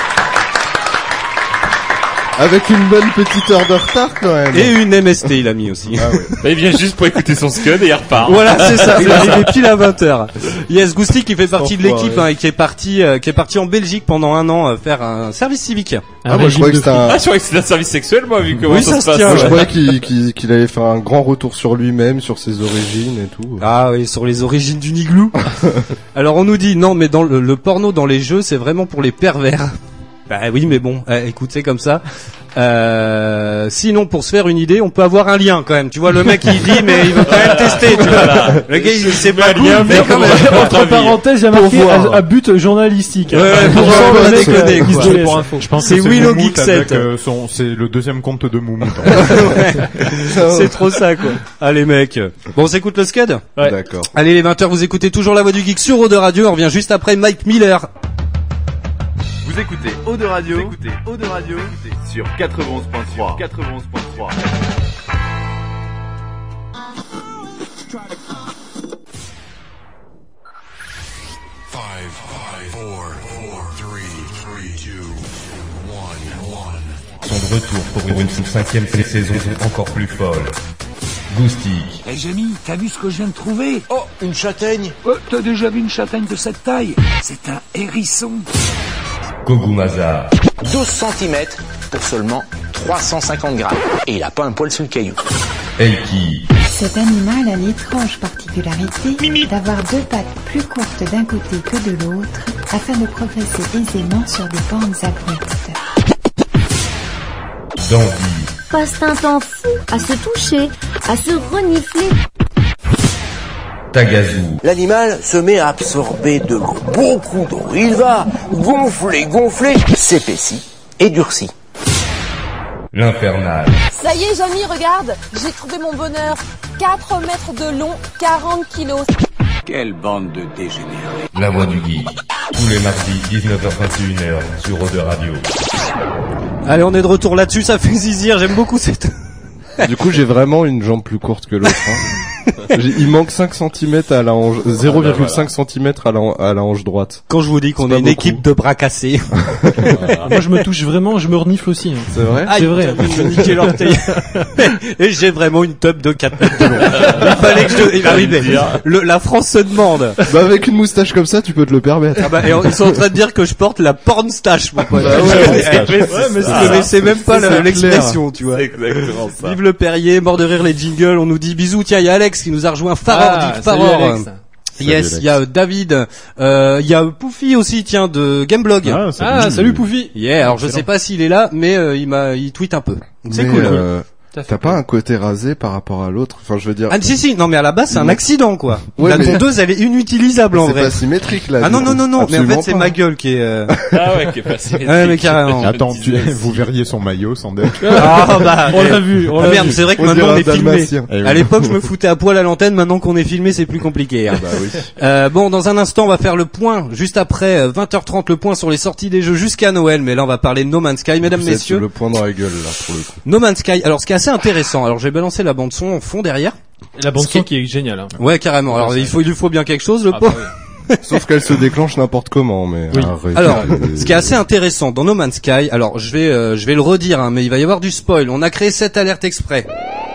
Avec une bonne petite heure de retard quand même. Et une M S T il a mis aussi. Ah ouais. Bah, il vient juste pour écouter son scud et il repart. Voilà, c'est ça. Il est arrivé pile à vingt heures. Yes, Goustic qui fait partie de Sans l'équipe foi, ouais. hein, et qui est parti, euh, qui est parti en Belgique pendant un an euh, faire un service civique. Ah, moi je croyais que c'était un... Ah, je croyais que c'était un service sexuel, moi, vu comment Oui, ça, ça se se passe. tient, Moi, je ouais. croyais qu'il qu'il qu'il allait faire un grand retour sur lui-même, sur ses origines et tout. Ah oui, sur les origines du Niglou. Alors on nous dit non, mais dans le, le porno dans les jeux, c'est vraiment pour les pervers. Bah oui, mais bon, euh, écoute, c'est comme ça. Euh, sinon, pour se faire une idée, on peut avoir un lien quand même. Tu vois, le mec il dit, mais il veut quand même tester. Tu vois, le gars il sait pas cool, lien, mais mais quand même. Entre parenthèses, il y a marqué voir. à, à but journalistique. Ouais, ouais, pour pour voir voir, le mec déconner, euh, qui se quoi. délaisse. Pour info. Je pense C'est que c'est Willow Moumout Geek avec, sept. euh, son, c'est le deuxième compte de Moumout. C'est trop ça quoi. Allez mec. Bon, on s'écoute le scud. Ouais. D'accord. Allez les vingt heures, vous écoutez toujours la voix du geek sur Eau de Radio. On revient juste après Mike Miller. Vous écoutez Eau de Radio, vous écoutez Eau de Radio sur quatre-vingt-onze point trois. quatre-vingt-onze point trois. Sont de retour pour une cinquième saison encore plus folle. Goustic, Hé Jamie, t'as vu ce que je viens de trouver? Oh, une châtaigne. Oh, t'as déjà vu une châtaigne de cette taille? C'est un hérisson. Kogumaza, douze centimètres pour seulement trois cent cinquante grammes. Et il a pas un poil sur le caillou. Eiki, Cet animal a l'étrange particularité d'avoir deux pattes plus courtes d'un côté que de l'autre afin de progresser aisément sur des pentes abruptes. Dandy, Passe un temps fou à se toucher, à se renifler. Tagazu, L'animal se met à absorber de l'eau, beaucoup d'eau. Il va gonfler, gonfler, s'épaissit et durcit. l'Infernal, Ça y est, Jamie, regarde, j'ai trouvé mon bonheur. quatre mètres de long, quarante kilos. Quelle bande de dégénérés. la voix du geek. Tous les mardis, dix-neuf heures vingt et une heures sur Eau de Radio. Allez, on est de retour là-dessus, ça fait zizir, j'aime beaucoup cette... Du coup, j'ai vraiment une jambe plus courte que l'autre. Hein. J'ai- Il manque cinq centimètres à la hanche, zéro virgule cinq centimètres à la, à la hanche droite. Quand je vous dis qu'on C'est est pas une beaucoup. équipe de bras cassés. Moi, je me touche vraiment, je me renifle aussi. hein. C'est vrai? C'est vrai. Je me niquais l'orteil. Et j'ai vraiment une tub de quatre mètres de long. Il fallait que je... Il arrivait. Le, la France se demande. Bah, avec une moustache comme ça, tu peux te le permettre. Ah bah, et ils sont en train de dire que je porte la porn stache, mon pote. Bah ouais, Ouais, mais c'est je ça. connaissais même pas C'est le- ça, l'expression, tu vois. C'est exactement ça. Vive le Perrier, mort de rire les jingles, on nous dit bisous, tiens, il y a Alex qui nous a rejoint, Faror, Ah, dit salut, Faror. Alex. Yes, Salut, il y a euh, David, euh, il y a Poufy aussi, tiens, de Gameblog. Ah, salut. Ah, salut Poufy. Yeah, alors je sais pas s'il est là, mais euh, il m'a, il tweet un peu. Donc c'est Mais, cool. euh, T'as fait T'as pas un côté rasé par rapport à l'autre? Enfin, je veux dire. Ah si si, non mais à la base c'est un Non. accident quoi. Ouais, la mais- tondeuse elle est inutilisable en C'est vrai. pas symétrique là. Ah du non coup. non non non, mais en Absolument fait c'est pas. ma gueule qui est. Euh... Ah ouais, qui est pas symétrique. Ouais mais carrément. Attends, tu, vous verriez son maillot sans deck. Ah bah On l'a vu, on ah, l'a merde, vu. c'est vrai que On maintenant on dirait est un filmé. Dalmatien. Eh oui. À l'époque je me foutais à poil à l'antenne, maintenant qu'on est filmé c'est plus compliqué. hein. Bah oui. Euh, bon, dans un instant, on va faire le point, juste après euh, vingt heures trente, le point sur les sorties des jeux jusqu'à Noël. Mais là, on va parler de No Man's Sky, mesdames, Vous êtes messieurs. le point dans la gueule là pour le coup. No Man's Sky. Alors, ce qui est assez intéressant, alors j'ai balancé la bande son en fond derrière. La bande Ce qui son qui est géniale. Hein. Ouais, carrément. Alors, il faut, il lui faut bien quelque chose, le Ah, pauvre. bah Sauf qu'elle se déclenche n'importe comment, mais. Oui. arrêtez. Alors, ce qui est assez intéressant dans No Man's Sky, alors je vais, euh, je vais le redire, hein, mais il va y avoir du spoil. On a créé cette alerte exprès.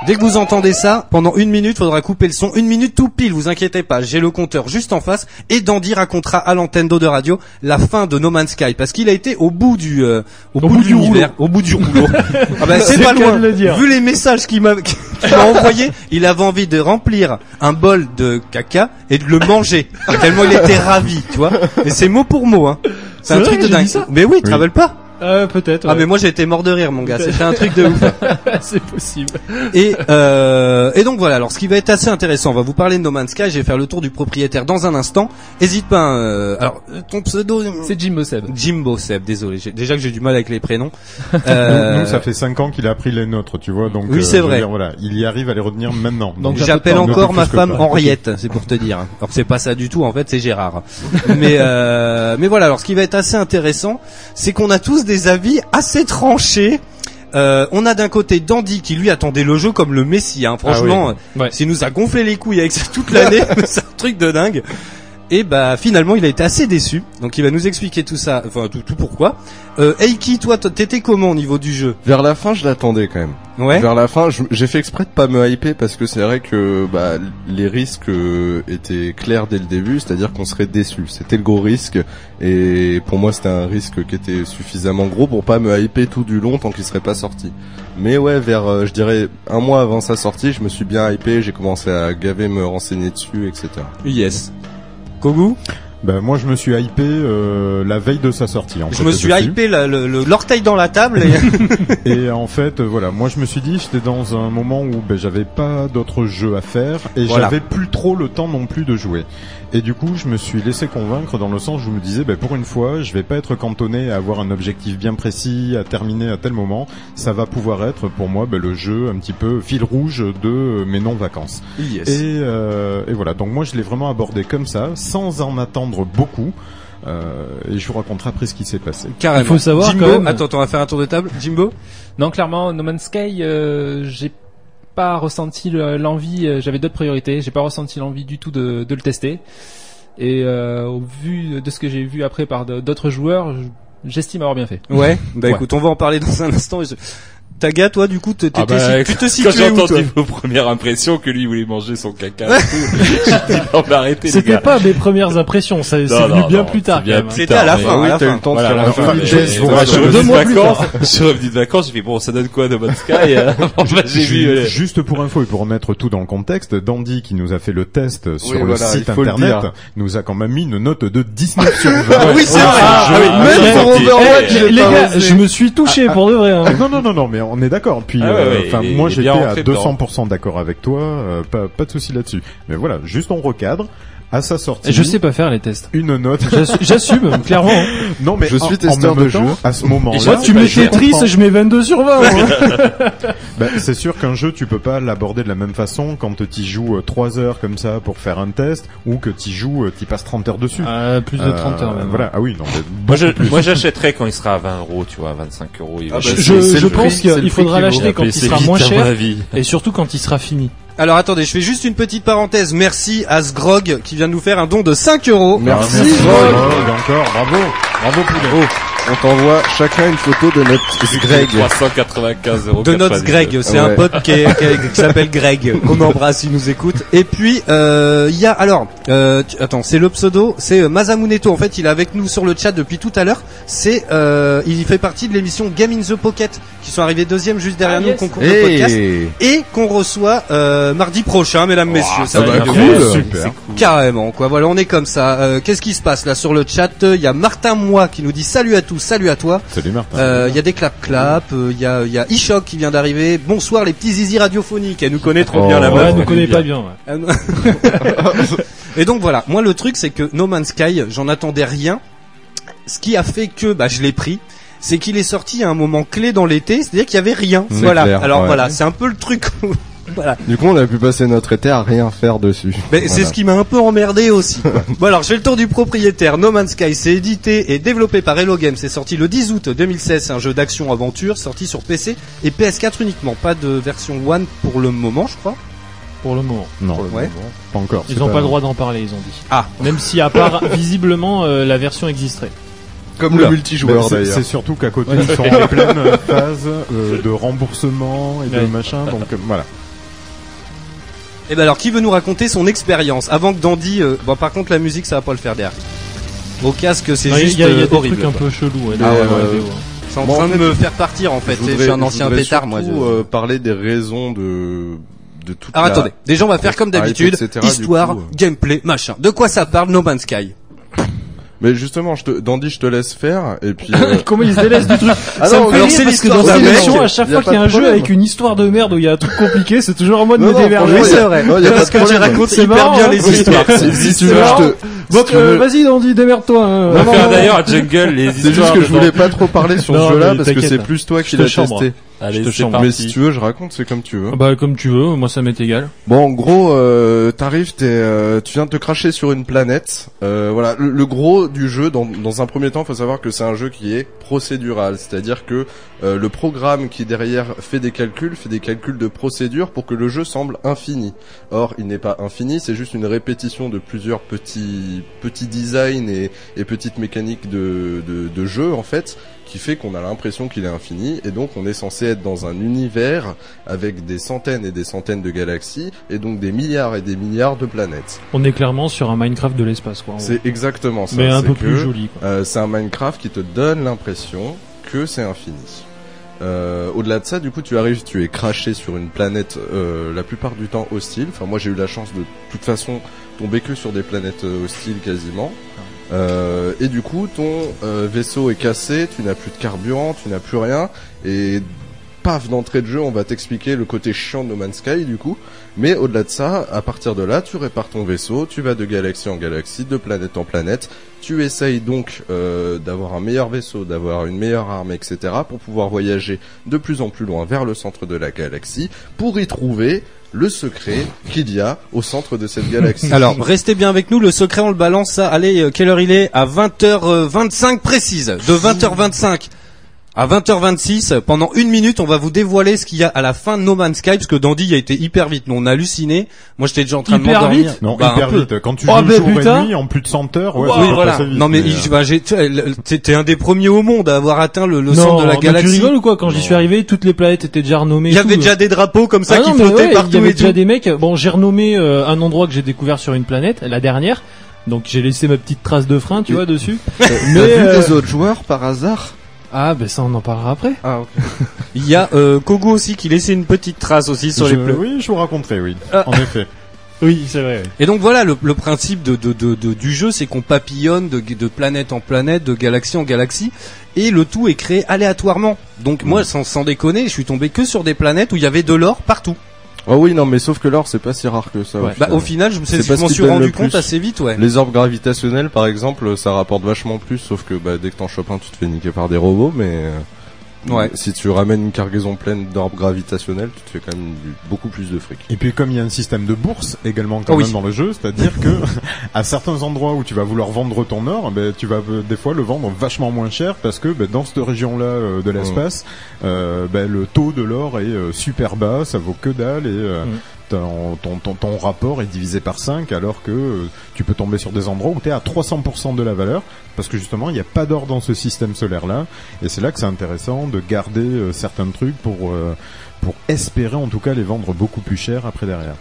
Dès que vous entendez ça, pendant une minute, faudra couper le son. Une minute tout pile, vous inquiétez pas. J'ai le compteur juste en face. Et Dandy racontera à l'antenne d'O deux Radio la fin de No Man's Sky. Parce qu'il a été au bout du, euh, au, au bout, bout de l'univers. Au bout du rouleau. Ah bah, c'est, c'est pas loin. Vu les messages qu'il m'a, qu'il m'a envoyé, il avait envie de remplir un bol de caca et de le manger. Tellement il était ravi, tu vois. Et c'est mot pour mot, hein. C'est, c'est un vrai, truc de dingue. Mais oui, tu te rappelles pas? Euh, peut-être. Ouais. Ah mais moi j'ai été mort de rire mon gars, c'était un truc de ouf. C'est possible. Et euh, et donc voilà, alors ce qui va être assez intéressant, on va vous parler de No Man's Sky, je vais faire le tour du propriétaire dans un instant. Hésite pas, euh, alors ton pseudo c'est Jimbo Seb. Jimbo Seb, désolé, j'ai, déjà que j'ai du mal avec les prénoms. Euh... Nous, nous ça fait cinq ans qu'il a appris les nôtres, tu vois, donc oui c'est euh, vrai. Dire, voilà, il y arrive à les retenir maintenant. Donc, donc j'appelle encore ma femme Henriette, c'est pour te dire. Alors c'est pas ça du tout, en fait c'est Gérard. mais euh, mais voilà, alors ce qui va être assez intéressant, c'est qu'on a tous des avis assez C'est tranché. Euh, on a d'un côté Dandy qui lui attendait le jeu comme le Messie, hein. Franchement, ah oui. ouais. Il nous a gonflé les couilles avec ça toute l'année, c'est un truc de dingue. Et bah finalement il a été assez déçu, donc il va nous expliquer tout ça, enfin tout, tout pourquoi. Euh, Eiki, toi t'étais comment au niveau du jeu? Vers la fin je l'attendais quand même. Ouais. Vers la fin je, j'ai fait exprès de pas me hyper parce que c'est vrai que bah les risques euh, étaient clairs dès le début, c'est-à-dire qu'on serait déçu. C'était le gros risque et pour moi c'était un risque qui était suffisamment gros pour pas me hyper tout du long tant qu'il serait pas sorti. Mais ouais, vers euh, je dirais un mois avant sa sortie, je me suis bien hypé, j'ai commencé à gaver, me renseigner dessus, et cetera. Yes. Kogu? Ben moi je me suis hypé euh, la veille de sa sortie. En je fait, me suis dessus. hypé la, le, le, l'orteil dans la table. Et, et en fait euh, voilà, moi je me suis dit j'étais dans un moment où ben j'avais pas d'autres jeux à faire et voilà. J'avais plus trop le temps non plus de jouer. Et du coup je me suis laissé convaincre dans le sens où je me disais ben pour une fois je vais pas être cantonné à avoir un objectif bien précis à terminer à tel moment. Ça va pouvoir être pour moi ben, le jeu un petit peu fil rouge de mes non-vacances. Yes. Et, euh, et voilà, donc moi je l'ai vraiment abordé comme ça, sans en attendre beaucoup. Euh, et je vous raconterai après ce qui s'est passé. Carrément. Il faut savoir Jimbo, quand même. Attends, on va faire un tour de table. Jimbo? Non, clairement, No Man's Sky, euh, j'ai pas ressenti l'envie. Euh, j'avais d'autres priorités. J'ai pas ressenti l'envie du tout de, de le tester. Et euh, au vu de ce que j'ai vu après par d'autres joueurs, j'estime avoir bien fait. Ouais. Bah ouais. Écoute, on va en parler dans un instant. Taga, toi, du coup, t'étais, ah bah, tu te situais où, toi? Quand j'ai entendu vos premières impressions que lui voulait manger son caca, j'ai dit non, mais arrêtez, les gars. C'était pas mes premières impressions, ça, c'est venu bien non, plus tard. Bien plus C'était à la fin, oui, à la t'as eu fin. le temps voilà, de faire la fin. Je suis revenu de vacances, je suis revenu de vacances, j'ai fait bon, ça donne quoi de Man's Sky? J'ai vu. Juste pour info et pour remettre tout dans le contexte, Dandy, qui nous a fait le test sur le voilà, site internet, nous a quand même mis une note de dix-neuf sur vingt. Ah oui, c'est vrai. Même pour Overwatch, les gars, je me suis touché pour de vrai. Non, non, non, non, mais on est d'accord. Puis, Ah ouais, ouais, enfin, il, moi il j'étais à deux cents dedans. pour cent d'accord avec toi, euh, pas, pas de souci là-dessus. Mais voilà, juste on recadre. À sa sortie, je sais pas faire les tests. Une note. J'assume, j'assume clairement. Non mais je suis en, testeur en même de temps, jeu. à ce moment-là. Moi, tu mets Tetris, je mets vingt-deux sur vingt. Ben, c'est sûr qu'un jeu, tu peux pas l'aborder de la même façon quand tu joues trois heures comme ça pour faire un test, ou que tu joues, tu passes trente heures dessus. Euh, plus de trente euh, heures même. Voilà. Ah oui, non. Moi, je, moi, j'achèterais quand il sera à vingt euros, tu vois, à vingt-cinq euros. Il va ah bah, je, je, je pense qu'il faudra l'acheter quand il sera moins cher, et surtout quand il sera fini. Alors attendez, je fais juste une petite parenthèse. Merci à Sgrog qui vient de nous faire un don de cinq euros. Merci, Merci Sgrog. Encore, bravo. Bravo Poulet. On t'envoie chacun une photo de notre Greg. trois cent quatre-vingt-quinze euros. De notre Greg, c'est ouais. un pote qui, est, qui, est, qui s'appelle Greg. On embrasse, il nous écoute. Et puis il euh, y a alors, euh, tu, attends, c'est le pseudo, c'est euh, Masamuneto. En fait, il est avec nous sur le chat depuis tout à l'heure. C'est, euh, il fait partie de l'émission Game in the Pocket, qui sont arrivés deuxième juste derrière ah, nous, yes. concours hey. de podcast, et qu'on reçoit euh, mardi prochain, mesdames, oh, messieurs. Ça va être cool, cool. Super. Cool. Carrément, quoi. Voilà, on est comme ça. Euh, qu'est-ce qui se passe là sur le chat? Il y a Martin Moi qui nous dit salut à tous, salut à toi. Salut Martin. Il euh, y a des clap clap, il euh, y a il y a Ishok qui vient d'arriver. Bonsoir les petits zizi radiophoniques. Elle nous connaît trop oh, bien la meuf. Elle nous connaît pas bien. Ouais. Et donc voilà, moi le truc c'est que No Man's Sky, j'en attendais rien. Ce qui a fait que bah je l'ai pris, c'est qu'il est sorti à un moment clé dans l'été, c'est-à-dire qu'il y avait rien. C'est voilà. Clair, Alors ouais. voilà, c'est un peu le truc. Voilà. Du coup, on a pu passer notre été à rien faire dessus. Mais voilà. C'est ce qui m'a un peu emmerdé aussi. Bon alors, je fais le tour du propriétaire. No Man's Sky, c'est édité et développé par Hello Games. C'est sorti le dix août deux mille seize. C'est un jeu d'action-aventure sorti sur P C et P S quatre uniquement. Pas de version One pour le moment, je crois. Pour le moment. Non, pour le ouais. moment. Pas encore. Ils n'ont pas, pas le droit d'en parler, ils ont dit. Ah. Même si à part visiblement euh, la version existerait. Comme Oula. Le multijoueur c'est, d'ailleurs. C'est surtout qu'à côté ils sont en pleine phase euh, de remboursement et de ouais. machin, donc euh, voilà. Et ben alors, qui veut nous raconter son expérience avant que Dandy euh... Bon, par contre, la musique, ça va pas le faire derrière. Au casque, c'est non, juste il y a, il y a euh, des horrible. trucs un peu chelous. Ouais, Ah ouais, ouais, ouais. C'est en Bon, train en de fait, me faire partir en fait. Je, voudrais, je suis un ancien je pétard, moi. surtout, Je... euh, parler des raisons de de toute. Alors la... attendez, déjà on va faire comme d'habitude, et cetera, histoire, coup, euh... gameplay, machin. De quoi ça parle No Man's Sky? Mais justement, je te, Dandy, je te laisse faire, et puis... Euh... Comment il se délaisse du truc? Ah ça non, me fait alors rire c'est parce que dans l'histoire cette d'un émission, mec, à chaque y a fois pas qu'il y a un de jeu problème. avec une histoire de merde où il y a un truc compliqué, c'est toujours en mode Non, me non, déverger. franchement, Oui, y a- c'est vrai. non, y a pas Parce de que tu problème. racontes C'est hyper marrant, bien hein. les Oui. histoires. Si, si tu veux, marrant. je te... Donc, si tu euh, veux- vas-y, Dandy, démerde-toi. hein. On va Non, faire non, d'ailleurs un jungle, les histoires. C'est juste que je dedans. voulais pas trop parler sur Non, ce jeu-là, mais parce que t'inquiète. c'est plus toi qui Je te l'as chambre. testé. Allez, Je te c'est chambre. Mais parti. si tu veux, je raconte, c'est comme tu veux. Bah, comme tu veux, moi ça m'est égal. Bon, en gros, euh, t'arrives, t'es, euh, tu viens de te cracher sur une planète. Euh, voilà, le, le gros du jeu, dans, dans un premier temps, faut savoir que c'est un jeu qui est procédural, c'est-à-dire que euh, le programme qui derrière fait des calculs, fait des calculs de procédure pour que le jeu semble infini. Or, il n'est pas infini, c'est juste une répétition de plusieurs petits petits designs et, et petites mécaniques de, de, de jeu en fait, qui fait qu'on a l'impression qu'il est infini, et donc on est censé être dans un univers avec des centaines et des centaines de galaxies, et donc des milliards et des milliards de planètes. On est clairement sur un Minecraft de l'espace, quoi. en gros. C'est exactement ça. Mais un c'est peu que, plus joli, quoi. euh, c'est un Minecraft qui te donne l'impression que c'est infini. Euh, au-delà de ça, du coup, tu arrives, tu es craché sur une planète euh, la plupart du temps hostile. Enfin, moi, j'ai eu la chance de, de toute façon, tomber que sur des planètes euh, hostiles quasiment. Euh, et du coup, ton euh, vaisseau est cassé, tu n'as plus de carburant, tu n'as plus rien, et paf, d'entrée de jeu, on va t'expliquer le côté chiant de No Man's Sky, du coup. Mais au-delà de ça, à partir de là, tu répares ton vaisseau, tu vas de galaxie en galaxie, de planète en planète. Tu essayes donc euh, d'avoir un meilleur vaisseau, d'avoir une meilleure arme, et cetera, pour pouvoir voyager de plus en plus loin vers le centre de la galaxie, pour y trouver le secret qu'il y a au centre de cette galaxie. Alors, restez bien avec nous, le secret on le balance ça. Allez, euh, quelle heure il est? À vingt heures vingt-cinq précise. De vingt heures vingt-cinq à vingt heures vingt-six, pendant une minute, on va vous dévoiler ce qu'il y a à la fin de No Man's Sky, parce que Dandy a été hyper vite. Nous, on a halluciné. Moi, j'étais déjà en train Hyper de m'endormir. vite Non, Bah, hyper un peu. vite. Quand tu Oh, joues bah, jour putain. et nuit en plus de cent heures, ouais, Oui, ça va voilà. passer vite, non, mais, mais, il- euh, bah, j'ai, tu vois, le- t'es un des premiers au monde à avoir atteint le, le non, centre de la mais galaxie. tu rigoles ou quoi? Quand j'y suis arrivé, toutes les planètes étaient déjà renommées. Il y et avait tout. déjà des drapeaux comme ça Ah qui non, mais flottaient ouais, il partout y avait et déjà tout. des mecs. Bon, j'ai renommé euh, un endroit que j'ai découvert sur une planète, la dernière. Donc j'ai laissé ma petite trace de frein, tu Et- vois, dessus. T'as Mais vu euh, les autres joueurs par hasard? ah, ben ça on en parlera après. Ah, ok. Il y a euh, Kogu aussi qui laissait une petite trace aussi sur je- les plans. Oui, je vous raconterai, oui. Ah. En effet. Oui, c'est vrai. oui. Et donc voilà, le, le principe de, de, de, de- du jeu, c'est qu'on papillonne de, de planète en planète, de galaxie en galaxie, et le tout est créé aléatoirement. Donc moi, sans, sans déconner, je suis tombé que sur des planètes où il y avait de l'or partout. Oh oui, non, mais sauf que l'or, c'est pas si rare que ça. Ouais. Bah au final, je me, C'est je pas ce m'en qui suis donne rendu le compte plus. assez vite, ouais. Les orbes gravitationnels, par exemple, ça rapporte vachement plus, sauf que bah, dès que t'en chopes un, tu te fais niquer par des robots, mais euh, Ouais. si tu ramènes une cargaison pleine d'orbes gravitationnels, tu te fais quand même du- beaucoup plus de fric. Et puis comme il y a un système de bourse également quand Oh oui. même dans le jeu, c'est-à-dire que à certains endroits où tu vas vouloir vendre ton or, ben tu vas euh, des fois le vendre vachement moins cher parce que ben, dans cette région-là euh, de l'espace, euh, ben, le taux de l'or est euh, super bas, ça vaut que dalle et euh, Mm. ton, ton, ton, ton rapport est divisé par cinq alors que euh, tu peux tomber sur des endroits où tu es à trois cents pour cent de la valeur parce que justement il n'y a pas d'or dans ce système solaire-là et c'est là que c'est intéressant de garder euh, certains trucs pour, euh, pour espérer en tout cas les vendre beaucoup plus cher après derrière.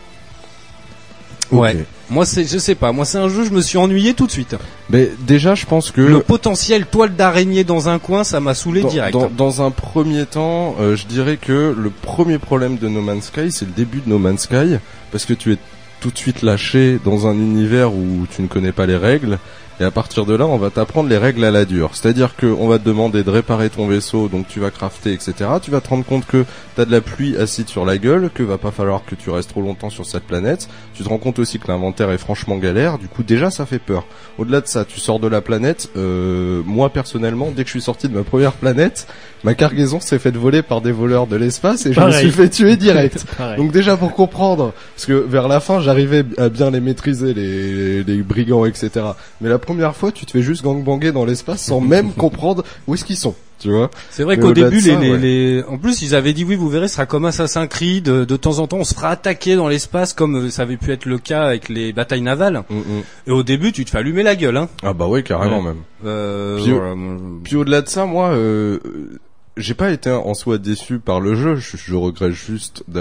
Ouais. Ok. Moi, c'est, je sais pas. Moi, c'est un jeu, je me suis ennuyé tout de suite. Mais déjà, je pense que Le potentiel toile d'araignée dans un coin, ça m'a saoulé dans, direct. dans, dans un premier temps, euh, je dirais que le premier problème de No Man's Sky, c'est le début de No Man's Sky, parce que tu es tout de suite lâché dans un univers où tu ne connais pas les règles. Et à partir de là, on va t'apprendre les règles à la dure. C'est-à-dire qu'on va te demander de réparer ton vaisseau, donc tu vas crafter, et cetera. Tu vas te rendre compte que t'as de la pluie acide sur la gueule, que va pas falloir que tu restes trop longtemps sur cette planète. Tu te rends compte aussi que l'inventaire est franchement galère. Du coup, déjà, ça fait peur. Au-delà de ça, tu sors de la planète. Euh, moi, personnellement, dès que je suis sorti de ma première planète, ma cargaison s'est faite voler par des voleurs de l'espace et je Pareil. me suis fait tuer direct. Pareil. Donc déjà, pour comprendre, parce que vers la fin, j'arrivais à bien les maîtriser, les, les brigands, et cetera. Mais la première fois, tu te fais juste gangbanger dans l'espace sans même comprendre où est-ce qu'ils sont, tu vois. C'est vrai Mais qu'au au-delà début, de ça, les, les, ouais. les- en plus, ils avaient dit oui, vous verrez, ce sera comme Assassin's Creed. De, de temps en temps, on se fera attaquer dans l'espace, comme euh, ça avait pu être le cas avec les batailles navales. Mm, mm. Et au début, tu te fais allumer la gueule, hein. Ah bah oui, carrément Ouais. même. Euh, Puis, au- voilà, moi, Puis au-delà de ça, moi, euh, j'ai pas été en soi déçu par le jeu. Je, je regrette juste d'avoir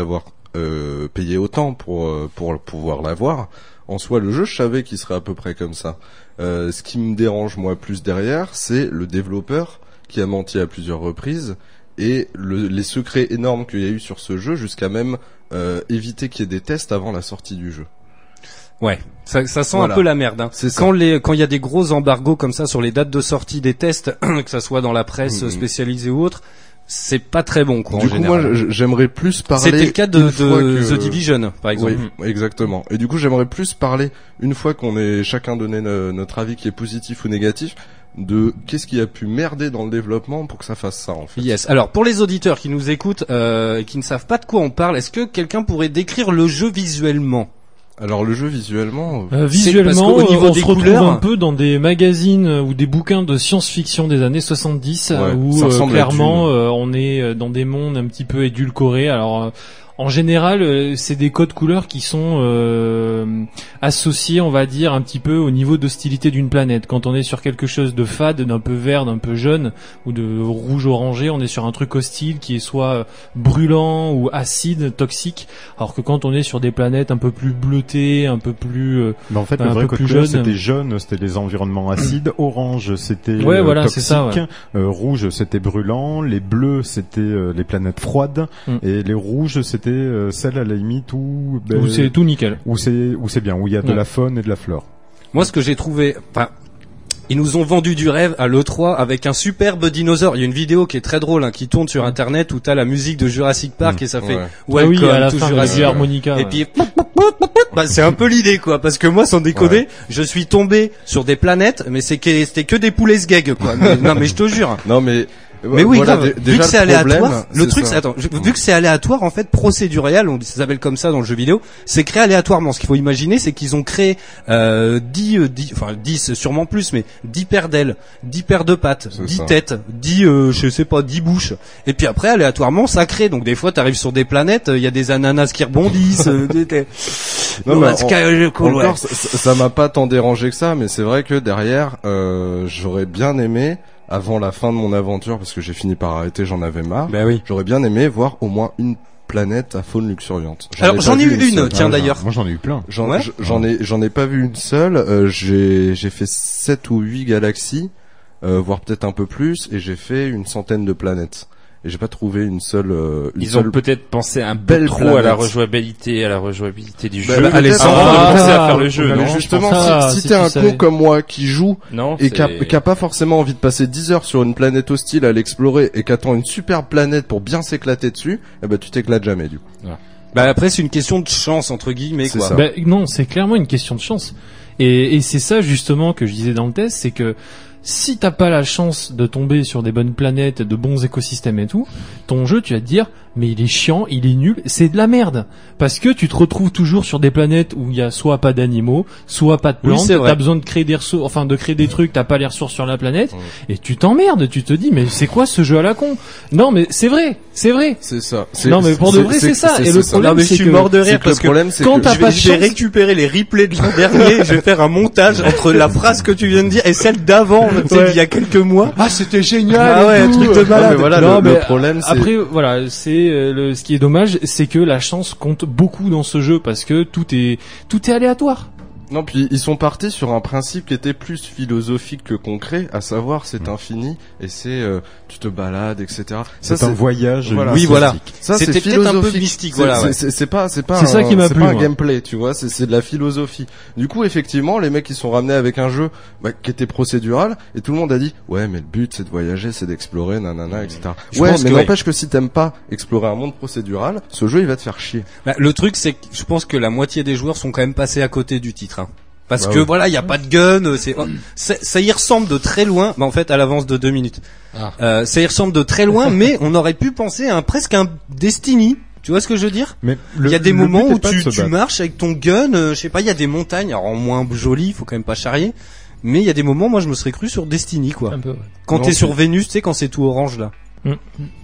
euh, payer autant pour euh, pour pouvoir l'avoir. En soi, le jeu, je savais qu'il serait à peu près comme ça. Euh, ce qui me dérange moi plus derrière, c'est le développeur qui a menti à plusieurs reprises et le, les secrets énormes qu'il y a eu sur ce jeu, jusqu'à même euh, éviter qu'il y ait des tests avant la sortie du jeu. Ouais, ça, ça sent Voilà. un peu la merde. Hein. C'est ça. Quand les, quand il y a des gros embargos comme ça sur les dates de sortie des tests, que ça soit dans la presse Mmh. spécialisée ou autre, c'est pas très bon, quoi. Du en coup, général. moi, j'aimerais plus parler. C'était le cas de, une fois de que- The Division, par exemple. Oui, exactement. Et du coup, j'aimerais plus parler une fois qu'on est chacun donné no- notre avis qui est positif ou négatif, de qu'est-ce qui a pu merder dans le développement pour que ça fasse ça, en fait. Yes. Alors, pour les auditeurs qui nous écoutent euh, et qui ne savent pas de quoi on parle, est-ce que quelqu'un pourrait décrire le jeu visuellement? Alors, le jeu visuellement, Euh, C'est visuellement, parce qu'au niveau euh, on des se retrouve couleurs- un peu dans des magazines euh, ou des bouquins de science-fiction des années soixante-dix, euh, Ouais, où ça euh, ressemble à clairement Dune. euh, on est euh, dans des mondes un petit peu édulcorés. Alors, euh, en général, euh, c'est des codes couleurs qui sont euh, associés, on va dire, un petit peu au niveau d'hostilité d'une planète. Quand on est sur quelque chose de fade, d'un peu vert, d'un peu jaune ou de rouge orangé, on est sur un truc hostile qui est soit brûlant ou acide, toxique. Alors que quand on est sur des planètes un peu plus bleutées, un peu plus euh, Mais en fait, un le vrai peu code plus couleur, jaune. c'était jaune, c'était les environnements acides. Orange, c'était Ouais, euh, voilà, toxique. c'est ça, ouais. Euh, rouge, c'était brûlant. Les bleus, c'était euh, les planètes froides. Mm. Et les rouges, c'était euh, celles à la limite où ben, Où c'est tout nickel. Où c'est où c'est bien, où il y a de Ouais. la faune et de la flore. Moi, ce que j'ai trouvé, enfin, ils nous ont vendu du rêve à l'E trois avec un superbe dinosaure. Il y a une vidéo qui est très drôle, hein, qui tourne sur Internet où t'as la musique de Jurassic Park Mmh, et ça fait ouais. Welcome Ah oui, à la to fin, Jurassic avec Park. l'harmonica, Et ouais. puis, bah, c'est un peu l'idée, quoi, parce que moi, sans déconner, je suis tombé sur des planètes, mais c'est que, c'était que des poulets sgeg, quoi. Mais- non, mais je te jure. Non, mais. Mais oui, voilà, grave. dé- Vu déjà, que c'est le problème, aléatoire, le c'est truc, ça. c'est, attends, je- vu que c'est aléatoire, en fait, procédural, on ça s'appelle comme ça dans le jeu vidéo, c'est créé aléatoirement. Ce qu'il faut imaginer, c'est qu'ils ont créé, euh, dix, euh, dix, enfin, dix, sûrement plus, mais dix paires d'ailes, dix paires de pattes, C'est dix ça. têtes, dix, euh, je sais pas, dix bouches. Et puis après, aléatoirement, ça crée. Donc, des fois, t'arrives sur des planètes, il y a des ananas qui rebondissent, euh, des- des- Non, Bon, mais bah, c'est en- quand même cool, ouais. encore, ça- ça ça m'a pas tant dérangé que ça, mais c'est vrai que derrière, euh, j'aurais bien aimé, avant la fin de mon aventure, parce que j'ai fini par arrêter, j'en avais marre. Ben oui. J'aurais bien aimé voir au moins une planète à faune luxuriante. Alors, pas j'en ai vu eu une, seule. tiens, Ah, d'ailleurs. Moi, j'en ai eu plein. J'en, Ouais. j'en ai, j'en ai pas vu une seule. Euh, j'ai, j'ai fait sept ou huit galaxies, euh, voire peut-être un peu plus, et j'ai fait une centaine de planètes. Et j'ai pas trouvé une seule. Euh, une Ils seule ont peut-être pensé un peu belle trop planète. à la rejouabilité, à la rejouabilité du Bah, jeu. bah, Allez, peut-être. sans Ah, commencer ah, à faire le jeu, ah, non Mais je justement, pense ça, si, si si t'es tu un savais. con comme moi qui joue Non, et qui a, c'est- qui a pas forcément envie de passer dix heures sur une planète hostile à l'explorer et qui attend une super planète pour bien s'éclater dessus, eh ben tu t'éclates jamais du coup. Bah, après, c'est une question de chance, entre guillemets, C'est quoi. ça. Ben, non, c'est clairement une question de chance. Et, et c'est ça justement que je disais dans le test, c'est que si t'as pas la chance de tomber sur des bonnes planètes, de bons écosystèmes et tout, ton jeu, tu vas te dire, mais il est chiant, il est nul, c'est de la merde. Parce que tu te retrouves toujours sur des planètes où il y a soit pas d'animaux, soit pas de Oui, plantes, c'est vrai. t'as besoin de créer des ressources, enfin de créer des trucs, t'as pas les ressources sur la planète, et tu t'emmerdes, tu te dis, mais c'est quoi ce jeu à la con? Non, mais c'est vrai, c'est vrai. C'est ça. Non, mais pour de vrai, c'est ça. Et le problème, Non, mais je c'est suis que mort de c'est rire que parce le que problème, c'est quand que t'as je pas vais, de je vais chance- récupérer les replays de l'an dernier, je vais faire un montage entre la phrase que tu viens de dire et celle d'avant, tu sais, Ouais. d'il y a quelques mois. Ah, c'était génial. Ah ouais, et tout. truc de malade. Non, mais voilà, Non, le, le mais problème, c'est Après, voilà, c'est euh, le, ce qui est dommage, c'est que la chance compte beaucoup dans ce jeu parce que tout est, tout est aléatoire. non, puis ils sont partis sur un principe qui était plus philosophique que concret, à savoir c'est infini et c'est euh, tu te balades, et cetera. C'est un voyage Voilà. Oui, mystique. voilà. Ça, c'est C'était peut-être un peu philosophique. mystique, C'est- voilà, c'est- ouais. C'est c'est pas, c'est pas, C'est ça un- qui m'a c'est plu, pas un moi. gameplay, tu vois. C'est c'est de la philosophie. Du coup, effectivement, les mecs ils sont ramenés avec un jeu bah, qui était procédural et tout le monde a dit ouais, mais le but c'est de voyager, c'est d'explorer, nanana, et cetera. Je ouais, pense mais que n'empêche que si t'aimes pas explorer un monde procédural, ce jeu il va te faire chier. Bah, le truc, c'est que je pense que la moitié des joueurs sont quand même passés à côté du titre. Hein. Parce Bah que oui. voilà, il y a pas de gun, euh, c'est, c'est- ça y ressemble de très loin, mais en fait à l'avance de deux minutes. Ah. Euh, ça y ressemble de très loin, mais on aurait pu penser à un, presque un Destiny. Tu vois ce que je veux dire? Mais Il le- y a des le moments but est où pas de tu, se tu battre. marches avec ton gun, euh, je sais pas, il y a des montagnes, alors en moins joli, il faut quand même pas charrier, mais il y a des moments, moi je me serais cru sur Destiny quoi. Un peu, ouais. Quand Non, t'es c'est- sur Vénus, tu sais, quand c'est tout orange là. Mm.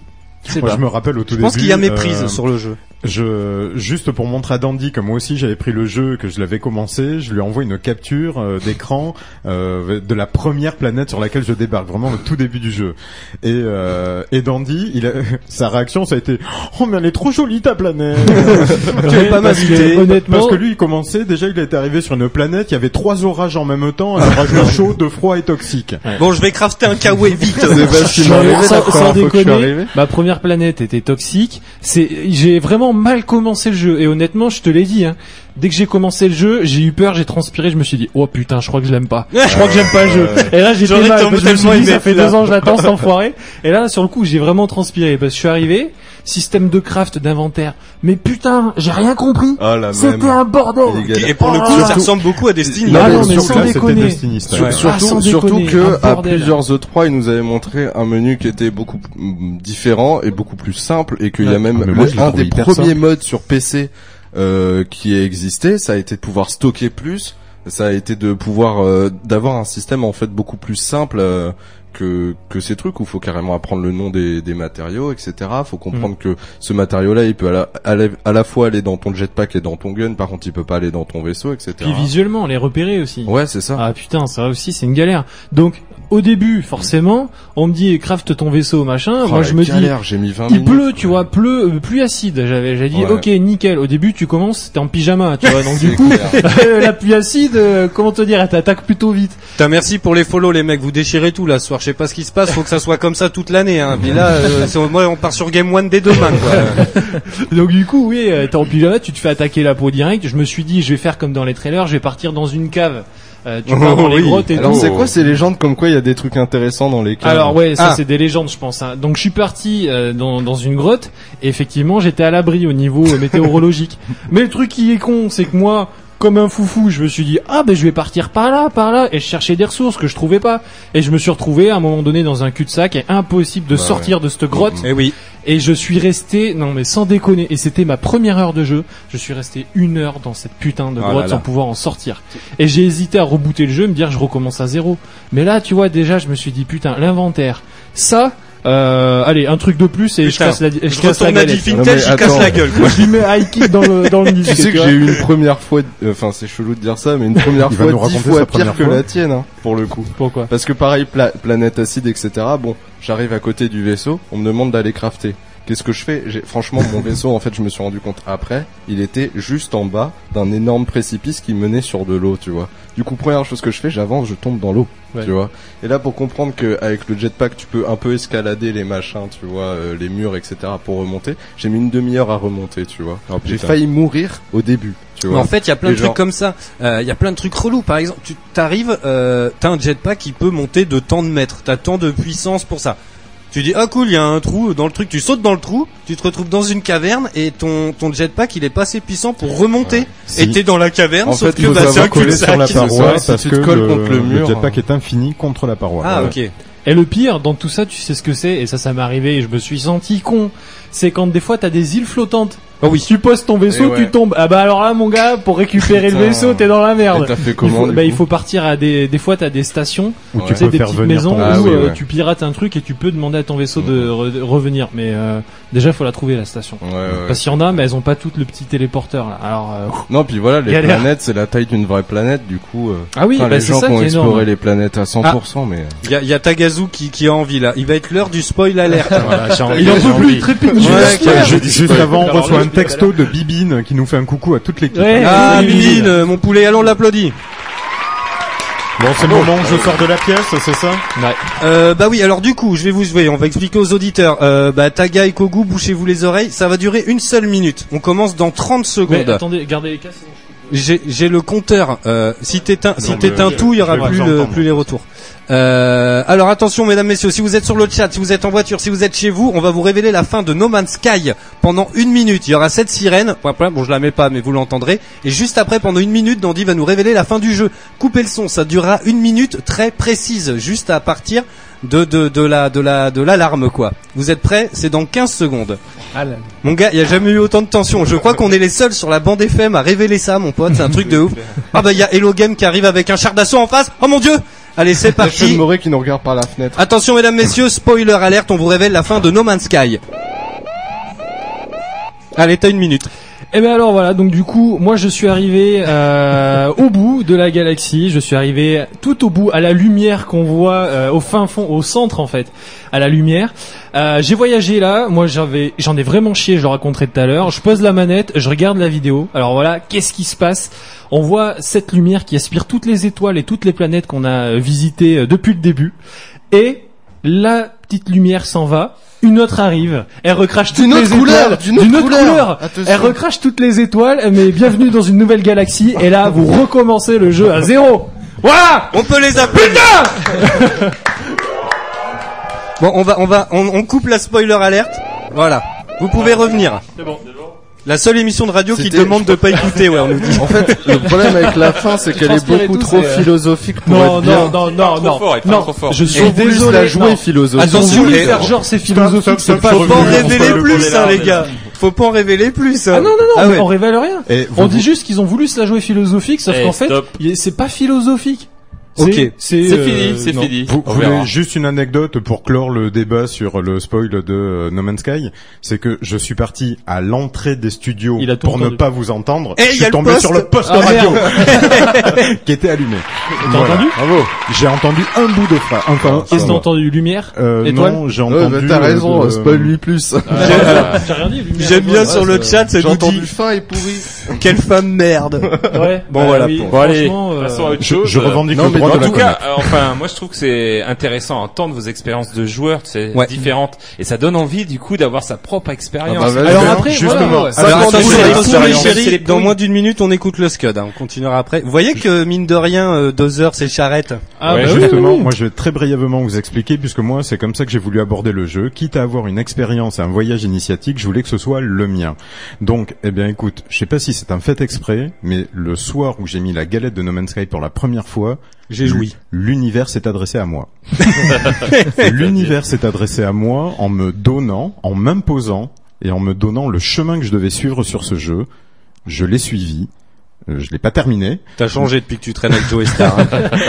sais Moi, pas. je me rappelle au tout je début. pense qu'il y a méprise euh, sur le jeu. Je, juste pour montrer à Dandy que moi aussi j'avais pris le jeu, que je l'avais commencé, je lui envoie une capture euh, d'écran euh, de la première planète sur laquelle je débarque, vraiment le tout début du jeu. Et, euh, et Dandy, il a, sa réaction ça a été « Oh mais elle est trop jolie ta planète !» Tu avais pas m'inviter. Parce que lui il commençait, déjà il était arrivé sur une planète, il y avait trois orages en même temps, un orage de chaud, de froid et toxique. Ouais. Bon, je vais crafter un kawaii vite. Sans, sans déconner, ma première planète était toxique. C'est, j'ai vraiment mal commencé le jeu et honnêtement, je te l'ai dit. Hein, dès que j'ai commencé le jeu, j'ai eu peur, j'ai transpiré, je me suis dit oh putain, je crois que je l'aime pas. Je crois que j'aime pas le jeu. Et là, j'étais mal. Parce que je me suis dit, ça fait deux ans que j'attends cet enfoiré. Et là, sur le coup, j'ai vraiment transpiré parce que je suis arrivé. Système de craft, d'inventaire. Mais putain, j'ai rien compris. Ah, la C'était même. un bordel. Et pour le coup, oh, ça ressemble beaucoup à Destiny. Non, Ah mais non, mais surtout, sans déconner. Destiny, Sur- ouais. surtout, Ah, sans surtout déconner, que un à bordel. plusieurs E trois, il nous avait montré un menu qui était beaucoup mm, différent et beaucoup plus simple et qu'il y a Ouais. même Ah, mais moi, le- je l'ai un trouvé des hyper premiers simple. modes sur P C euh, qui a existé, ça a été de pouvoir stocker plus, ça a été de pouvoir euh, d'avoir un système en fait beaucoup plus simple euh, que que ces trucs où faut carrément apprendre le nom des des matériaux, et cetera. Faut comprendre Mm. que ce matériau-là, il peut à la, à la à la fois aller dans ton jetpack et dans ton gun, par contre, il peut pas aller dans ton vaisseau, et cetera. Puis visuellement, les repérer aussi. Ouais, c'est ça. Ah putain, ça aussi, c'est une galère. Donc, au début, forcément, on me dit craft ton vaisseau, machin. Oh, Moi, la je me galère, dis, j'ai mis vingt il minutes. pleut, tu vois, pleut, euh, pluie acide. J'avais, j'ai dit, Ouais. ok, nickel. Au début, tu commences, t'es en pyjama, tu vois. Donc du C'est coup, clair. la pluie acide, euh, comment te dire, elle t'attaque plutôt vite. Putain, merci pour les follow, les mecs. Vous déchirez tout là ce soir. Je sais pas ce qui se passe. Faut que ça soit comme ça toute l'année. Hein. Puis là, euh, c'est- moi, on part sur Game One dès demain. Quoi. Donc du coup, oui, euh, t'es en pyjama, tu te fais attaquer la peau direct. Je me suis dit, je vais faire comme dans les trailers, je vais partir dans une cave. Euh, tu pars dans les Oui. grottes et Alors tout. c'est quoi ces légendes comme quoi il y a des trucs intéressants dans les caves? Alors ouais, ça Ah. c'est des légendes, je pense. Hein. Donc je suis parti euh, dans, dans une grotte et effectivement j'étais à l'abri au niveau euh, météorologique. Mais le truc qui est con, c'est que moi, comme un foufou, je me suis dit ah ben je vais partir par là, par là, et je cherchais des ressources que je trouvais pas. Et je me suis retrouvé à un moment donné dans un cul-de-sac et impossible de Bah sortir ouais. de cette grotte. Eh oui. Et je suis resté, non mais sans déconner, et c'était ma première heure de jeu, je suis resté une heure dans cette putain de Oh là grotte là. sans pouvoir en sortir. Et j'ai hésité à rebooter le jeu, me dire je recommence à zéro. Mais là, tu vois, déjà, je me suis dit, putain, l'inventaire, ça, euh, allez, un truc de plus et je Putain, casse la, je je casse la retourne à galette. Diffintel, Non, mais j'y casse attends. la gueule. Quoi. Je lui mets high kick dans le, dans le Tu disque. sais que vois. j'ai eu une première fois, euh, enfin c'est chelou de dire ça, mais une première Il va fois nous dix raconter fois sa pire première que fois. la tienne, hein, pour le coup. Pourquoi? Parce que pareil, pla- planète acide, et cetera. Bon, j'arrive à côté du vaisseau, on me demande d'aller crafter. Qu'est-ce que je fais? J'ai, franchement, mon vaisseau, en fait, je me suis rendu compte après, il était juste en bas d'un énorme précipice qui menait sur de l'eau, tu vois. Du coup, première chose que je fais, j'avance, je tombe dans l'eau, Ouais. tu vois. Et là, pour comprendre que avec le jetpack, tu peux un peu escalader les machins, tu vois, euh, les murs, et cetera, pour remonter. J'ai mis une demi-heure à remonter, tu vois. Oh, J'ai putain. failli mourir au début, tu Mais vois. en fait, il y a plein Et de trucs genre- comme ça. Euh, Il y a plein de trucs relous. Par exemple, tu t'arrives, euh, t'as un jetpack qui peut monter de tant de mètres. T'as tant de puissance pour ça. Tu dis ah cool, il y a un trou dans le truc. Tu sautes dans le trou, tu te retrouves dans une caverne et ton ton jetpack il est pas assez puissant pour remonter. Si. Et t'es dans la caverne, En sauf fait, que il faut bah, c'est un savoir Collé sur la cul-de-sac. paroi Si parce tu que te colles le, contre le mur, jetpack est infini contre la paroi. Ah Ouais. ok. Et le pire, dans tout ça, tu sais ce que c'est, et ça, ça m'est arrivé, et je me suis senti con. C'est quand des fois t'as des îles flottantes. Oh oui. Tu poses ton vaisseau, Et ouais. tu tombes. Ah bah alors là, mon gars, pour récupérer le Putain. vaisseau, t'es dans la merde. Et t'as fait Il comment, faut, du bah, coup il faut partir à des, des fois t'as des stations, Où Ouais. tu tu sais, peux des faire petites venir maisons ton Ah où oui, euh, ouais. tu pirates un truc et tu peux demander à ton vaisseau de re- revenir. Mais euh, déjà, faut la trouver la station. Ouais, ouais. Parce qu'il y en a, mais elles ont pas toutes le petit téléporteur là. Alors, euh, Non, puis voilà, les Galère. planètes, c'est la taille d'une vraie planète, du coup. euh, ah oui, enfin, bah, les c'est gens ça qui ont qui est exploré énorme. les planètes à cent pour cent, mais. Il y a, y a Tagazu qui qui a envie là. Il va être l'heure du spoil alert. Voilà, j'ai envie, Il en j'ai peut envie. plus, il trépide. Ouais, J'espère. qui a- Juste, juste avant, on Alors, reçoit là, un je vais texto de Bibine qui nous fait un coucou à toute l'équipe. Ouais. Ah oui, oui, Bibine, oui. euh, mon poulet, allons l'applaudir. Bon, c'est le moment où je sors de la pièce, c'est ça? Ouais. Euh, bah oui, alors du coup, je vais vous jouer, on va expliquer aux auditeurs. Euh, bah Taga et Kogu, bouchez-vous les oreilles, ça va durer une seule minute. On commence dans trente Mais secondes. attendez, gardez les casques. J'ai j'ai le compteur. Euh, si t'éteins si Non, t'éteins mais tout, il y aura je vais plus pas le, entendre. plus les retours. Euh, alors attention mesdames messieurs, si vous êtes sur le chat, si vous êtes en voiture, si vous êtes chez vous, on va vous révéler la fin de No Man's Sky pendant une minute. Il y aura cette sirène, point, point, bon je la mets pas mais vous l'entendrez. Et juste après, pendant une minute, Dandy va nous révéler la fin du jeu. Coupez le son, ça durera une minute très précise, juste à partir de de de la de la de l'alarme quoi. Vous êtes prêts? C'est dans quinze secondes. Ah là. Mon gars, il y a jamais eu autant de tension. Je crois qu'on est les seuls sur la bande F M à révéler ça, mon pote. C'est un truc de ouf. Ah bah il y a Hello Game qui arrive avec un char d'assaut en face. Oh mon dieu! Allez, c'est Sean parti. Moret qui nous regarde par la fenêtre. Attention mesdames, messieurs, spoiler alerte, on vous révèle la fin de No Man's Sky. Allez, t'as une minute. Et ben alors voilà, donc du coup, moi je suis arrivé euh, au bout de la galaxie, je suis arrivé tout au bout, à la lumière qu'on voit euh, au fin fond, au centre en fait, à la lumière. Euh, j'ai voyagé là, moi j'avais, j'en ai vraiment chié, je le raconterai tout à l'heure. Je pose la manette, je regarde la vidéo. Alors voilà, qu'est-ce qui se passe ? On voit cette lumière qui aspire toutes les étoiles et toutes les planètes qu'on a visitées depuis le début. Et la petite lumière s'en va. Une autre arrive, elle recrache toutes d'une les autre couleur, étoiles, d'une autre couleur. couleur. Attention. Elle recrache toutes les étoiles, mais bienvenue dans une nouvelle galaxie. Et là, vous recommencez le jeu à zéro. Voilà, on peut les appeler. Putain. Bon, on va, on va, on, on coupe la spoiler alerte. Voilà, vous pouvez revenir. C'est bon. La seule émission de radio qui C'était- demande de pas écouter, ouais, on nous dit. En fait, le problème avec la fin, c'est qu'elle est transpirais beaucoup tous, trop et, euh, philosophique pour Non, être bien. non, non, non, trop non, fort, il parle non. trop fort. Je suis Ils ont voulu désolé. la jouer non. philosophique. Ils ont Attention, voulu et- faire genre c'est philosophique, Stop, c'est stop, pas stop, Faut pas en Revenez, révéler on va plus, le hein, voler les gars. Faut pas en révéler plus. hein. Ah non, non, non, Ah mais ouais. on révèle rien. Et vous- On dit juste qu'ils ont voulu se la jouer philosophique, sauf Eh, qu'en fait, stop. y- c'est pas philosophique. Ok. C'est, c'est, C'est euh, fini, c'est non. fini. Vous, On vous verra. voulez juste une anecdote pour clore le débat sur le spoil de euh, No Man's Sky, c'est que je suis parti à l'entrée des studios Il a tout pour ne entendu. pas vous entendre. Eh, je y a suis le tombé poste. sur le poste Ah, radio qui était allumé. T'as entendu Bravo. J'ai entendu un bout de phrase. Enfin, Qu'est-ce que un- t'as entendu? Lumière? euh, Étoile? non, j'ai Ouais, entendu. bah, t'as euh, raison, de- spoil lui plus. Ah. J'ai rien dit, lumière. J'aime bien étoile. sur le chat, ça J'ai nous entendu dit fin et pourri. quelle femme merde. Ouais. Bon, bah voilà, oui, pour- Bon, allez, franchement, euh, passons à autre Je, chose. je revendique Non, le mais droit En de la tout cas, connaître. euh, enfin, moi je trouve que c'est intéressant d'entendre vos expériences de joueurs, c'est Ouais. différentes, et ça donne envie du coup d'avoir sa propre expérience. Ah bah, vas-y. Alors Bien, après, justement. voilà, ouais. Ça, Alors, c'est attention, une attention, expérience. les C'est les chéris, dans pouilles. moins d'une minute, on écoute le Scud, hein. On continuera après. Vous voyez que, mine de rien, euh, deux heures, c'est charrette. Ah, Ouais, bah oui, Justement, oui, oui. moi je vais très brièvement vous expliquer, puisque moi c'est comme ça que j'ai voulu aborder le jeu, quitte à avoir une expérience et un voyage initiatique, je voulais que ce soit le mien. Donc, eh bien écoute, je sais pas si c'est un fait exprès, mais le soir où j'ai mis la galette de No Man's Sky pour la première fois, J'ai joui. l'univers s'est adressé à moi. L'univers s'est adressé à moi en me donnant, en m'imposant et en me donnant le chemin que je devais suivre sur ce jeu. Je l'ai suivi. Euh, Je l'ai pas terminé. T'as changé depuis que tu traînes avec Joe Star. hein.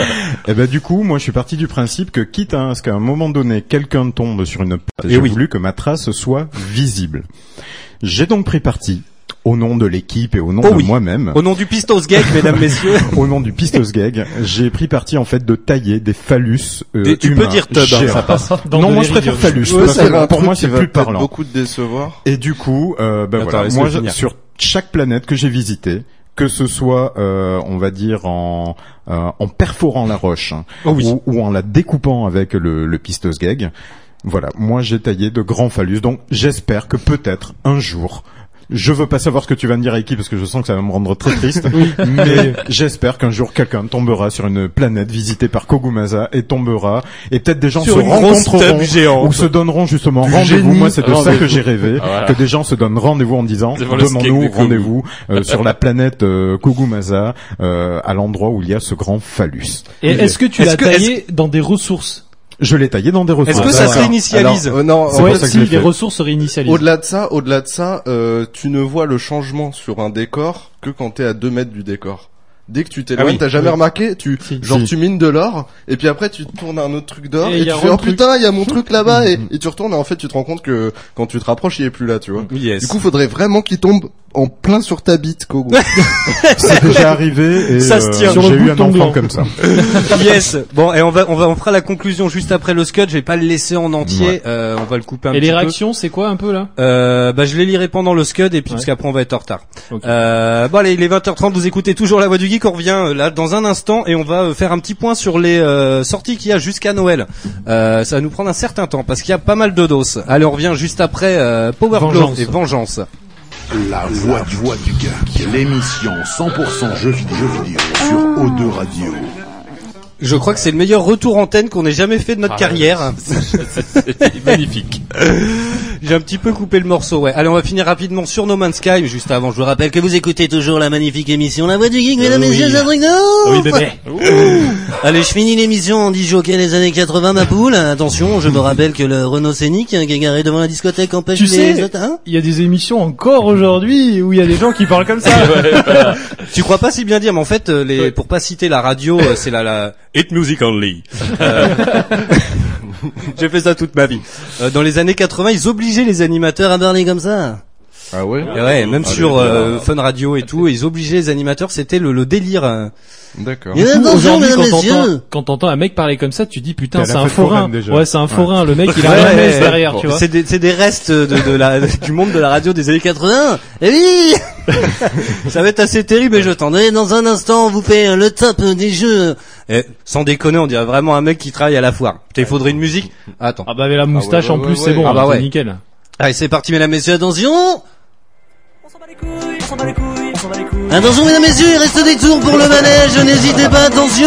Et ben du coup, moi je suis parti du principe que quitte à ce qu'à un moment donné quelqu'un tombe sur une plate, Et j'ai oui. voulu que ma trace soit visible. J'ai donc pris parti au nom de l'équipe et au nom Oh de oui. moi-même. Au nom du Pistos Gag, mesdames, messieurs. Au nom du Pistos Gag, j'ai pris parti en fait de tailler des phallus euh, Et tu peux humains dire tub, hein, géants. ça passe. Dans Non, de moi je préfère l'éridium. phallus Ouais, parce ça que va un pour truc moi qui c'est va plus peut-être parlant. beaucoup te décevoir. Et du coup, euh, ben Attends, voilà, laisse-le moi je- finir. sur chaque planète que j'ai visitée, que ce soit, euh, on va dire en euh, en perforant la roche hein, Oh oui. ou, ou en la découpant avec le, le Pistos Gag, voilà, moi j'ai taillé de grands phallus. Donc j'espère que peut-être un jour. Je veux pas savoir ce que tu vas me dire, Aiki, parce que je sens que ça va me rendre très triste. Mais j'espère qu'un jour quelqu'un tombera sur une planète visitée par Kogumasa et tombera, et peut-être des gens Sur se une grosse rencontreront tub géante. ou se donneront justement Du rendez-vous. génie. Moi, c'est de ça Rendez-vous. que j'ai rêvé, Voilà. que des gens se donnent rendez-vous en disant Devant le skate demandons de Kogu. rendez-vous euh, sur la planète euh, Kogumasa, euh, à l'endroit où il y a ce grand phallus. Et est-ce que tu Est-ce l'as que- taillé dans des ressources? Je l'ai taillé dans des ressources. Est-ce que ça se D'accord. réinitialise? Alors, euh, non, C'est en Ouais, pour ça que si, je l'ai les fait. ressources se réinitialisent. Au-delà de ça, au-delà de ça, euh, tu ne vois le changement sur un décor que quand t'es à deux mètres du décor. Dès que tu t'éloignes, Ah oui. t'as jamais Oui. remarqué, tu, Si. genre Si. tu mines de l'or, et puis après tu tournes à un autre truc d'or, Et et, y tu a fais, un oh truc. putain, il y a mon truc là-bas, et, et tu retournes, et en fait tu te rends compte que quand tu te rapproches, il est plus là, tu vois. Yes. Du coup, faudrait vraiment qu'il tombe en plein sur ta bite, Kogo. C'est déjà arrivé et Ça se euh, tient. Sur le j'ai bout eu de un ton enfant gland. comme ça. Yes. Bon, et on va, on va, on fera la conclusion juste après le Scud. Je vais pas le laisser en entier. Ouais. Euh, on va le couper un Et petit les peu. réactions, c'est quoi un peu là? Euh, bah, je les lirai pendant le Scud et puis Ouais. parce qu'après on va être en retard. Ok. Euh, bon allez, il est vingt heures trente, vous écoutez toujours La Voix du Geek, on revient euh, là dans un instant et on va euh, faire un petit point sur les euh, sorties qu'il y a jusqu'à Noël. Euh, ça va nous prendre un certain temps parce qu'il y a pas mal de doses. Allez, on revient juste après euh, Power Glove Vengeance. et Vengeance. La voix du, voix du geek, l'émission cent pour cent jeux vidéo, jeux vidéo sur O deux Radio. Je crois que c'est le meilleur retour antenne qu'on ait jamais fait de notre Ah, carrière. C'est magnifique. J'ai un petit peu coupé le morceau, ouais. Allez, on va finir rapidement sur No Man's Sky, mais juste avant, je vous rappelle que vous écoutez toujours la magnifique émission La Voix du Geek, mesdames et oui. messieurs, c'est un truc de ouf. Oui, bébé. Allez, je finis l'émission en dix jockeys des années quatre-vingts, ma poule. Attention, je me rappelle que le Renault Scénic, hein, qui est garé devant la discothèque, empêche Tu les sais, autres, hein. il y a des émissions encore aujourd'hui où il y a des gens qui parlent comme ça. Tu crois pas si bien dire, mais en fait, euh, les, pour pas citer la radio, euh, c'est la, la Hit Music Only. Euh, J'ai fait ça toute ma vie. Euh, dans les années quatre-vingts, ils obligeaient les animateurs à parler comme ça. Ah ouais. Et ouais, même ah, sur les... euh, Fun Radio et tout, ils obligeaient les animateurs, c'était le, le délire. Hein. D'accord. Du coup, aujourd'hui, quand t'entends, quand t'entends un mec parler comme ça, tu dis putain, c'est un forain. Ouais, c'est un forain. Le mec, il a un mess derrière, tu vois. C'est des, c'est des restes de, de la, du monde de la radio des années quatre-vingts. Et oui! Ça va être assez terrible, mais je t'endrai dans un instant, on vous fait le top des jeux. Et, sans déconner, on dirait vraiment un mec qui travaille à la foire. Putain, il faudrait une musique. Attends. Ah bah, avec la moustache ah ouais, ouais, en plus, ouais, c'est ouais. bon. Ah bah ouais. C'est nickel. Allez, c'est parti, mesdames, messieurs, attention! Attention mesdames et messieurs, il reste des tours pour le manège, n'hésitez pas, attention.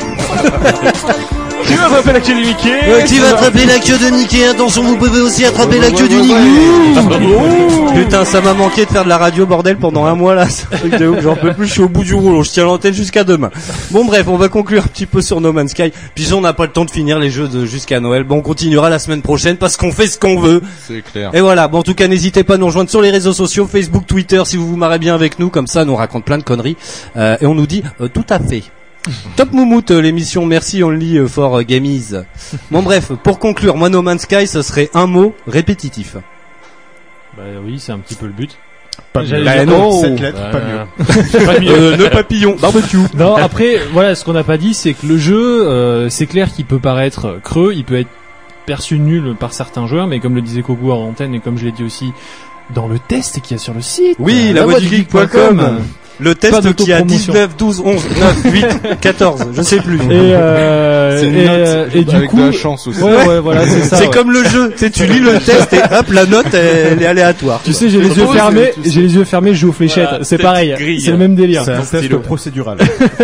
Qui va attraper la queue de Mickey? euh, Qui va attraper la queue de Mickey? Attention, vous pouvez aussi attraper la queue du Niglou. Putain, ça m'a manqué de faire de la radio, bordel, pendant un mois là. C'est un truc de ouf, j'en peux plus, je suis au bout du rouleau, je tiens l'antenne jusqu'à demain. Bon bref, on va conclure un petit peu sur No Man's Sky. Puis on n'a pas le temps de finir les jeux de jusqu'à Noël. Bon, on continuera la semaine prochaine parce qu'on fait ce qu'on veut. C'est clair. Et voilà, bon en tout cas, n'hésitez pas à nous rejoindre sur les réseaux sociaux, Facebook, Twitter, si vous vous marrez bien avec nous, comme ça, on nous raconte plein de conneries. Euh, et on nous dit euh, tout à fait. Top Moumout, euh, l'émission Merci Only euh, for euh, Gamies. Bon bref, pour conclure, moi No Man's Sky, ce serait un mot répétitif. Bah oui, c'est un petit peu le but. Pas mieux. Bah, non, cette lettre, bah, pas mieux. Pas mieux. Euh, le papillon, barbecue. Non, après, voilà, ce qu'on n'a pas dit, c'est que le jeu, euh, c'est clair qu'il peut paraître creux, il peut être perçu nul par certains joueurs, mais comme le disait Kogu en antenne et comme je l'ai dit aussi dans le test qu'il y a sur le site. Oui, la voix du geek point com. Le test qui a dix-neuf, douze, onze, neuf, huit, quatorze, je sais plus. Et, euh, c'est une et, note, euh, et du avec coup, de la chance aussi. Ouais, ouais, voilà, c'est ça. C'est ouais. comme le jeu, tu sais, tu lis le test et hop, la note, elle est aléatoire. Tu sais, j'ai les yeux fermés, j'ai les yeux fermés, je joue aux fléchettes. Voilà, c'est tête pareil. grille. C'est le même délire. C'est un test procédural.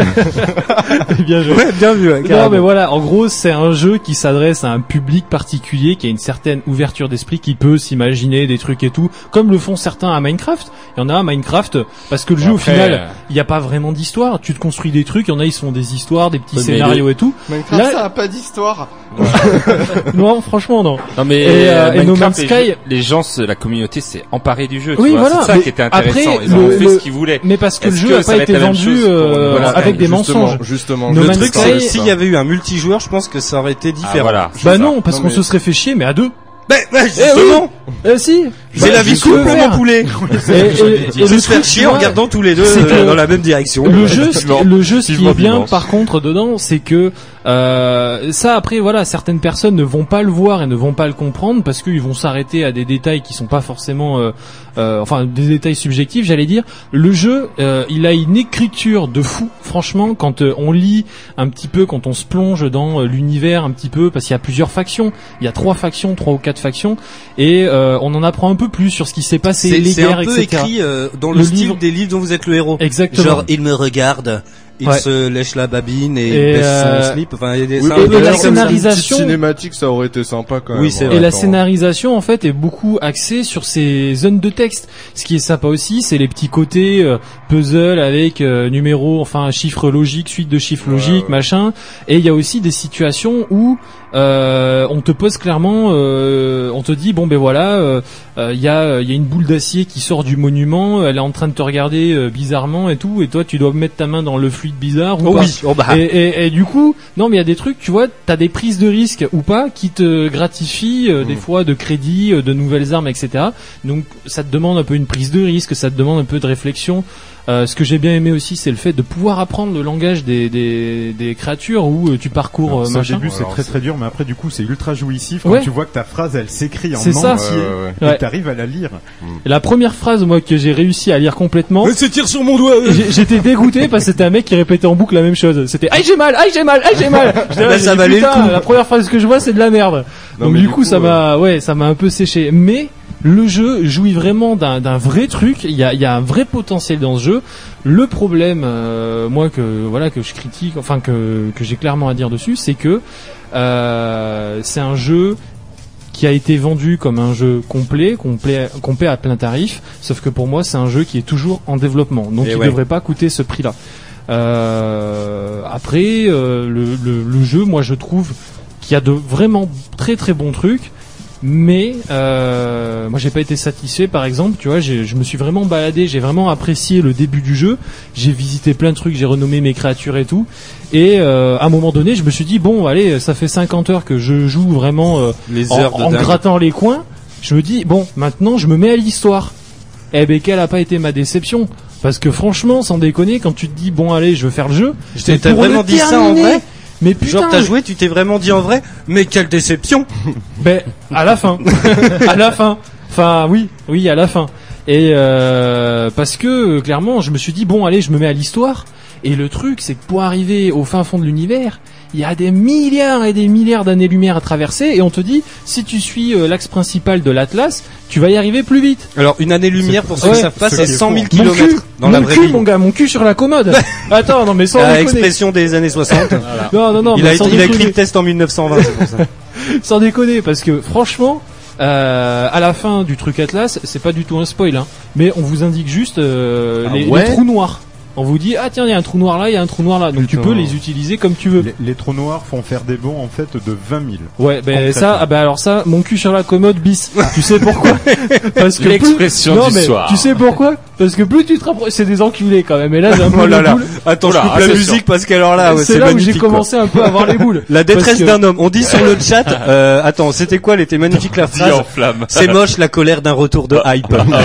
Bien joué. Ouais, bien vu, hein, Non, carrément. mais voilà, en gros, c'est un jeu qui s'adresse à un public particulier, qui a une certaine ouverture d'esprit, qui peut s'imaginer des trucs et tout, comme le font certains à Minecraft. Il y en a à Minecraft, parce que le jeu, au Après, final, euh, il n'y a pas vraiment d'histoire. Tu te construis des trucs, il y en a, ils se font des histoires, des petits Ouais, mais scénarios le- et tout. Minecraft, Là- ça a pas d'histoire. Non, franchement, non. Non mais Et, euh, euh, et No Minecraft, Man's les, Sky- jeux- les gens, se- la communauté s'est emparée du jeu. Tu Oui, vois, voilà. c'est ça Mais qui était intéressant. après, Ils ont le- fait le- ce qu'ils voulaient. Mais parce que le Est-ce jeu que n'a ça pas va été être la même vendu chose pour- euh, voilà, avec des justement, mensonges. justement. No Le Man's truc, Sky, c'est s'il y avait eu un multijoueur, je pense que ça aurait été différent. Ah, voilà. Bah c'est non, ça. parce Non, qu'on mais- se serait fait chier, mais à deux. Bah, bah, Eh justement, oui. Euh, si. c'est Bah, la vie je cool peux pour faire. mon poulet. Et, et, et Et le de se faire truc, chier tu en vois, regardant tous les deux c'est euh, que dans la même direction. Le jeu, ce qui, le jeu, ce qui Vivement, est bien, vivement. par contre, dedans, c'est que euh, ça, après, voilà, certaines personnes ne vont pas le voir et ne vont pas le comprendre parce qu'ils vont s'arrêter à des détails qui sont pas forcément, euh, euh, enfin, des détails subjectifs, j'allais dire. Le jeu, euh, il a une écriture de fou. Franchement, quand euh, on lit un petit peu, quand on se plonge dans euh, l'univers un petit peu, parce qu'il y a plusieurs factions, il y a trois factions, trois ou quatre factions, et euh, on en apprend un peu plus sur ce qui s'est passé, C'est les c'est guerres, un peu et cetera. écrit euh, dans le, Le style livre- des livres dont vous êtes le héros. Exactement. Genre, il me regarde, il Ouais. se lèche la babine et, Et, il baisse euh, son slip. Enfin, il y a des Oui, c'est un et peu la comme ça. scénarisation- Une petite cinématique, ça aurait été sympa quand même. Oui, c'est en vrai. Et la attendant. scénarisation en fait est beaucoup axée sur ces zones de texte. Ce qui est sympa aussi, c'est les petits côtés euh, puzzle avec euh, numéros, enfin chiffres logiques, suite de chiffres Ouais, logiques, ouais. machin. Et il y a aussi des situations où euh, on te pose clairement, euh, on te dit bon ben voilà, euh, euh, il y a il y a une boule d'acier qui sort du monument, elle est en train de te regarder euh, bizarrement et tout, et toi tu dois mettre ta main dans le fluide bizarre ou Oh pas. oui, oh bah. Et, et, et du coup, non, mais il y a des trucs, tu vois, t'as des prises de risque ou pas qui te gratifient euh, des Mm. fois de crédit, euh, de nouvelles armes, et cetera. Donc ça te demande un peu une prise de risque, ça te demande un peu de réflexion. Euh, ce que j'ai bien aimé aussi, c'est le fait de pouvoir apprendre le langage des, des, des créatures où euh, tu parcours euh, Ça, au machin. début, c'est Alors, très c'est- très dur, mais après, du coup, c'est ultra jouissif quand Ouais. tu vois que ta phrase, elle s'écrit en C'est ça. entier Ouais, ouais, ouais. et que t'arrives à la lire. Et la première phrase, moi, que j'ai réussi à lire complètement, c'est tire sur mon doigt. j'ai- j'étais dégoûté parce que c'était un mec qui répétait en boucle la même chose. C'était aïe j'ai mal, aïe j'ai mal, aïe j'ai mal. J'étais là, Bah, j'ai ça dit, valait le putain, coup. La première phrase que je vois, c'est de la merde. Non, Donc mais du du coup, coup, ça m'a, ouais, ça m'a un peu séché. Mais le jeu jouit vraiment d'un d'un vrai truc. Il y a, il y a un vrai potentiel dans ce jeu. Le problème, euh, moi que voilà que je critique, enfin que que j'ai clairement à dire dessus, c'est que euh, c'est un jeu qui a été vendu comme un jeu complet, complet, complet à plein tarif. Sauf que pour moi, c'est un jeu qui est toujours en développement. Donc Et il ouais. devrait pas coûter ce prix-là. Euh, après, euh, le, le, le jeu, moi, je trouve qu'il y a de vraiment très très bons trucs. Mais euh, moi j'ai pas été satisfait par exemple, tu vois, j'ai- je me suis vraiment baladé, j'ai vraiment apprécié le début du jeu, j'ai visité plein de trucs, j'ai renommé mes créatures et tout, et euh, à un moment donné je me suis dit bon allez ça fait cinquante heures que je joue vraiment euh, Les en, heures de en dingue. grattant les coins, je me dis bon maintenant je me mets à l'histoire. Eh ben quelle a pas été ma déception? Parce que franchement, sans déconner, quand tu te dis bon allez, je veux faire le jeu, t'as pour vraiment le dit ça en terminer. vrai? Mais putain, genre t'as joué, tu t'es vraiment dit en vrai, mais quelle déception. Ben à la fin, à la fin. Enfin oui, oui à la fin. Et euh, parce que euh, clairement, je me suis dit bon allez, je me mets à l'histoire. Et le truc, c'est que pour arriver au fin fond de l'univers, il y a des milliards et des milliards d'années-lumière à traverser, et on te dit, si tu suis euh, l'axe principal de l'Atlas, tu vas y arriver plus vite. Alors, une année-lumière, pour ceux ouais, qui savent pas, c'est cent mille Mon kilomètres cul, dans mon la vraie cul, vie. mon gars, mon cul sur la commode. Attends, non mais sans La déconner. expression des années soixante. Voilà. Non, non, non, il mais a, sans il a déconner. écrit le test en mille neuf cent vingt, c'est pour ça. Sans déconner, parce que franchement, euh, à la fin du truc Atlas, c'est pas du tout un spoil, hein, mais on vous indique juste euh, Ah les, ouais les trous noirs. On vous dit, ah tiens, il y a un trou noir là, il y a un trou noir là, donc Putain. tu peux les utiliser comme tu veux. Les, les trous noirs font faire des bonds en fait de vingt mille. Ouais, ben ça, ah ben alors ça, mon cul sur la commode bis. Tu sais pourquoi? Parce que L'expression plus... non, du mais soir. Tu sais pourquoi? Parce que plus tu te rapproches, c'est des enculés quand même. Et là, j'ai un peu Oh là les là. boules. Attends, je Oula, coupe la c'est musique sûr. parce qu'alors là, ouais, c'est c'est là où magnifique, j'ai quoi. commencé un peu à avoir les boules. La détresse Parce que- d'un homme. On dit sur le chat, euh, attends, c'était quoi? Elle était magnifique la Dit phrase. en flamme. C'est moche la colère d'un retour de hype.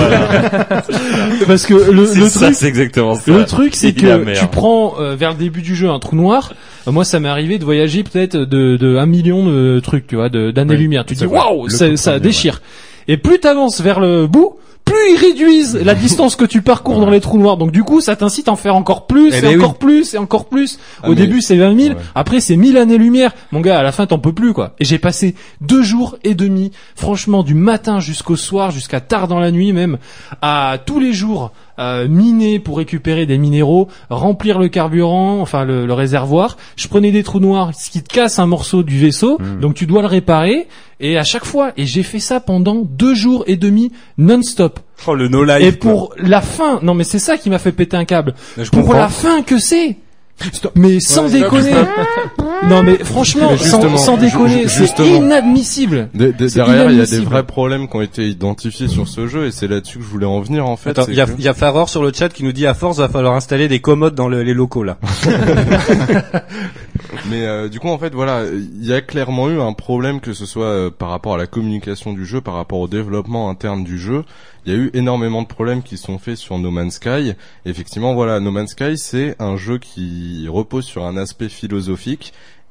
Parce que le, C'est le ça, truc, c'est exactement ça. le truc, c'est Il est que amer. tu prends euh, vers le début du jeu un trou noir. Euh, moi, ça m'est arrivé de voyager peut-être de, de un million de trucs, tu vois, de d'années-lumière. Tu te c'est dis vrai. waouh, Le ça, tout ça premier, déchire. Et plus t'avances vers le bout, plus ils réduisent la distance que tu parcours dans les trous noirs. Donc du coup, ça t'incite à en faire encore plus, Eh et ben encore oui. plus, et encore plus. Ah, Au mais- début, c'est vingt mille. Ouais. Après, c'est mille années-lumière. Mon gars, à la fin, t'en peux plus, quoi. Et j'ai passé deux jours et demi, franchement, du matin jusqu'au soir, jusqu'à tard dans la nuit même, à tous les jours euh, miner pour récupérer des minéraux, remplir le carburant, enfin le, le réservoir. Je prenais des trous noirs, ce qui te casse un morceau du vaisseau, Mmh. donc tu dois le réparer. Et à chaque fois, et j'ai fait ça pendant deux jours et demi non-stop. Oh, le no life. Et pour la fin, non mais c'est ça qui m'a fait péter un câble. Je Pour comprends. la fin que c'est. Mais sans Ouais, déconner. Non mais franchement, Mais justement, sans, sans déconner, ju- c'est justement. inadmissible. De- de- C'est derrière, il y a des inadmissible. vrais problèmes qui ont été identifiés sur ce jeu et c'est là-dessus que je voulais en venir en fait. Attends, c'est il y a, que- il y a Faror sur le chat qui nous dit à force va falloir installer des commodes dans le- les locaux là. Mais euh, du coup, en fait, voilà, il y a clairement eu un problème que ce soit euh, par rapport à la communication du jeu, par rapport au développement interne du jeu. Il y a eu énormément de problèmes qui sont faits sur No Man's Sky. Effectivement, voilà, No Man's Sky, c'est un jeu qui repose sur un aspect philosophique.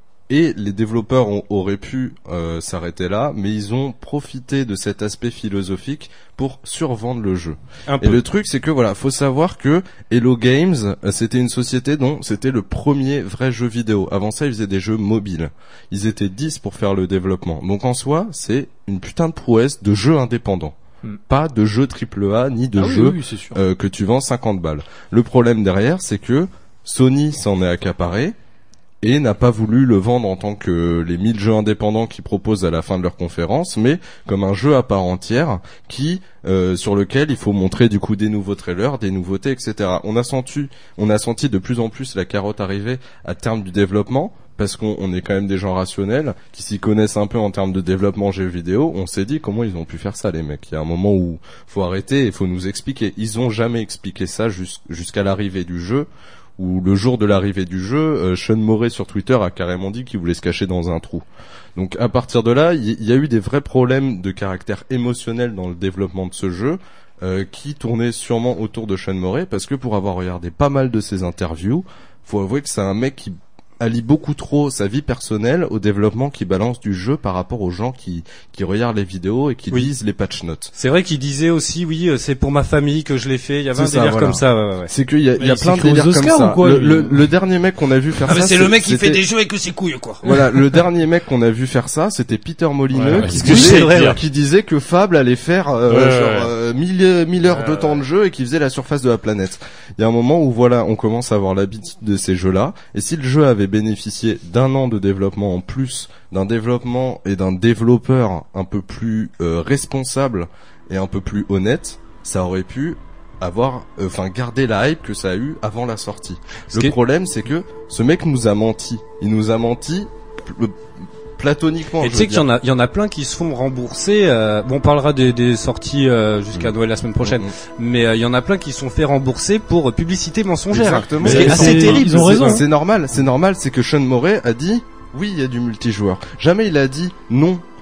Et les développeurs ont- auraient pu euh, s'arrêter là, mais ils ont profité de cet aspect philosophique pour survendre le jeu. Un Et peu. le truc, c'est que voilà, faut savoir que Hello Games, euh, c'était une société dont c'était le premier vrai jeu vidéo. Avant ça, ils faisaient des jeux mobiles. Ils étaient dix pour faire le développement. Donc en soi, c'est une putain de prouesse de jeu indépendant. Hmm. Pas de jeu triple A, ni de Ah oui, jeu oui, c'est sûr. euh, que tu vends cinquante balles. Le problème derrière, c'est que Sony s'en est accaparé et n'a pas voulu le vendre en tant que les mille jeux indépendants qu'ils proposent à la fin de leur conférence, mais comme un jeu à part entière qui euh, sur lequel il faut montrer du coup des nouveaux trailers, des nouveautés, et cetera. On a senti, on a senti de plus en plus la carotte arriver à terme du développement. Parce qu'on on est quand même des gens rationnels qui s'y connaissent un peu en termes de développement jeux vidéo. On s'est dit comment ils ont pu faire ça, les mecs. Il y a un moment où faut arrêter et faut nous expliquer. Ils ont jamais expliqué ça jus- jusqu'à l'arrivée du jeu. Où le jour de l'arrivée du jeu, euh, Sean Moray sur Twitter a carrément dit qu'il voulait se cacher dans un trou. Donc à partir de là, il y, y a eu des vrais problèmes de caractère émotionnel dans le développement de ce jeu. Euh, qui tournaient sûrement autour de Sean Moray parce que pour avoir regardé pas mal de ses interviews, faut avouer que c'est un mec qui allie beaucoup trop sa vie personnelle au développement qui balance du jeu par rapport aux gens qui qui regardent les vidéos et qui Oui. lisent les patch notes. C'est vrai qu'il disait aussi oui, euh, c'est pour ma famille que je l'ai fait. Il y avait un C'est ça, délire voilà. comme ça. Ouais, ouais, ouais. C'est qu'il y a, il y a il plein de s'écrit aux délires comme Oscars ça. ou quoi, le, lui le, le dernier mec qu'on a vu faire Ah, mais ça, c'est le mec qui fait c'était- des jeux avec ses couilles quoi. Voilà, le dernier mec qu'on a vu faire ça, c'était Peter Molineux Ouais, qui, c'est ce que disait, j'allais dire. qui disait que Fable allait faire euh, Ouais, genre ouais. euh, mille, mille heures de temps de jeu et qui faisait la surface de la planète. Il y a un moment où voilà, on commence à avoir l'habitude de ces jeux-là. Et si le jeu avait bénéficié d'un an de développement en plus, d'un développement et d'un développeur un peu plus euh, responsable et un peu plus honnête, ça aurait pu avoir, enfin garder la hype que ça a eu avant la sortie. Ce Le qui est- problème, c'est que ce mec nous a menti. Il nous a menti pl- platoniquement. Et je tu sais veux qu'il y en dire. a, il y en a plein qui se font rembourser. Euh, bon, on parlera des, des sorties euh, jusqu'à Mm. Noël la semaine prochaine, Mhm. mais euh, il y en a plein qui se sont fait rembourser pour euh, publicité mensongère. Exactement. Ce qui est Mais assez c'est- terrible. ils ont C'est- raison. C'est normal, c'est normal, c'est que Sean Moray a dit oui, il y a du multijoueur. Jamais il a dit non.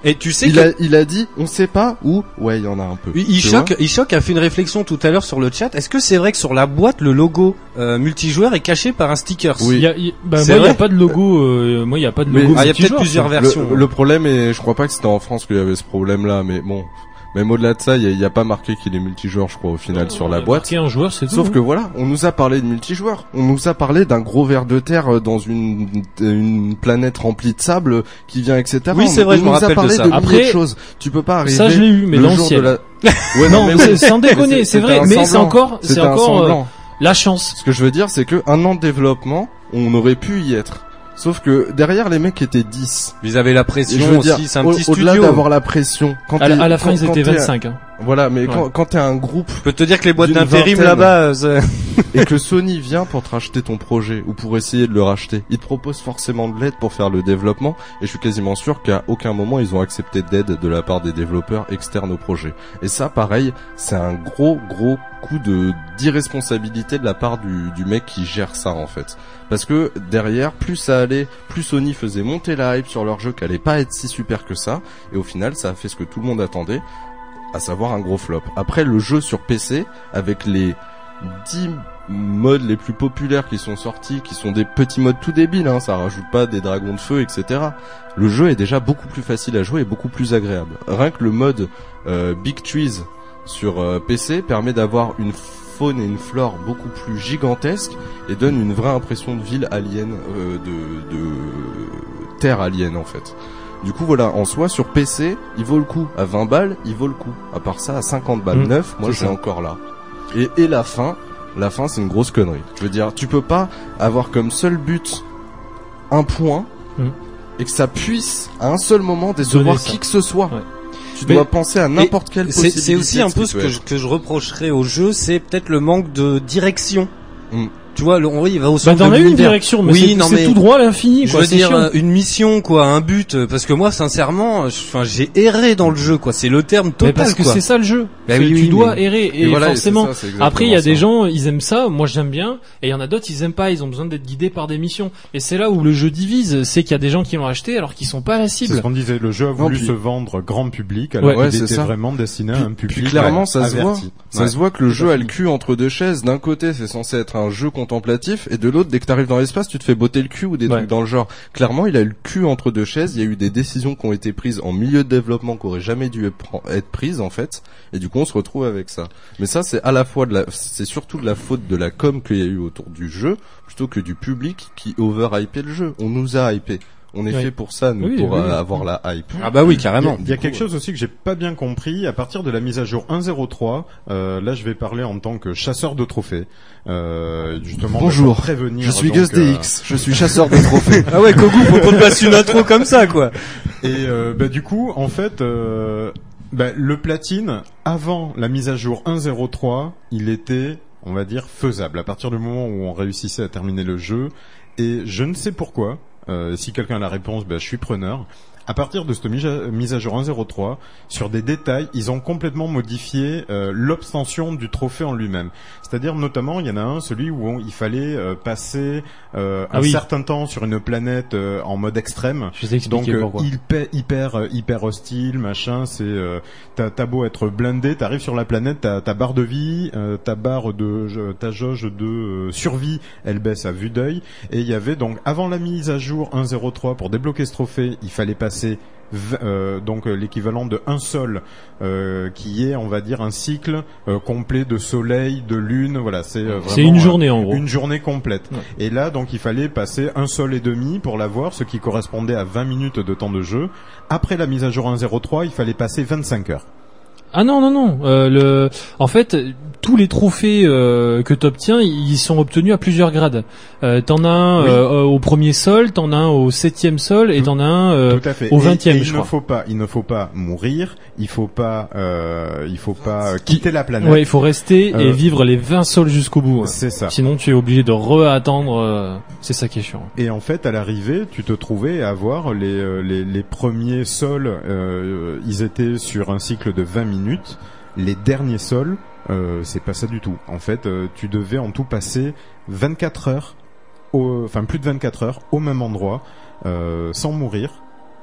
Et tu sais il que a, il a dit, on sait pas où. Ouais, il y en a un peu. Ishock, Ishock a fait une réflexion tout à l'heure sur le chat. Est-ce que c'est vrai que sur la boîte, le logo euh, multijoueur est caché par un sticker? Oui. Il y a, il, bah, moi, il n'y a pas de logo. Euh, moi, il y a pas de logo. Mais, ah, il y a peut-être plusieurs versions. Le, le problème est, je crois pas que c'était en France qu'il y avait ce problème-là, mais bon. Même au-delà de ça, il y, a pas marqué qu'il est multijoueur, je crois, au final, oh, sur la boîte. Un joueur, c'est tout. Sauf que voilà, on nous a parlé de multijoueur. On nous a parlé d'un gros ver de terre dans une, une planète remplie de sable qui vient, et cetera. Oui, c'est vrai, on je me rappelle de ça. De Après, choses. Tu peux pas arriver. Ça, je l'ai eu, mais le dans le jour ciel. de la... ouais, non, non mais sans déconner, c'est vrai, mais c'est encore, c'est encore euh, la chance. Ce que je veux dire, c'est que un an de développement, on aurait pu y être. Sauf que derrière les mecs étaient dix. Ils avaient la pression aussi, dire, c'est un au, petit studio. Au-delà d'avoir la pression. Quand à, à la fin, quand, ils étaient vingt-cinq. Hein. Voilà, mais ouais. quand, quand t'es un groupe... Je peux te dire que les boîtes d'intérim là-bas... et que Sony vient pour te racheter ton projet, ou pour essayer de le racheter, ils te proposent forcément de l'aide pour faire le développement, et je suis quasiment sûr qu'à aucun moment ils ont accepté d'aide de la part des développeurs externes au projet. Et ça, pareil, c'est un gros, gros coup de d'irresponsabilité de la part du, du mec qui gère ça, en fait. Parce que derrière, plus ça allait, plus Sony faisait monter la hype sur leur jeu qui allait pas être si super que ça, et au final, ça a fait ce que tout le monde attendait, à savoir un gros flop. Après, le jeu sur P C, avec les dix modes les plus populaires qui sont sortis, qui sont des petits modes tout débiles, hein, ça rajoute pas des dragons de feu, et cetera. Le jeu est déjà beaucoup plus facile à jouer et beaucoup plus agréable. Rien que le mode euh, Big Trees sur euh, P C permet d'avoir une faune et une flore beaucoup plus gigantesques et donne une vraie impression de ville alien, euh, de, de terre alien en fait. Du coup voilà, en soi sur P C, il vaut le coup. À vingt balles, il vaut le coup. À part ça, à cinquante balles mmh, neuf, moi j'ai encore là. Et, et la fin, la fin c'est une grosse connerie. Je veux dire, tu peux pas avoir comme seul but un point mmh. et que ça puisse à un seul moment décevoir qui que ce soit. Ouais. Tu Mais dois penser à n'importe quelle possibilité. C'est aussi un peu ce que je, que je reprocherais au jeu, c'est peut-être le manque de direction. Mmh. Tu vois, le, oui, il va au centre bah, de l'univers. Une direction, mais oui, c'est, c'est tout droit à l'infini. Je quoi, veux dire chiant. Une mission, quoi, un but. Parce que moi, sincèrement, enfin, j'ai erré dans le jeu, quoi. C'est le terme total. Mais parce que quoi. c'est ça le jeu. Bah, oui, tu oui, dois mais... errer et, et voilà, forcément. Et ça, après, il y a ça. des gens, ils aiment ça. Moi, j'aime bien. Et il y en a d'autres, ils aiment pas. Ils ont besoin d'être guidés par des missions. Et c'est là où le jeu divise. C'est qu'il y a des gens qui l'ont acheté alors qu'ils sont pas la cible. C'est ce qu'on disait. Le jeu a voulu non, puis... se vendre grand public alors ouais, qu'il ouais, était ça. vraiment destiné puis, à un public. Puis clairement, ça averti. se voit. Ça ouais. se voit que le jeu a le cul entre deux chaises. D'un côté, c'est censé être un jeu contemplatif, et de l'autre, dès que t'arrives dans l'espace, tu te fais botter le cul ou des ouais. trucs dans le genre. Clairement, il a eu le cul entre deux chaises. Il y a eu des décisions qui ont été prises en milieu de développement qui auraient jamais dû être prises en fait. Et du coup, on se retrouve avec ça. Mais ça, c'est à la fois de la, c'est surtout de la faute de la com qu'il y a eu autour du jeu, plutôt que du public qui over-hypait le jeu. On nous a hypé. On est oui. fait pour ça, nous, oui, pour oui, euh, oui. avoir la hype. Ah bah oui, carrément. Il y a, il y a quelque chose aussi que j'ai pas bien compris. À partir de la mise à jour un zéro trois, euh, là, je vais parler en tant que chasseur de trophées. Euh, justement, bonjour. Prévenir, je suis donc, Gus D X. Euh... Je suis chasseur de trophées. Ah ouais, Kogu, faut qu'on te fasse une intro comme ça, quoi. Et euh, bah du coup, en fait, euh, bah, le platine avant la mise à jour un zéro trois, il était, on va dire, faisable. À partir du moment où on réussissait à terminer le jeu, et je ne sais pourquoi. Euh, si quelqu'un a la réponse, ben, je suis preneur. À partir de cette mise à jour un zéro trois, sur des détails, ils ont complètement modifié euh, l'obtention du trophée en lui-même. C'est-à-dire, notamment, il y en a un, celui où on, il fallait euh, passer euh, ah un oui. certain temps sur une planète euh, en mode extrême. Je vais Donc, euh, pourquoi. hyper, hyper, euh, hyper hostile, machin. C'est, euh, t'as, t'as beau être blindé, t'arrives sur la planète, t'as ta barre de vie, euh, ta barre de, ta jauge de euh, survie, elle baisse à vue d'œil. Et il y avait donc, avant la mise à jour un zéro trois, pour débloquer ce trophée, il fallait passer Euh, donc euh, l'équivalent de un sol euh, qui est on va dire un cycle euh, complet de soleil, de lune, voilà, c'est euh, vraiment c'est une journée en gros. Une journée complète. Ouais. Et là donc il fallait passer un sol et demi pour l'avoir, ce qui correspondait à vingt minutes de temps de jeu. Après la mise à jour un zéro trois, il fallait passer vingt-cinq heures. Ah non non non, euh, le en fait tous les trophées euh, que t'obtiens, ils sont obtenus à plusieurs grades. Euh, t'en as un oui. euh, au premier sol, t'en as un au septième sol et t'en as un euh, Tout à fait. au vingtième. Je il crois. ne faut pas, il ne faut pas mourir, il faut pas, euh, il faut pas quitter la planète. Ouais, il faut rester euh, et vivre les vingt sols jusqu'au bout. Ouais. C'est ça. Sinon, tu es obligé de re-attendre. Euh, c'est ça qui est chiant. Et en fait, à l'arrivée, tu te trouvais à avoir les euh, les, les premiers sols, euh, ils étaient sur un cycle de vingt minutes. Les derniers sols, euh, c'est pas ça du tout. En fait, euh, tu devais en tout passer vingt-quatre heures, au, enfin plus de vingt-quatre heures, au même endroit, euh, sans mourir.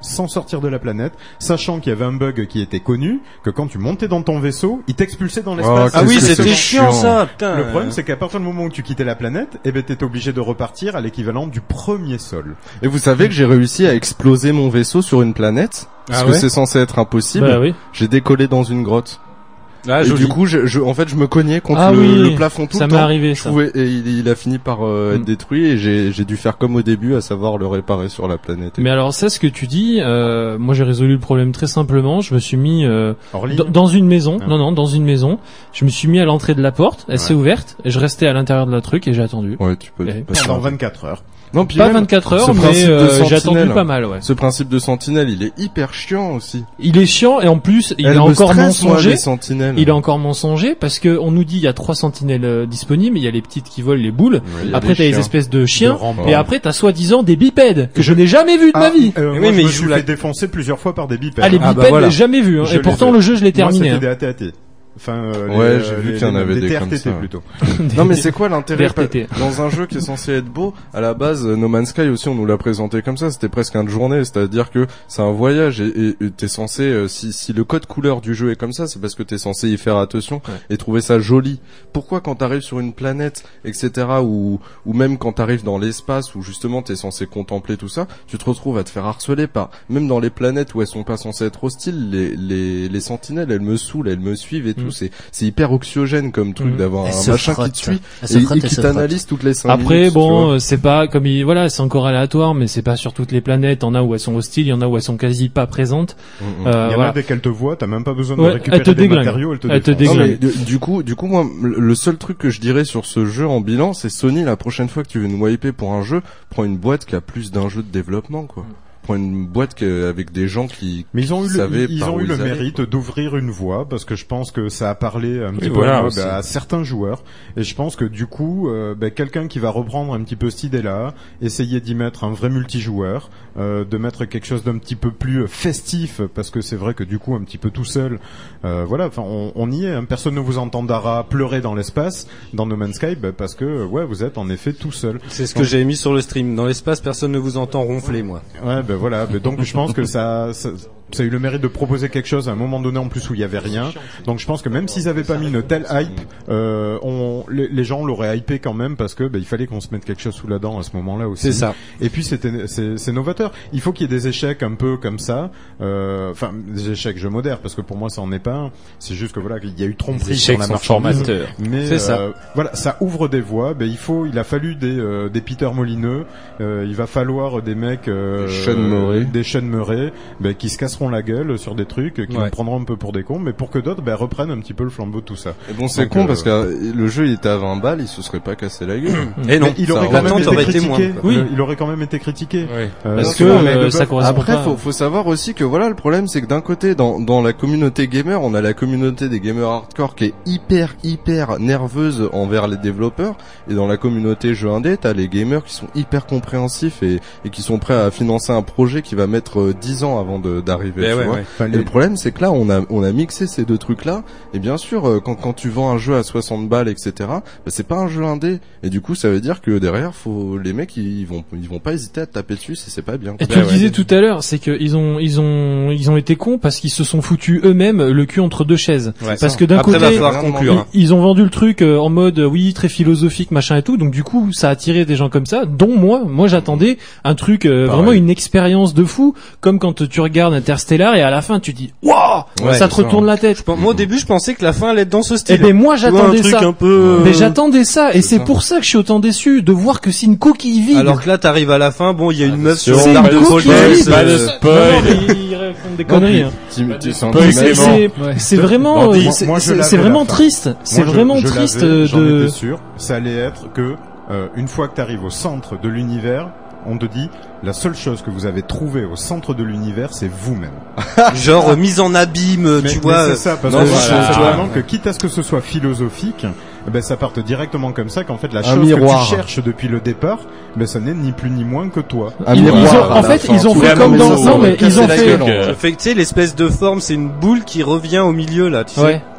sans sortir de la planète, sachant qu'il y avait un bug qui était connu, que quand tu montais dans ton vaisseau, il t'expulsait dans l'espace. Oh, ah oui, c'était chiant ça, putain. Le problème, c'est qu'à partir du moment où tu quittais la planète, eh ben, t'étais obligé de repartir à l'équivalent du premier sol. Et vous savez que j'ai réussi à exploser mon vaisseau sur une planète, parce ah que ouais c'est censé être impossible. Bah oui. J'ai décollé dans une grotte. Ah, et joli. du coup, je, je, en fait, je me cognais contre ah le, oui, le plafond tout ça le m'est temps. arrivé, je ça. pouvais, et il, il a fini par euh, être Mm. détruit et j'ai, j'ai dû faire comme au début, à savoir le réparer sur la planète. Mais alors ça, ce que tu dis, euh, moi j'ai résolu le problème très simplement. Je me suis mis euh, Hors ligne. dans, dans une maison. Ah. Non, non, dans une maison. Je me suis mis à l'entrée de la porte. Elle s'est ouverte. Et je restais à l'intérieur de la truc et j'ai attendu. Ouais, tu peux. Et- Pendant vingt-quatre heures. Non, puis Pas même, vingt-quatre heures, ce mais principe de euh, j'ai sentinelle, attendu pas mal, ouais. Ce principe de sentinelle, il est hyper chiant aussi. Il est chiant et en plus il Elle est me encore stresse, moi, mensonger. les sentinelles. Il est encore mensonger parce que on nous dit il y a trois sentinelles euh, disponibles, il y a les petites qui volent les boules. Oui, il y a Après des t'as les chiens. espèces de chiens De rampants. et après t'as soi-disant des bipèdes que je n'ai jamais vu de ma Ah, vie. euh, Oui, moi, mais je il me joue suis la- fait défoncer plusieurs fois par des bipèdes. Ah les Ah, bipèdes, bah voilà. j'ai jamais vu. Hein. Je Et les pourtant ai. le jeu je l'ai Moi, terminé. c'était hein. des A T A T. Enfin, euh, Ouais, les, j'ai euh, vu les- qu'il y en avait des des T R comme T T ça. plutôt. Non mais c'est quoi l'intérêt Des R T T. dans un jeu qui est censé être beau? À la base, No Man's Sky aussi, on nous l'a présenté comme ça. C'était presque une journée, c'est-à-dire que c'est un voyage et, et, et t'es censé, euh, si, si le code couleur du jeu est comme ça, c'est parce que t'es censé y faire attention Ouais. et trouver ça joli. Pourquoi quand t'arrives sur une planète, et cetera, ou ou même quand t'arrives dans l'espace où justement t'es censé contempler tout ça, tu te retrouves à te faire harceler par, même dans les planètes où elles sont pas censées être hostiles, les les les sentinelles, elles me saoulent, elles me suivent et tout. Mm. C'est c'est hyper anxiogène comme truc Mm. d'avoir Elle un se machin frotte. qui te suit Elle se et, frotte, et elle qui se t'analyse toutes les cinq Après minutes, tu bon, vois. euh, c'est pas comme il, voilà, c'est encore aléatoire, mais c'est pas sur toutes les planètes. En a où elles sont hostiles, il y en a où elles sont quasi pas présentes. Mm, mm. Euh, Il y en voilà. a dès qu'elles te voient, t'as même pas besoin de Ouais, récupérer elle te des déglingue. matériaux, elle te Elle te défonce. Non, déglingue. mais du, du coup, du coup, moi, le seul truc que je dirais sur ce jeu en bilan, c'est Sony, la prochaine fois que tu veux nous wiper pour un jeu, prends une boîte qui a plus d'un jeu de développement, quoi. Prends une boîte qui, avec des gens qui, Mais ils ont eu le, savaient ils par ont où eu le ils allaient, mérite quoi. d'ouvrir une voie parce que je pense que ça a parlé un petit Oui, peu voilà, à, aussi. à certains joueurs et je pense que du coup euh, ben, quelqu'un qui va reprendre un petit peu cette idée-là, essayer d'y mettre un vrai multijoueur, euh, de mettre quelque chose d'un petit peu plus festif parce que c'est vrai que du coup un petit peu tout seul, euh, voilà, enfin on, on y est, hein, personne ne vous entendra pleurer dans l'espace dans No Man's Sky ben, parce que ouais vous êtes en effet tout seul. C'est ce que j'ai mis sur le stream. Dans l'espace, personne ne vous entend ronfler, moi. Ouais, ben voilà. Ben donc je pense que ça, ça, ça a eu le mérite de proposer quelque chose à un moment donné en plus où il y avait rien. Donc je pense que même s'ils avaient pas mis une telle hype, euh, on, les, les gens l'auraient hypé quand même parce que ben, il fallait qu'on se mette quelque chose sous la dent à ce moment-là aussi. C'est ça. Et puis c'était, c'est, c'est novateur. Il faut qu'il y ait des échecs un peu comme ça. Euh, Enfin, des échecs jeux modères parce que pour moi ça en est pas un. C'est juste que voilà, il y a eu tromperie Les sur échecs la sont marchandise. formateurs. Mais C'est ça. euh, voilà, ça ouvre des voies. Ben il faut, il a fallu des, euh, des Peter Molineux. Euh, il va falloir des mecs, euh, Des Sean Murray. des Sean Murray, ben, qui se casseront la gueule sur des trucs, qui Ouais. nous prendront un peu pour des cons, mais pour que d'autres ben, reprennent un petit peu le flambeau de tout ça. Et bon, c'est Donc, con euh, parce que euh, le jeu il était à vingt balles, il se serait pas cassé la gueule. Et non. mais il ça aurait aurait- quand même l'attente été aurait été critiqué. moins, quoi. Oui. Euh, il aurait quand même été critiqué. Ouais. Euh, Parce donc, que non, mais euh, le ça bug- correspond Après, pas. faut, faut savoir aussi que voilà, le problème, c'est que d'un côté, dans, dans la communauté gamer, on a la communauté des gamers hardcore qui est hyper, hyper nerveuse envers les développeurs, et dans la communauté jeu indé, t'as les gamers qui sont hyper compréhensifs et, et qui sont prêts à financer un projet qui va mettre euh, dix ans avant de, d'arriver, Eh tu ouais, vois. ouais. Enfin, Et les- le problème, c'est que là, on a, on a mixé ces deux trucs-là, et bien sûr, euh, quand, quand tu vends un jeu à soixante balles, et cetera, bah, c'est pas un jeu indé, et du coup, ça veut dire que derrière, faut, les mecs, ils vont, ils vont pas hésiter à te taper dessus si c'est pas bien. Et tu Bah le ouais. disais tout à l'heure, c'est qu'ils ont, ils ont, ils ont été cons parce qu'ils se sont foutus eux-mêmes le cul entre deux chaises. Ouais, parce ça. que d'un Après, côté, va falloir conclure. hein. ils, ils ont vendu le truc euh, en mode euh, oui très philosophique machin et tout, donc du coup ça a attiré des gens comme ça, dont moi. Moi j'attendais un truc euh, Pareil. vraiment une expérience de fou, comme quand tu regardes Interstellar et à la fin tu dis waouh, Ouais, ça te c'est retourne ça. la tête. Moi, au début, je pensais que la fin allait être dans ce Et style. ben moi Tu vois, j'attendais un truc ça. un peu. Mais j'attendais ça et c'est c'est ça. pour ça que je suis autant déçu de voir que c'est une coquille vide. Alors que là, t'arrives à la fin, bon, il y a une meuf sur c'est une une barre de coquille Paul vide. pas de euh, spoil. Non, non, mais ils racontent des conneries. hein. Tu- tu- c'est un Spoil, truc- c'est C'est bon. c'est- c'est vraiment, Bon, euh, moi- c'est moi, je c'est- l'avais c'est à la vraiment fin. triste. C'est Moi, je- vraiment je triste l'avais, euh, j'en de. étais sûr. Ça allait être que euh, une fois que tu arrives au centre de l'univers, on te dit la seule chose que vous avez trouvée au centre de l'univers, c'est vous-même. genre euh, mise en abîme, Mais, tu mais vois. c'est euh, ça, parce non, que voilà. c'est Ah, vraiment ouais. que quitte à ce que ce soit philosophique, eh ben ça parte directement comme ça qu'en fait la Un chose miroir. que tu cherches depuis le départ, ben ça n'est ni plus ni moins que toi. Un Ils- ils miroir ont- à en la fait, fin. ils ont Tu fait vois, comme mais dans- ça, non, ça mais va ils ont casser la fait- gueule, en Euh, fait. Fait que tu sais, l'espèce de forme, c'est une boule qui revient au milieu là, tu sais. Ouais.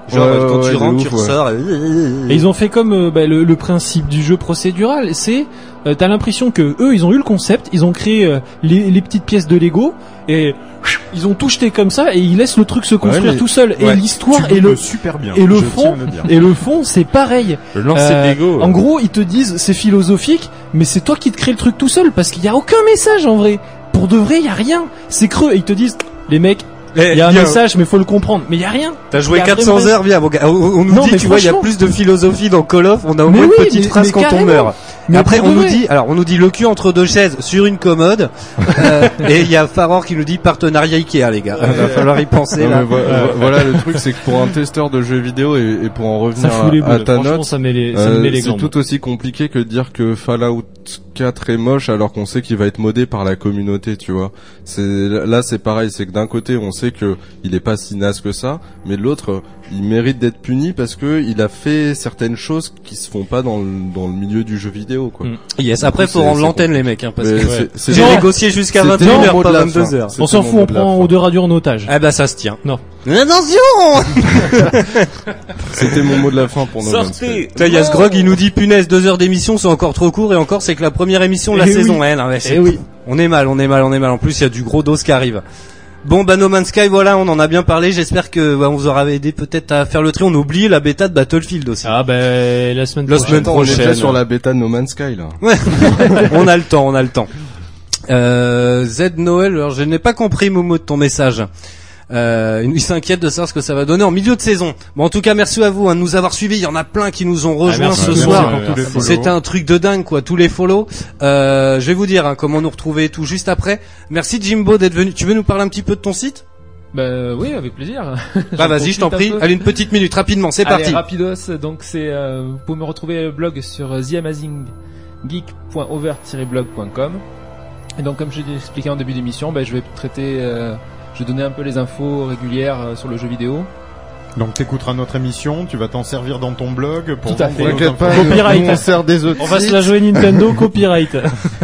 Genre Ouais, quand ouais, tu de rentres, ouf, tu ouais. ressors. Et... Et ils ont fait comme euh, bah, le, le principe du jeu procédural, c'est euh, t'as l'impression que eux ils ont eu le concept, ils ont créé euh, les, les petites pièces de Lego et ils ont tout jeté comme ça et ils laissent le truc se construire Ouais, mais- tout seul. Et ouais. l'histoire Tu et le le super bien, et le je fond tiens à le dire. et le fond c'est pareil. Le lancer de Lego, En ouais. gros ils te disent c'est philosophique, mais c'est toi qui te crée le truc tout seul parce qu'il y a aucun message en vrai. Pour de vrai il y a rien. C'est creux et ils te disent les mecs. Il y a un bien. message, mais faut le comprendre. Mais il y a rien. T'as joué Y a quatre cents vraiment- heures, bien, mon gars. On, on nous Non, dit, mais tu vois, il y a franchement- plus de philosophie dans Call of. On a au Mais moins oui, une petite mais- phrase mais quand on carrément. meurt. Mais Après, pour on de nous vrai. dit, alors, on nous dit le cul entre deux chaises sur une commode. euh, et il y a Faror qui nous dit partenariat Ikea, les gars. Il va falloir y penser, Non, là. mais vo- vo- voilà, le truc, c'est que pour un testeur de jeux vidéo et, et pour en revenir Ça fout les à, à boules. ta Franchement, note, ça met les- ça me met les c'est glandes. tout aussi compliqué que de dire que Fallout quatre est moche alors qu'on sait qu'il va être modé par la communauté, tu vois. C'est là, c'est pareil, c'est que d'un côté, on sait que il est pas si naze que ça, mais de l'autre, il mérite d'être puni parce que il a fait certaines choses qui se font pas dans le, dans le milieu du jeu vidéo, quoi. Mm. Yes, après, Du coup, faut c'est- rendre c'est l'antenne, les compliqué. mecs, hein, parce Mais que c'est- ouais. c'est- j'ai Non, négocié jusqu'à c'était vingt et une mon heures, mot pas de la vingt-deux fin. heures. C'était On s'en mon fout, mot on de la prend fin. Eau de Radio en otage. Ah bah, ça se tient. Non. Attention! C'était mon mot de la fin pour nous. Sortez. Là, il y a ce grog, il nous dit, punaise, deux heures d'émission, c'est encore trop court, et encore, c'est que la première émission de la Eh saison. oui. Ouais, non, mais c'est- Eh oui. On est mal, on est mal, on est mal. En plus, il y a du gros dos qui arrive. Bon, bah, No Man's Sky, voilà, on en a bien parlé. J'espère que, bah, on vous aura aidé peut-être à faire le tri. On oublie la bêta de Battlefield aussi. Ah ben la semaine La prochaine. semaine On est déjà prochaine. sur la bêta de No Man's Sky, là. Ouais. On a le temps, on a le temps. Euh, Z Noël, alors je n'ai pas compris Momo de ton message. Euh, il s'inquiète de savoir ce que ça va donner en milieu de saison. Bon, en tout cas, merci à vous hein, de nous avoir suivis. Il y en a plein qui nous ont rejoints merci, ce merci soir. pour tous les follow. C'était un truc de dingue, quoi. Tous les follow. Euh, je vais vous dire hein, comment nous retrouver et tout juste après. Merci Jimbo d'être venu. Tu veux nous parler un petit peu de ton site? Bah oui, avec plaisir. Bah vas-y, je t'en prie. Allez, une petite minute, rapidement, c'est Allez, parti. rapidos, donc c'est euh, vous pouvez me retrouver le blog sur the amazing geek point over tiret blog point com. Et donc comme je l'ai expliqué en début d'émission, bah, je vais traiter euh, je vais donner un peu les infos régulières euh, sur le jeu vidéo. Donc t'écouteras notre émission, tu vas t'en servir dans ton blog pour Tout à vendre fait. nos T'inquiète pas, infos. Copyright. nous, on sert des autres On va se sites. la jouer Nintendo copyright.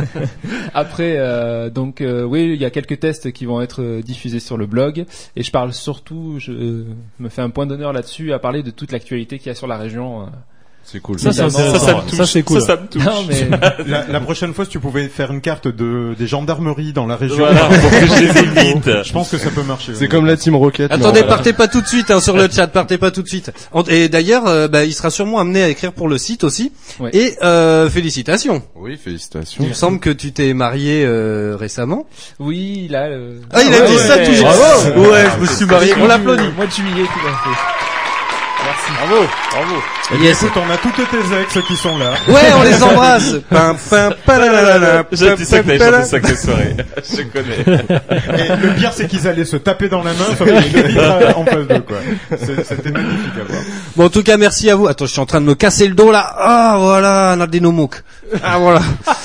Après, euh, donc euh, oui, il y a quelques tests qui vont être euh, diffusés sur le blog, et je parle surtout, je euh, me fais un point d'honneur là-dessus à parler de toute l'actualité qu'il y a sur la région. euh. C'est cool. Ça, c'est Notamment- intéressant. Ça, ça me touche. Ça, c'est cool. Ça, ça me touche. Non mais La, la prochaine fois, si tu pouvais faire une carte de des gendarmeries dans la région, Voilà, pour que je les évite. je pense que ça peut marcher. C'est comme la Team Rocket. mais Attendez, en- partez pas tout de suite hein, sur le chat, partez pas tout de suite. En- Et d'ailleurs, euh, bah, il sera sûrement amené à écrire pour le site aussi. Ouais. Et euh, félicitations. Oui, félicitations. Il me semble que tu t'es marié euh, récemment. oui, là. euh, Ah, il a ouais, dit ça ouais, toujours. bravo. Ouais, je me suis marié. On l'applaudit. Mois de juillet, tout à fait. Merci. Bravo, bravo. Eh bien, écoute, on a toutes tes ex qui sont là. Ouais, on les embrasse. Pim, pim, palalala, Je pim, dis ça que pim, t'avais pala. chanté Sacrée Soirée. Je connais. Et le pire, c'est qu'ils allaient se taper dans la main, sauf qu'il y avait Vitra en face d'eux, quoi. C'est- C'était magnifique à voir. Bon, en tout cas, merci à vous. Attends, je suis en train de me casser le dos là. Ah, voilà, Nardino Mouk. Ah, voilà.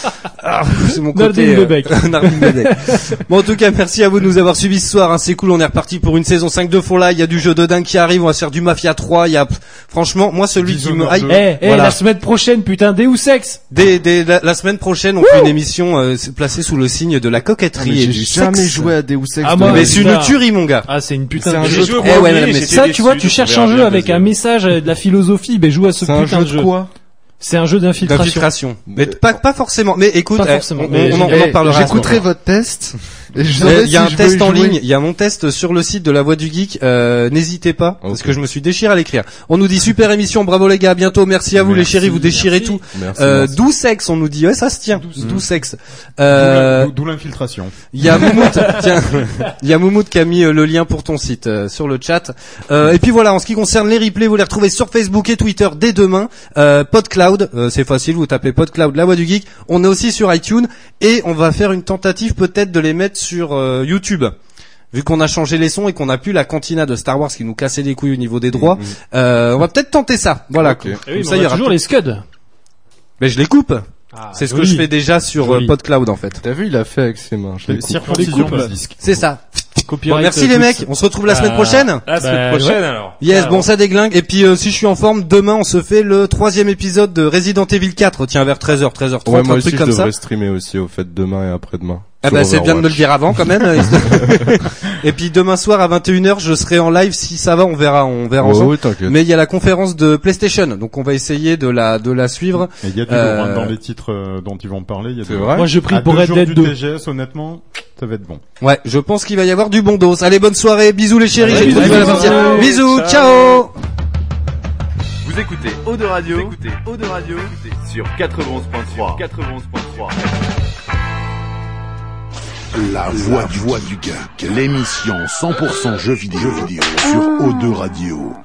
Ah, c'est mon côté. Nardine Bebec. Nardine Bebec. Bon, en tout cas, merci à vous de nous avoir suivis ce soir. Hein. C'est cool, on est reparti pour une saison cinq de Fall Guys. Il y a du jeu de dingue qui arrive. On va se faire du Mafia trois. Il y a, franchement, moi, celui qui me Dishonored hype. deux. Eh, eh, Voilà. la semaine prochaine, putain, Deus Ex. Dès, dès la, la semaine prochaine, on fait une émission euh, placée sous le signe de la Ah, coquetterie mais et J'ai du jamais sexe. joué à Deus Ex. Ah, de moi, ma Mais vie. c'est une putain. tuerie, mon gars. Ah, c'est une putain C'est un de jeu J'ai de joué au Eh ouais, premier, mais j'étais Ça, déçu, tu vois, tu donc on cherches verra un jeu bien avec deuxième. un message, euh, de la philosophie, ben joue à ce C'est un putain jeu de jeu. de quoi? C'est un jeu d'infiltration. D'infiltration. Mais pas, pas forcément. Mais écoute, Pas eh, forcément, on, mais on en, on en Eh, parlera. à ce J'écouterai moment-là. votre test. Et je Il saurai y a si un je test veux y en jouer. ligne, il y a mon test sur le site de la Voix du Geek, euh, n'hésitez pas, parce Ok. que je me suis déchiré à l'écrire. On nous dit super émission, bravo les gars, à bientôt, merci à vous les Merci, chéris, vous déchirez merci. tout. Merci, Euh, merci. doux sexe, on nous dit, ouais ça se tient, Doux- doux sexe. D'où Euh, l'in- D'où l'infiltration. il y a Moumout, tiens, il y a Moumout qui a mis euh, le lien pour ton site euh, sur le chat. Euh, et puis voilà, en ce qui concerne les replays, vous les retrouvez sur Facebook et Twitter dès demain. Euh, PodCloud, euh, c'est facile, vous tapez PodCloud, la Voix du Geek. On est aussi sur iTunes et on va faire une tentative peut-être de les mettre sur euh, YouTube. Vu qu'on a changé les sons et qu'on a plus la cantina de Star Wars qui nous cassait les couilles au niveau des droits, euh, on va peut-être tenter ça. Voilà. Ok. Comme Eh oui, ça, mais il on y a aura toujours tout- les scuds. Mais je les coupe. Ah, C'est ce que joli. je fais déjà sur euh, Joli. PodCloud en fait. T'as vu, il a fait avec ses mains. Je l'ai coupé. Circoncision coupe. de disque. C'est ça. Bon, Copyright, merci euh, les tous. mecs. On se retrouve la Bah, semaine prochaine. La semaine Bah, prochaine ouais. alors. Yes, Alors. bon ça déglingue. Et puis euh, si je suis en forme, demain on se fait le troisième épisode de Resident Evil quatre. Tiens, vers treize heures, treize heures trente, Ouais, moi un aussi, truc je comme ça. devrais streamer aussi, au fait, demain et après-demain. Ah bah c'est bien de me le dire avant quand même. Et puis demain soir à vingt et une heures, je serai en live. Si ça va, on verra, on verra Ouais, ensemble. ouais, t'inquiète. Mais il y a la conférence de PlayStation, donc on va essayer de la de la suivre. Et il y a du Euh, lourd, hein, dans les titres euh, dont ils vont parler. Il y a C'est de... vrai. Moi, je prie À pour deux Red jours Dead du deux. T G S, honnêtement, ça va être bon. Ouais, je pense qu'il va y avoir du bon dos. Allez, bonne soirée, bisous les chéris. Allez, J'ai trop du bisous, mal à partir. ciao. Bisous, Ciao. ciao. Vous écoutez Eau de Radio, vous écoutez Eau de Radio sur quatre-vingt-onze point trois. quatre-vingt-onze point trois. La voix du, voix du geek, l'émission cent pour cent jeux vidéo, jeux vidéo sur O deux Radio.